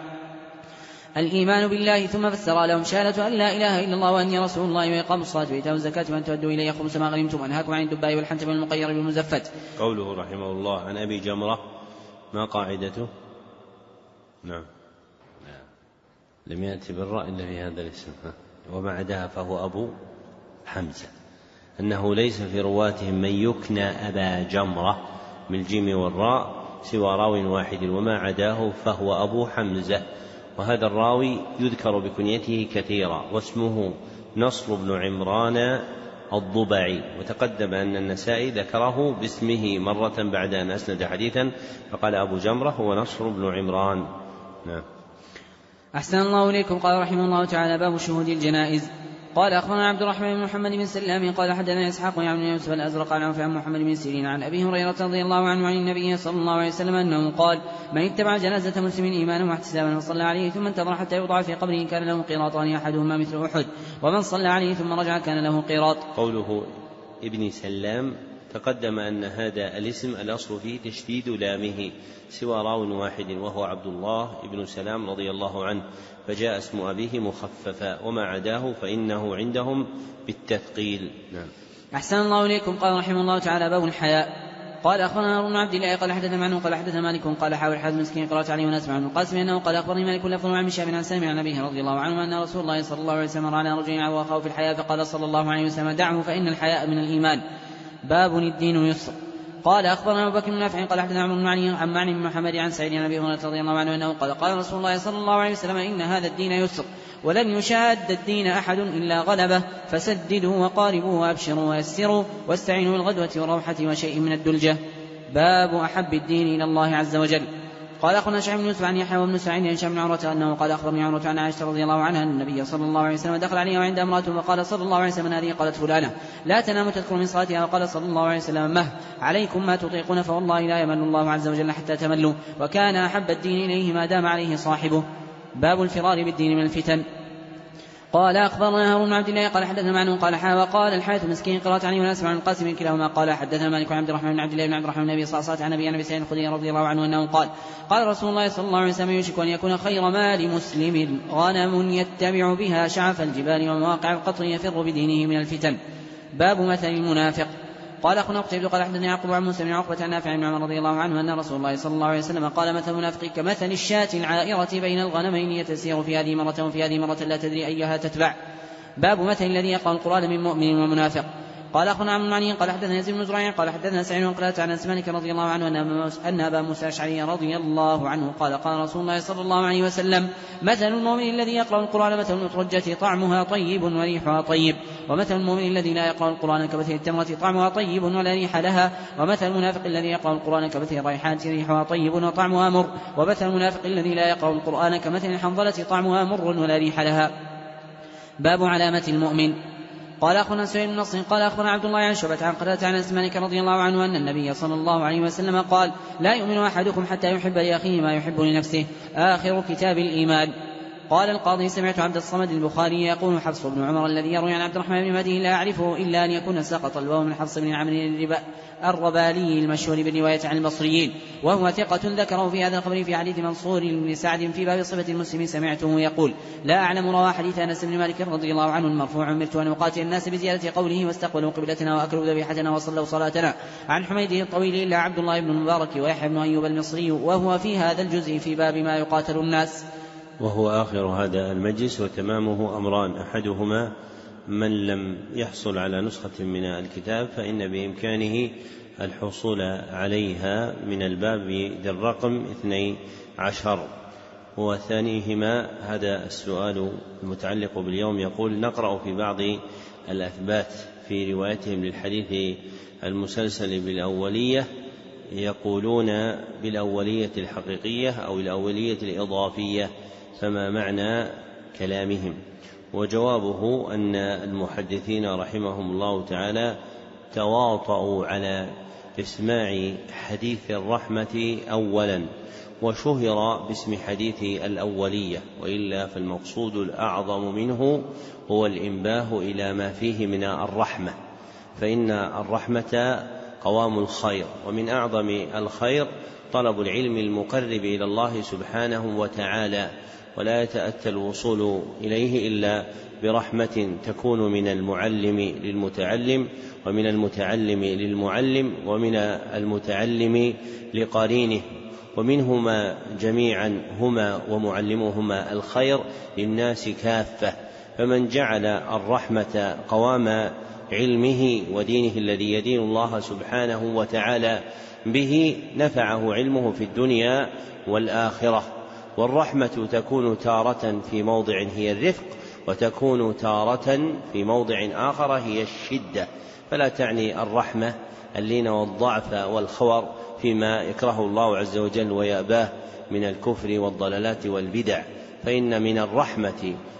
الإيمان بالله ثم فسر لهم شهادة أن لا إله إلا الله وأني رسول الله وإقام الصلاة وإيتاء الزكاة وأن تؤدوا إلي خمس ما غنمتم وأنهاكم عن الدباء والحنتم والمقير بالمزفت. قوله رحمه الله عن أبي جمرة ما قاعدته؟ نعم لم يأتي بالراء إلا في هذا الاسم وما عداها فهو أبو حمزة أنه ليس في رواتهم من يكنى أبا جمرة من الجيم والراء سوى راو واحد وما عداه فهو أبو حمزة وهذا الراوي يذكر بكنيته كثيرا واسمه نصر بن عمران الضبعي وتقدم أن النسائي ذكره باسمه مرة بعد أن أسند حديثا فقال أبو جمرة هو نصر بن عمران. نعم. أحسن الله إليكم. قال رحمه الله تعالى باب شهود الجنائز. قال أخبرنا عبد الرحمن بن محمد بن سلام قال حدثنا إسحاق يعني يوسف الأزرق عن عن محمد بن سيرين عن أبي هريرة رضي الله عنه عن النبي صلى الله عليه وسلم أنه قال من اتبع جنازة مسلم إيمانا واحتسابا فصلى عليه ثم انتظر حتى يوضع في قبره كان له قيراطان أحدهما مثل أحد ومن صلى عليه ثم رجع كان له قيراط. قوله ابن سلام تقدم أن هذا الاسم الأصل فيه تشديد لامه سوى راو واحد وهو عبد الله ابن سلام رضي الله عنه فجاء اسم أبيه مخففا وما عداه فإنه عندهم بالتثقيل. نعم. أحسن الله إليكم. قال رحمه الله تعالى باب الحياء. قال أخبرنا هارون بن عبد الله قال حدث عنه قال حدث مالك قال حاول حاد مسكين قرأت عليه وناس عن القاسم أنه قال أخبرني مالك لفظ عن شاب عن سامع عن أبيه رضي الله عنه أن رسول الله صلى الله عليه وسلم على رجل عوى أخاه في الحياء فقال صلى الله عليه وسلم دعه فإن الحياء من الإيمان. باب الدين يسر. قال أخبرنا أبو بكر بن نافع قال حدثنا عمرو بن علي عن معني بن محمد عن سعيد عن أبي هريرة رضي الله عنه أنه قال قال رسول الله صلى الله عليه وسلم إن هذا الدين يسر ولن يشاد الدين أحد إلا غلبه فسددوا وقاربوا وأبشروا ويسروا واستعينوا بالغدوة والروحة وشيء من الدلجة. باب أحب الدين إلى الله عز وجل. قال أخبرنا شعيب بن يوسف عن يحيى وابن سعيد عن هشام بن عروة أنه قال أخبرني عروة عن عائشة رضي الله عنها أن النبي صلى الله عليه وسلم دخل عليها وعند امرأته وقال صلى الله عليه وسلم هذه قالت فلانة لا تنام تذكر من صلاتها وقال صلى الله عليه وسلم مه عليكم ما تطيقون فوالله لا يمل الله عز وجل حتى تملوا وكان أحب الدين إليه ما دام عليه صاحبه. باب الفرار بالدين من الفتن. قال أخبرنا هارون بن عبد الله قال حدثنا معه قال حا وقال الحارث مسكين قرأت عليه وناس عن القاسم كلاهما قال حدثنا مالك عبد الرحمن بن عبد الله بن عبد الرحمن بن أبي صعصات عن أبي سعيد الخدري رضي الله عنه أنه قال قال رسول الله صلى الله عليه وسلم يوشك أن يكون خير مال مسلم غنم يتبع بها شعف الجبال ومواقع القطر يفر بدينه من الفتن. باب مثل المنافق. قال أخونا قتيبة قال حدثنا يعقوب عن موسى بن عقبة عن نافع بن عمر رضي الله عنه أن رسول الله صلى الله عليه وسلم قال مثل المنافق كمثل الشاة العائرة بين الغنمين يتسير في هذه مرة وفي هذه مرة لا تدري أيها تتبع. باب مثل الذي يقرأ القرآن من مؤمن ومنافق. قال أخونا عن المعني قال حدثنا يزيد بن زريع قال حدثنا سعيد بن قتادة عن أنس مالك رضي الله عنه أن أبا موسى الأشعري رضي الله عنه قال قال رسول الله صلى الله عليه وسلم مثل المؤمن الذي يقرأ القرآن مثل المترجة طعمها طيب وريحها طيب ومثل المؤمن الذي لا يقرأ القرآن كمثل التمرة طعمها طيب ولا ريح لها ومثل المنافق الذي يقرأ القرآن كمثل الريحانة ريحها طيب وطعمها مر ومثل المنافق الذي لا يقرأ القرآن كمثل الحنظلة طعمها مر ولا ريح لها. باب علامة المؤمن. قال أخونا سعيد بن نصر قال أخونا عبد الله عن شعبة عن قتادة عن أنس مالك رضي الله عنه أن النبي صلى الله عليه وسلم قال لا يؤمن أحدكم حتى يحب لأخيه ما يحب لنفسه آخر كتاب الإيمان. قال القاضي سمعت عبد الصمد البخاري يقول حفص بن عمر الذي يروي عن عبد الرحمن بن مهدي لا أعرفه إلا أن يكون سقط الواو من حفص بن عمرو الربالي المشهور بالرواية عن البصريين وهو ثقة ذكره في هذا الخبر في حديث منصور بن سعد في باب صفة المسلم سمعته يقول لا أعلم روى حديث أنس بن مالك رضي الله عنه المرفوع أمرت أن أقاتل الناس بزيادة قوله واستقبلوا قبلتنا وأكلوا ذبيحتنا وصلوا صلاتنا عن حميده الطويل إلا عبد الله بن المبارك ويحيى بن أيوب المصري وهو في هذا الجزء في باب ما يقاتل الناس. وهو آخر هذا المجلس وتمامه أمران أحدهما من لم يحصل على نسخة من الكتاب فإن بإمكانه الحصول عليها من الباب ذي الرقم اثني عشر وثانيهما هذا السؤال المتعلق باليوم يقول نقرأ في بعض الأثبات في روايتهم للحديث المسلسل بالأولية يقولون بالأولية الحقيقية أو الأولية الإضافية فما معنى كلامهم؟ وجوابه أن المحدثين رحمهم الله تعالى تواطؤوا على إسماع حديث الرحمة أولا وشهر باسم حديث الأولية وإلا فالمقصود الأعظم منه هو الإنباه إلى ما فيه من الرحمة فإن الرحمة قوام الخير ومن أعظم الخير طلب العلم المقرب إلى الله سبحانه وتعالى ولا يتأتى الوصول إليه إلا برحمة تكون من المعلم للمتعلم ومن المتعلم للمعلم ومن المتعلم لقرينه ومنهما جميعا هما ومعلمهما الخير للناس كافة فمن جعل الرحمة قوام علمه ودينه الذي يدين الله سبحانه وتعالى به نفعه علمه في الدنيا والآخرة. والرحمة تكون تارة في موضع هي الرفق وتكون تارة في موضع آخر هي الشدة فلا تعني الرحمة اللين والضعف والخور فيما يكره الله عز وجل ويأباه من الكفر والضلالات والبدع فإن من الرحمة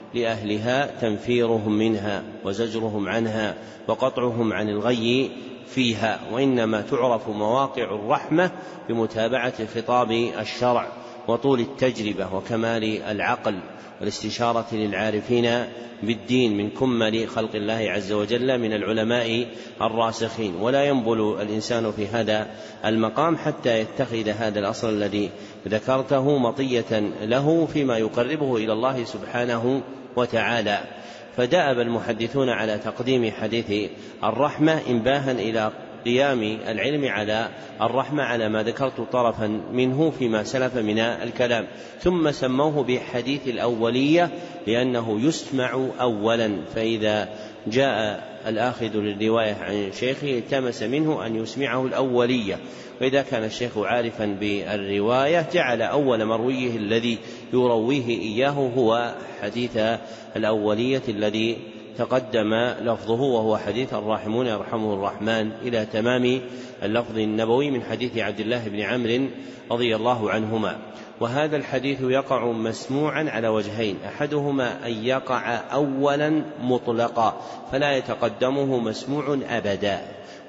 لأهلها تنفيرهم منها وزجرهم عنها وقطعهم عن الغي فيها، وإنما تعرف مواقع الرحمة بمتابعة خطاب الشرع وطول التجربة وكمال العقل والاستشارة للعارفين بالدين من كمل خلق الله عز وجل من العلماء الراسخين. ولا ينبل الإنسان في هذا المقام حتى يتخذ هذا الأصل الذي ذكرته مطية له فيما يقربه إلى الله سبحانه وتعالى. فدأب المحدثون على تقديم حديث الرحمة إنباها إلى قيام العلم على الرحمة على ما ذكرت طرفا منه فيما سلف من الكلام، ثم سموه بحديث الأولية لأنه يسمع أولا، فإذا جاء الآخذ للرواية عن شيخه التمس منه أن يسمعه الأولية، وإذا كان الشيخ عارفا بالرواية جعل أول مرويه الذي يرويه إياه هو حديث الأولية الذي تقدم لفظه وهو حديث الراحمون يرحمه الرحمن إلى تمام اللفظ النبوي من حديث عبد الله بن عمرو رضي الله عنهما. وهذا الحديث يقع مسموعا على وجهين، أحدهما أن يقع أولا مطلقا فلا يتقدمه مسموع أبدا،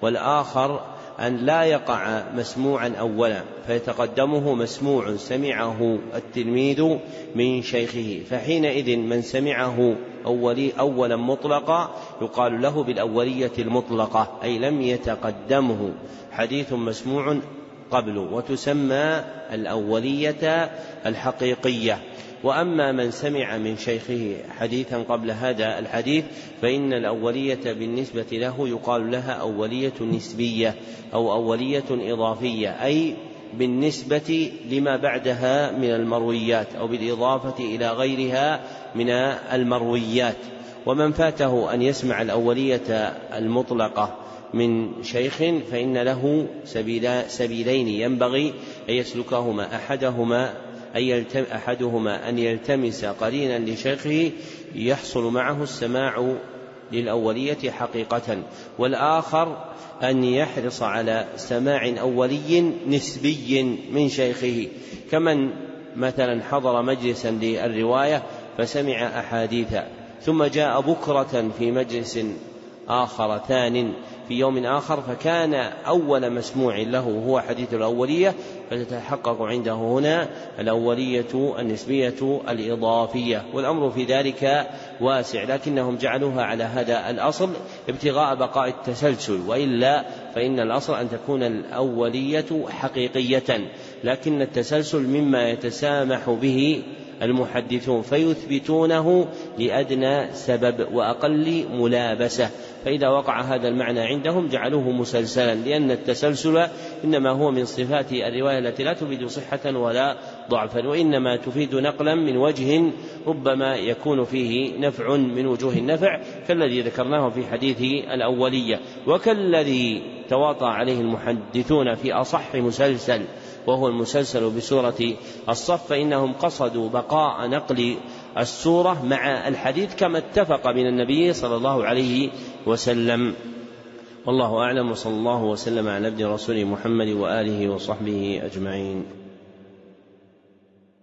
والآخر أن لا يقع مسموعا أولا فيتقدمه مسموع سمعه التلميذ من شيخه، فحينئذ من سمعه أولي أولا مطلقا يقال له بالأولية المطلقة، أي لم يتقدمه حديث مسموع قبله، وتسمى الأولية الحقيقية. وأما من سمع من شيخه حديثا قبل هذا الحديث فإن الأولية بالنسبة له يقال لها أولية نسبية أو أولية إضافية، أي بالنسبة لما بعدها من المرويات أو بالإضافة إلى غيرها من المرويات. ومن فاته أن يسمع الأولية المطلقة من شيخ فإن له سبيلين ينبغي أن يسلكهما، أحدهما أحدهما أن يلتمس قرينا لشيخه يحصل معه السماع للأولية حقيقة، والآخر أن يحرص على سماع أولي نسبي من شيخه، كمن مثلا حضر مجلسا للرواية فسمع أحاديثا ثم جاء بكرة في مجلس آخر ثان في يوم آخر فكان أول مسموع له هو حديث الأولية، فتتحقق عنده هنا الأولية النسبية الإضافية. والأمر في ذلك واسع، لكنهم جعلوها على هذا الأصل ابتغاء بقاء التسلسل، وإلا فإن الأصل أن تكون الأولية حقيقية، لكن التسلسل مما يتسامح به المحدثون فيثبتونه لأدنى سبب وأقل ملابسة، فإذا وقع هذا المعنى عندهم جعلوه مسلسلا، لأن التسلسل إنما هو من صفات الرواية التي لا تفيد صحة ولا ضعفا، وإنما تفيد نقلا من وجه ربما يكون فيه نفع من وجوه النفع كالذي ذكرناه في حديث الأولية، وكالذي تواطأ عليه المحدثون في أصح مسلسل وهو المسلسل بسورة الصف، فإنهم قصدوا بقاء نقل السورة مع الحديث كما اتفق من النبي صلى الله عليه وسلم. والله أعلم، وصلى الله وسلم على عبده ورسوله محمد وآله وصحبه أجمعين.